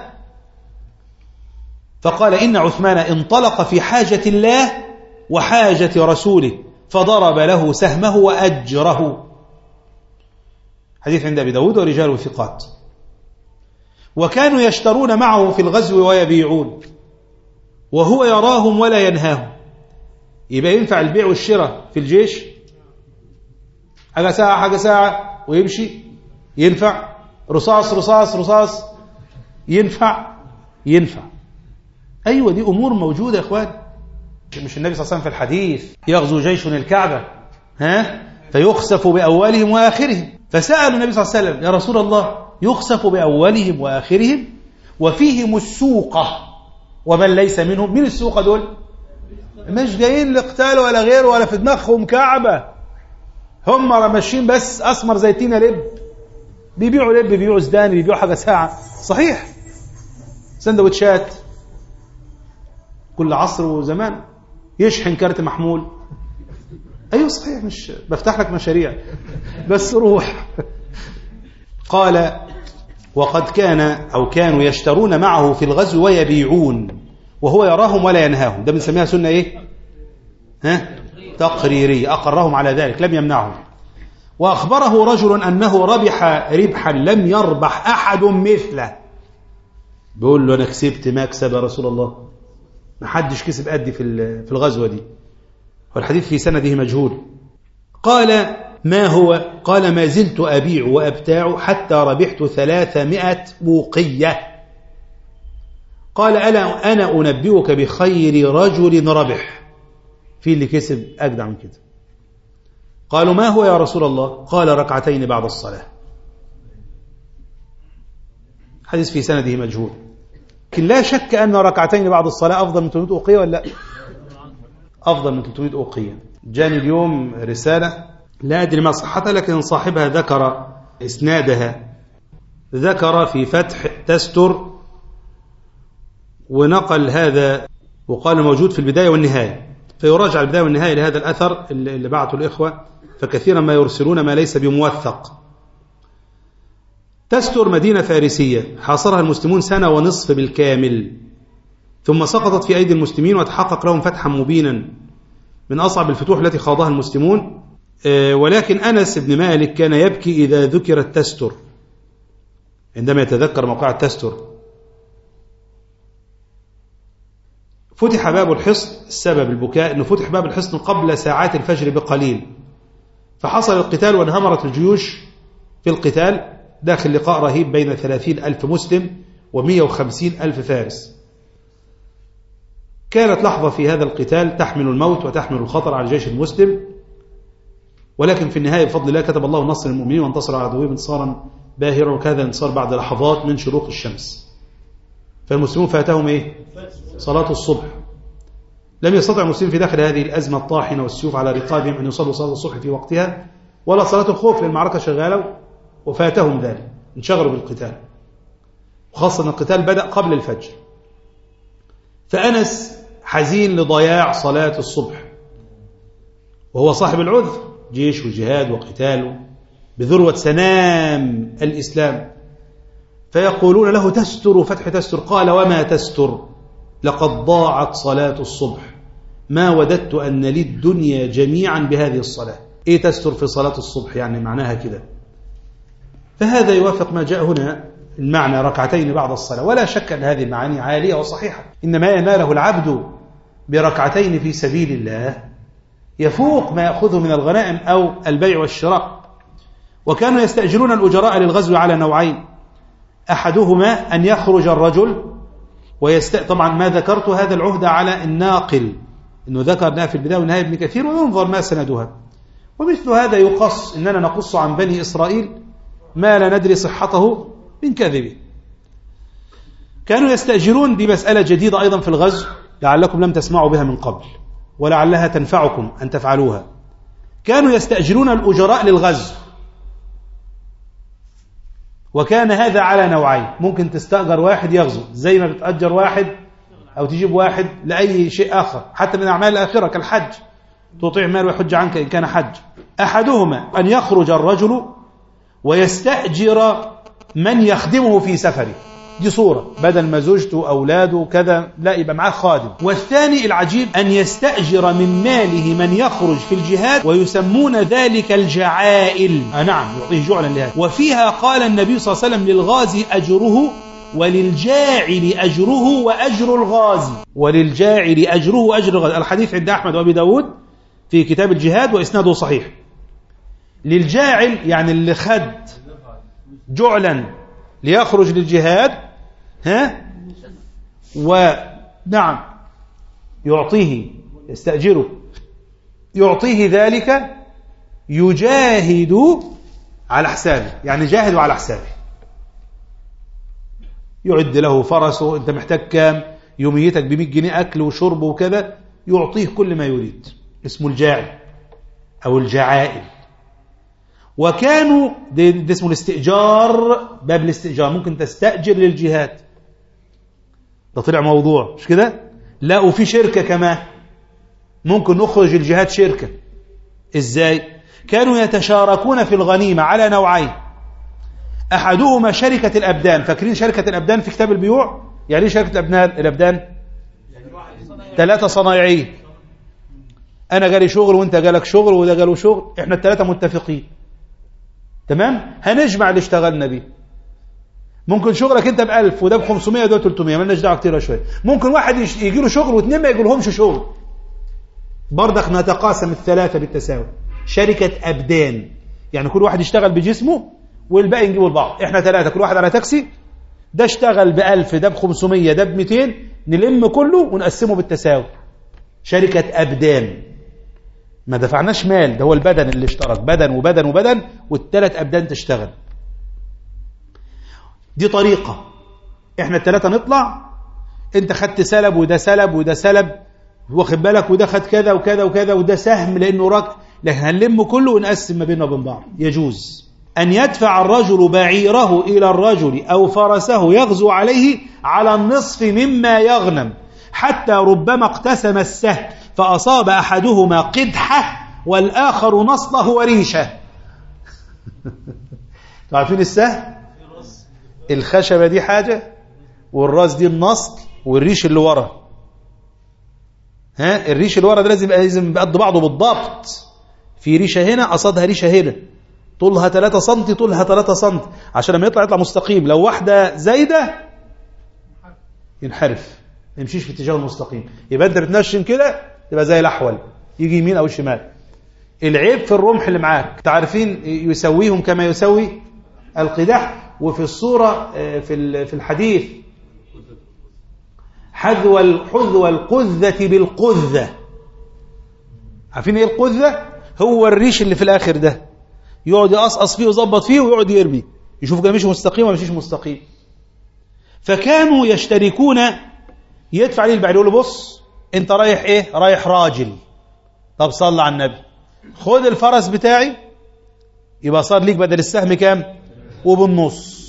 فقال: إن عثمان انطلق في حاجة الله وحاجة رسوله، فضرب له سهمه وأجره. حديث عند أبي داود ورجال ثقات. وكانوا يشترون معه في الغزو ويبيعون وهو يراهم ولا ينهاهم. يبقى ينفع البيع والشراء في الجيش، حاجة ساعة حاجة ساعة ويمشي، ينفع. رصاص رصاص رصاص، ينفع ينفع. أيوة، دي أمور موجودة يا إخوان. مش النبي صلى الله عليه وسلم في الحديث: يغزو جيش الكعبة ها فيخسف بأولهم وآخرهم، فسألوا النبي صلى الله عليه وسلم: يا رسول الله، يخسف بأولهم وآخرهم وفيهم السوقة ومن ليس منهم؟ من السوقة دول؟ مش جايين لقتال ولا غيره ولا في دماغهم كعبة، هم ماشيين بس أسمر زيتين لب، بيبيعوا لب، بيبيعوا زدان، بيبيعوا حاجة ساعة. صحيح، سندوتشات كل عصر وزمان، يشحن كارت محمول. أيوة صحيح، مش بفتح لك مشاريع بس روح. قال: وقد كان أو كانوا يشترون معه في الغزو ويبيعون وهو يراهم ولا ينهاهم. ده بنسميها سنة إيه؟ ها؟ تقريرية، أقرهم على ذلك لم يمنعهم. وأخبره رجل أنه ربح ربحا لم يربح أحد مثله. بيقول له: أنا كسبت مكسب يا رسول الله، ما حدش كسب قدي في في الغزوة دي. والحديث في سنده مجهول. قال: ما هو؟ قال: ما زلت أبيع وأبتاع حتى ربحت ثلاثمائة بوقية. قال: ألا أنا أنبئك بخير رجل ربح؟ في اللي كسب أجدع من كده. قالوا: ما هو يا رسول الله؟ قال: ركعتين بعد الصلاة. حديث في سنده مجهول، لكن لا شك أن ركعتين بعد الصلاة أفضل من ثلاثمائة أوقية ولا لا؟ أفضل من ثلاثمائة أوقية. جاني اليوم رسالة لا أدري ما صحتها، لكن صاحبها ذكر إسنادها، ذكر في فتح تستر ونقل هذا وقال موجود في البداية والنهاية، فيراجع البداية والنهاية لهذا الأثر اللي بعته الإخوة، فكثيرا ما يرسلون ما ليس بموثق. تستر مدينة فارسية حاصرها المسلمون سنة ونصف بالكامل، ثم سقطت في أيدي المسلمين وتحقق لهم فتحا مبينا من أصعب الفتوح التي خاضها المسلمون. ولكن أنس بن مالك كان يبكي إذا ذكرت تستر، عندما يتذكر موقع تستر. فتح باب الحصن، السبب البكاء أنه فتح باب الحصن قبل ساعات الفجر بقليل، فحصل القتال وانهمرت الجيوش في القتال داخل لقاء رهيب بين ثلاثين ألف مسلم ومئة وخمسين ألف فارس. كانت لحظة في هذا القتال تحمل الموت وتحمل الخطر على الجيش المسلم، ولكن في النهاية بفضل الله كتب الله النصر للمؤمنين وانتصر على عدوهم انتصارا باهرا، وكذا انتصار بعد لحظات من شروق الشمس. فالمسلمون فاتهم ايه؟ صلاة الصبح. لم يستطع المسلمين في داخل هذه الأزمة الطاحنة والسيوف على رقابهم أن يصلوا صلاة الصبح في وقتها ولا صلاة الخوف، لأن المعركة شغالة وفاتهم ذلك، انشغلوا بالقتال، وخاصة أن القتال بدأ قبل الفجر. فأنس حزين لضياع صلاة الصبح، وهو صاحب العذر، جيش وجهاد وقتال بذروة سنام الإسلام. فيقولون له تستر فتح تستر، قال وما تستر، لقد ضاعت صلاة الصبح، ما وددت أن لي الدنيا جميعا بهذه الصلاة. إيه تستر في صلاة الصبح؟ يعني معناها كده. فهذا يوافق ما جاء هنا المعنى ركعتين بعد الصلاة، ولا شك أن هذه المعاني عالية وصحيحة. إنما يناله العبد بركعتين في سبيل الله يفوق ما يأخذه من الغنائم أو البيع والشراء. وكانوا يستأجرون الأجراء للغزو على نوعين، أحدهما أن يخرج الرجل ويست... طبعا ما ذكرت هذا العهد على الناقل، إنه ذكرناه في البداية والنهاية ابن كثير، وينظر ما سندها. ومثل هذا يقص، إننا نقص عن بني إسرائيل ما لا ندري صحته من كذبه. كانوا يستأجرون، دي مسألة جديدة أيضا في الغزو لعلكم لم تسمعوا بها من قبل ولعلها تنفعكم أن تفعلوها. كانوا يستأجرون الأجراء للغزو، وكان هذا على نوعين. ممكن تستأجر واحد يغزو زي ما بتأجر واحد أو تجيب واحد لأي شيء آخر، حتى من أعمال الآخرة كالحج، تطيع مال ويحج عنك إن كان حج. أحدهما أن يخرج الرجل ويستأجر من يخدمه في سفره، دي صورة، بدل ما زوجته أولاده كذا لا يبقى معاه خادم. والثاني العجيب أن يستأجر من ماله من يخرج في الجهاد، ويسمون ذلك الجعائل. آه نعم، يعطيه جعلا لهذا. وفيها قال النبي صلى الله عليه وسلم للغازي أجره وللجاعل أجره وأجر الغازي، وللجاعل أجره وأجر الغازي. الحديث عند أحمد وأبي داود في كتاب الجهاد وإسناده صحيح. للجاعل يعني اللي خد جعلا ليخرج للجهاد، ها، ونعم يعطيه، يستأجره، يعطيه ذلك يجاهد على حسابه، يعني جاهد على حسابه، يعد له فرسه، انت محتاج كام، يوميتك بمئة جنيه أكل وشرب وكذا، يعطيه كل ما يريد، اسمه الجاعل أو الجعائل. وكانوا ده, ده اسمه الاستئجار، باب الاستئجار، ممكن تستأجر للجهاد، ده طلع موضوع مش كده؟ لا، وفي شركة كمان، ممكن نخرج الجهاد شركة. ازاي؟ كانوا يتشاركون في الغنيمة على نوعين، أحدهما شركة الأبدان. فاكرين شركة الأبدان في كتاب البيوع؟ يعني ايه شركة الأبدان؟ الأبدان ثلاثة صنايعية، أنا جالي شغل وأنت جالك شغل وده جاله شغل، إحنا الثلاثة متفقين، تمام؟ هنجمع اللي اشتغلنا بيه. ممكن شغلك انت بألف وده بخمسمائة وده بثلاثمائة، مالناش دعوه كتير شويه. ممكن واحد يجي له شغل واثنين ما يجيلهمش شغل، برضك نتقاسم الثلاثه بالتساوي. شركه أبدان، يعني كل واحد يشتغل بجسمه والباقي نجيبه لبعض. احنا ثلاثه، كل واحد على تاكسي، ده اشتغل بألف، ده بخمسمائة، ده بمئتين، نلم كله ونقسمه بالتساوي. شركه أبدان، ما دفعناش مال، ده هو البدن اللي اشترك، بدن وبدن وبدن، والثلاث أبدان تشتغل. دي طريقة، احنا الثلاثة نطلع، انت خدت سلب وده سلب وده سلب، واخد بالك، وده خد كذا وكذا وكذا، وده سهم لانه رك، لكن هنلم كله ونقسم ما بيننا وبين بعض. يجوز أن يدفع الرجل بعيره إلى الرجل أو فرسه يغزو عليه على النصف مما يغنم، حتى ربما اقتسم السهم فأصاب أحدهما قدحة والآخر نصله وريشه. تعرفين السهم؟ الخشبة دي حاجة، والراس دي النصل، والريش اللي ورا. ها الريش اللي ورا ده لازم لازم يبقى قد بعضه بالضبط. في ريشة هنا قصادها ريشة هنا، طولها ثلاثة سم طولها ثلاثة سم، عشان لما يطلع يطلع مستقيم. لو واحدة زايدة ينحرف، ما يمشيش في اتجاه المستقيم. يبقى انت بتنشن كده تبقى زي الاحول، يجي يمين او شمال. العيب في الرمح اللي معاك، تعرفين يسويهم كما يسوي القدح. وفي الصورة في في الحديث حذو الحذو القذة بالقذة. عارفين ايه القذة؟ هو الريش اللي في الاخر ده، يقعد يقصقص فيه ويظبط فيه ويقعد يرمي، يشوف كده مشي مستقيم ولا مشيش مستقيم. فكانوا يشتركون، يدفع عليه البعير يقول له بص انت رايح ايه؟ رايح راجل، طب صلى على النبي، خد الفرس بتاعي، يبقى صار ليك بدل السهم كام؟ وبالنص،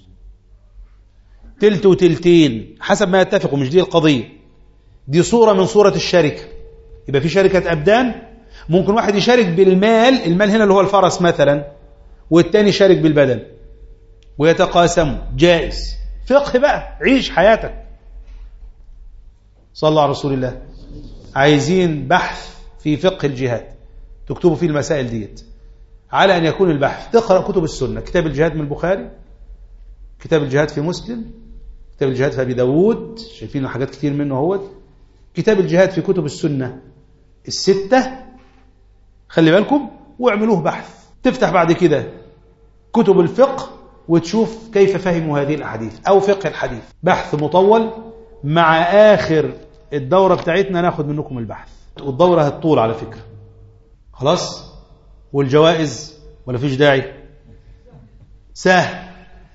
تلت وتلتين حسب ما يتفقوا. مش دي القضية، دي صورة من صورة الشركة. يبقى في شركة أبدان، ممكن واحد يشارك بالمال، المال هنا اللي هو الفرس مثلا، والتاني يشارك بالبدن ويتقاسموا، جائز. فقه بقى، عيش حياتك. صلى على رسول الله. عايزين بحث في فقه الجهاد تكتبوا فيه المسائل ديت، على أن يكون البحث تقرأ كتب السنة. كتاب الجهاد من البخاري، كتاب الجهاد في مسلم، كتاب الجهاد في أبي داود، شايفين حاجات كتير منه هو. كتاب الجهاد في كتب السنة الستة، خلي بالكم واعملوه بحث. تفتح بعد كده كتب الفقه وتشوف كيف فهموا هذه الأحاديث أو فقه الحديث، بحث مطول. مع آخر الدورة بتاعتنا ناخد منكم البحث، والدورة هتطول على فكرة. خلاص؟ والجوائز ولا فيش داعي؟ سهل.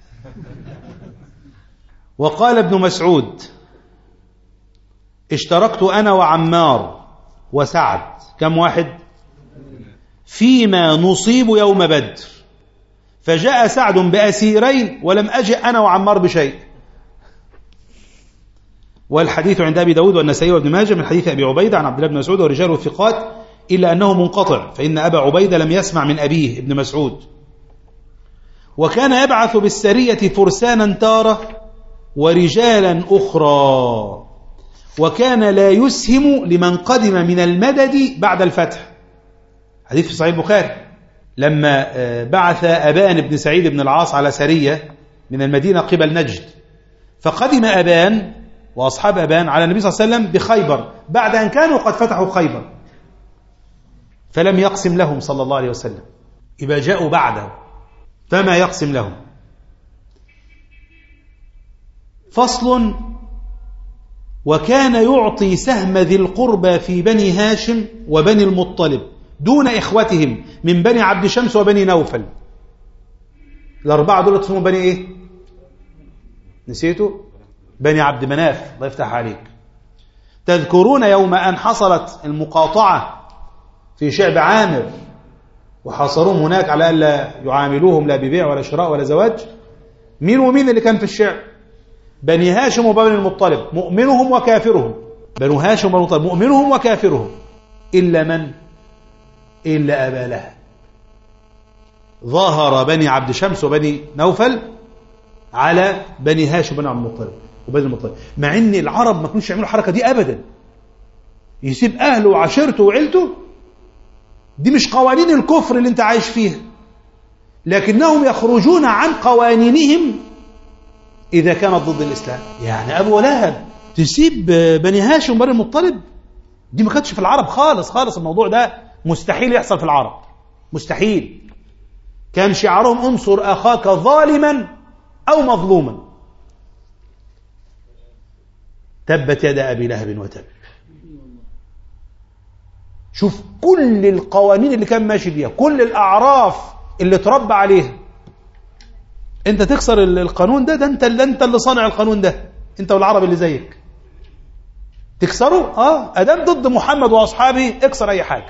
وقال ابن مسعود اشتركت أنا وعمار وسعد، كم واحد؟ فيما نصيب يوم بدر، فجاء سعد بأسيرين ولم أجئ أنا وعمار بشيء. والحديث عند أبي داود والنسائي وابن ماجه من حديث أبي عبيدة عن عبد الله بن مسعود ورجاله الثقات، إلا أنه منقطع، فإن أبا عبيدة لم يسمع من أبيه ابن مسعود. وكان يبعث بالسرية فرسانا تارة ورجالا أخرى، وكان لا يسهم لمن قدم من المدد بعد الفتح. حديث في صحيح البخاري، لما بعث أبان بن سعيد بن العاص على سرية من المدينة قبل نجد، فقدم أبان وأصحاب أبان على النبي صلى الله عليه وسلم بخيبر بعد أن كانوا قد فتحوا خيبر، فلم يقسم لهم صلى الله عليه وسلم. إذا جاءوا بعده فما يقسم لهم. فصل: وكان يعطي سهم ذي القربى في بني هاشم وبني المطلب دون إخوتهم من بني عبد شمس وبني نوفل. الأربعة دول اسمهم بني إيه؟ نسيتوا؟ بني عبد مناف، الله يفتح عليك. تذكرون يوم أن حصلت المقاطعة في شعب عامر وحاصروهم هناك على ألا يعاملوهم لا ببيع ولا شراء ولا زواج؟ مين ومين اللي كان في الشعب؟ بني هاشم وبني المطلب، مؤمنهم وكافرهم. بنو هاشم وبني المطلب مؤمنهم وكافرهم، إلا من؟ إلا أبا لهب. ظاهر بني عبد شمس وبني نوفل على بني هاشم وبني عبد المطلب وبني المطلب، مع ان العرب ما كانوش يعملوا الحركه دي ابدا. يسيب اهله وعشيرته وعيلته، دي مش قوانين الكفر اللي انت عايش فيها، لكنهم يخرجون عن قوانينهم اذا كانت ضد الاسلام. يعني ابو لهب تسيب بني هاشم وبني المطلب؟ دي ما كانتش في العرب خالص خالص. الموضوع ده مستحيل يحصل في العرب، مستحيل. كان شعارهم انصر اخاك ظالما او مظلوما. تبت يد ابي لهب وتب. شوف كل القوانين اللي كان ماشي بيها، كل الاعراف اللي تربى عليها، انت تكسر القانون ده؟ ده انت اللي انت اللي صانع القانون ده، انت والعرب اللي زيك تكسره. اه ادام ضد محمد واصحابه اكسر اي حاجه.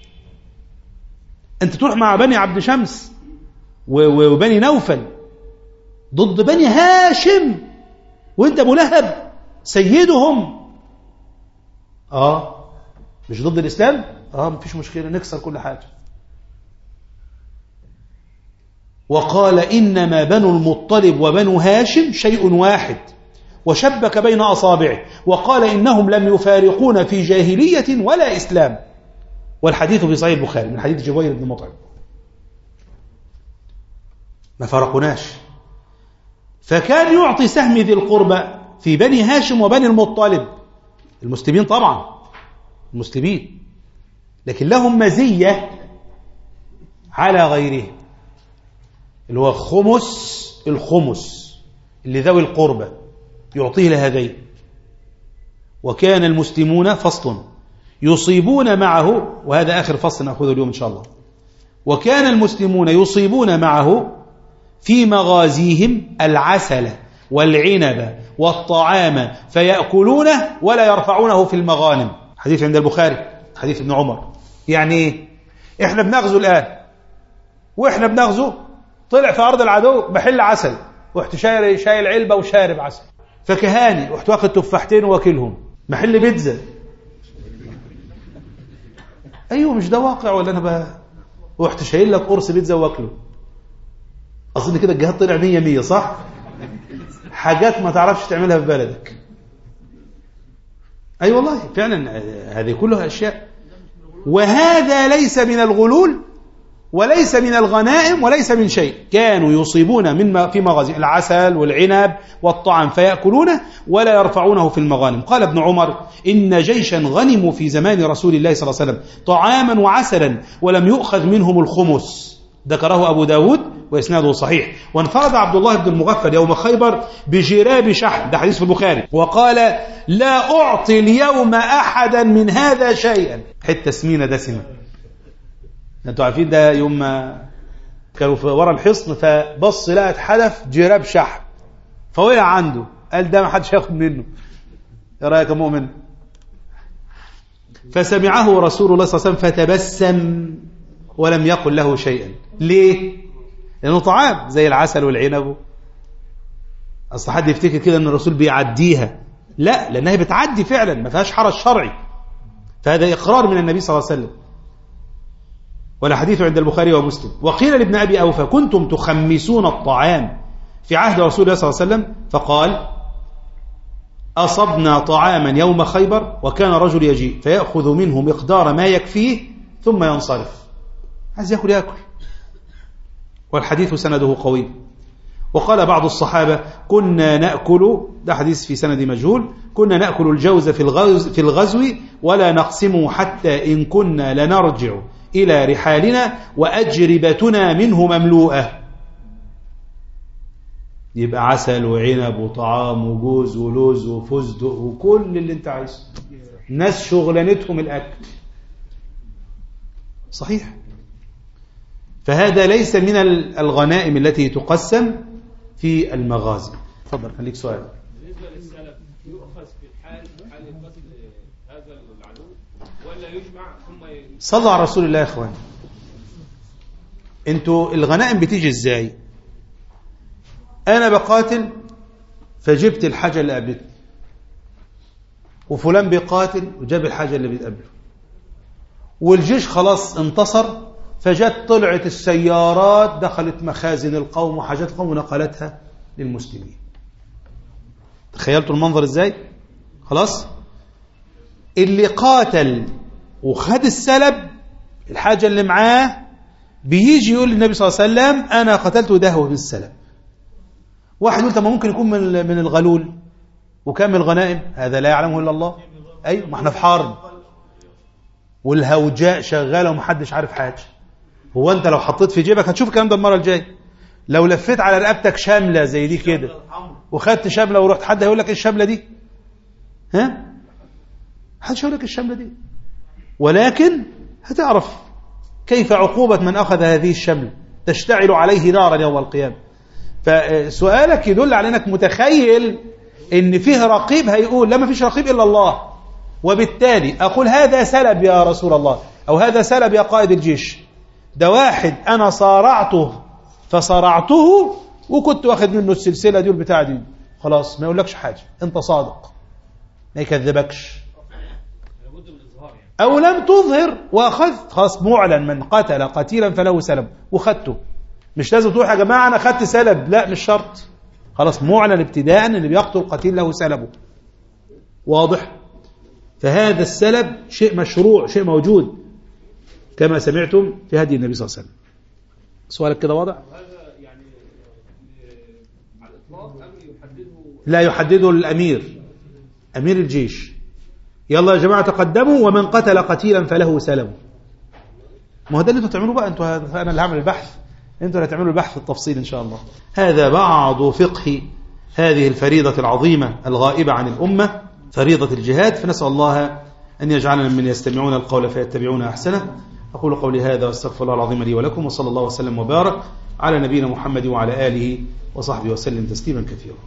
انت تروح مع بني عبد شمس وبني نوفل ضد بني هاشم وانت ابو لهب سيدهم، اه مش ضد الاسلام؟ اه مفيش مشكله، نكسر كل حاجه. وقال إنما بنو المطلب وبنو هاشم شيء واحد، وشبك بين أصابعه وقال إنهم لم يفارقون في جاهلية ولا إسلام. والحديث في صحيح البخاري من حديث جبير بن مطعم، ما فرقناش. فكان يعطي سهم ذي القربى في بني هاشم وبني المطلب، المسلمين طبعا المسلمين، لكن لهم مزية على غيرهم، اللي هو خمس الخمس اللي ذوي القربى يعطيه لهذين. وكان المسلمون فصل يصيبون معه، وهذا آخر فصل نأخذه اليوم إن شاء الله، وكان المسلمون يصيبون معه في مغازيهم العسل والعنب والطعام فيأكلونه ولا يرفعونه في المغانم. حديث عند البخاري، حديث ابن عمر. يعني ايه؟ احنا بنغزو الآن، واحنا بنغزو طلع في أرض العدو محل عسل، ورحت شايل شايل علبة وشارب عسل. فكهاني رحت واخد تفاحتين واكلهم. محل بيتزا، ايوه مش ده واقع ولا انا بقى؟ ورحت شايل لك قرص بيتزا واكله. اظن كده الجهاد طلع مية مية، صح؟ حاجات ما تعرفش تعملها في بلدك. اي أيوة والله فعلا، هذه كلها اشياء. وهذا ليس من الغلول وليس من الغنائم وليس من شيء. كانوا يصيبون من في مغازي العسل والعنب والطعام فيأكلونه ولا يرفعونه في المغانم. قال ابن عمر إن جيشا غنموا في زمان رسول الله صلى الله عليه وسلم طعاما وعسلا ولم يؤخذ منهم الخمس. ذكره أبو داود وإسناده صحيح. وانفرد عبد الله بن المغفل يوم خيبر بجراب شحم، ده حديث في البخاري، وقال لا أعطي اليوم أحدا من هذا شيئا. حتة سمينة دسمة. انتوا عارفين ده يوم ما كانوا في ورا الحصن فبص لقى اتحدف جراب شحم فوقع عنده، قال ده ما حدش هياخد منه. ايه رايك يا مؤمن؟ فسمعه رسول الله صلى الله عليه وسلم فتبسم ولم يقل له شيئا. ليه؟ لانه طعام زي العسل والعنب. اصل حد يفتكر كده ان الرسول بيعديها، لا، لانها بتعدي فعلا، ما فيهاش حرج شرعي. فهذا اقرار من النبي صلى الله عليه وسلم. والحديث عند البخاري ومسلم. وقيل لابن أبي أوفى كنتم تخمسون الطعام في عهد رسول الله صلى الله عليه وسلم، فقال أصبنا طعاما يوم خيبر وكان رجل يجيء فيأخذ منه مقدار ما يكفيه ثم ينصرف. عايز يأكل يأكل. والحديث سنده قوي. وقال بعض الصحابة كنا نأكل، ده حديث في سند مجهول، كنا نأكل الجوز في الغزو, في الغزو ولا نقسمه حتى إن كنا لنرجع إلى رحالنا وأجربتنا منه مملوءة. يبقى عسل وعنب وطعام وجوز ولوز وفستق وكل اللي انت عايزه. ناس شغلانتهم الأكل. صحيح. فهذا ليس من الغنائم التي تقسم في المغازي. تفضل خليك سؤال. بالنسبة للسلف يؤخذ في الحال حال قتل هذا العدو ولا يجمع ثم ي... صلوا على رسول الله يا اخوان. انتوا الغنائم بتيجي ازاي؟ انا بقاتل فجبت الحاجة اللي قابلتني، وفلان بيقاتل وجاب الحاجة اللي بتقابله، والجيش خلاص انتصر فجت طلعت السيارات دخلت مخازن القوم وحاجات القوم ونقلتها للمسلمين. تخيلتوا المنظر ازاي؟ خلاص اللي قاتل وخد السلب الحاجة اللي معاه بيجي يقول للنبي صلى الله عليه وسلم أنا قتلت ده بالسلب. واحد يقول طب ما ممكن يكون من من الغلول وكم الغنائم، هذا لا يعلمه إلا الله. أيوة ما احنا في حرب والهوجاء شغالة ومحدش عارف حاجة. هو أنت لو حطيت في جيبك هتشوف الكلام ده المرة الجاية. لو لفيت على رقبتك شاملة زي دي كده وخدت شاملة ورحت، حد هيقول لك ايه الشاملة دي؟ ها؟ حدش هيقول لك الشاملة دي، ولكن هتعرف كيف عقوبة من أخذ هذه الشملة، تشتعل عليه نارا يوم القيامة. فسؤالك يدل على أنك متخيل أن فيه رقيب هيقول لا ما فيش رقيب إلا الله، وبالتالي أقول هذا سلب يا رسول الله أو هذا سلب يا قائد الجيش. ده واحد أنا صارعته فصارعته وكنت واخد منه السلسلة دي والبتاعة دي، خلاص ما يقولكش حاجة، أنت صادق ما يكذبكش. أو لم تظهر وأخذت، خلاص معلن من قتل قتيلا فله سلب وخدته، مش لازم تروح يا جماعة أنا خدت سلب، لا مش شرط، خلاص معلن ابتداء اللي بيقتل قتيل له سلبه. واضح؟ فهذا السلب شيء مشروع، شيء موجود كما سمعتم في هدي النبي صلى الله عليه وسلم. سؤالك كده واضح؟ هذا يعني على الإطلاق أم يحدده؟ لا يحدده الأمير، أمير الجيش. يلا يا جماعة تقدموا ومن قتل قتيلا فله سلبه. ما هو ده اللي انتوا تعملوا بقى، انتوا أنا اللي هعمل البحث، انتوا اللي هتعملوا البحث التفصيل إن شاء الله. هذا بعض فقه هذه الفريضة العظيمة الغائبة عن الأمة، فريضة الجهاد. فنسأل الله أن يجعلنا من يستمعون القول فيتبعون أحسنه. أقول قولي هذا واستغفر الله العظيم لي ولكم، وصلى الله وسلم وبارك على نبينا محمد وعلى آله وصحبه وسلم تسليما كثيرا.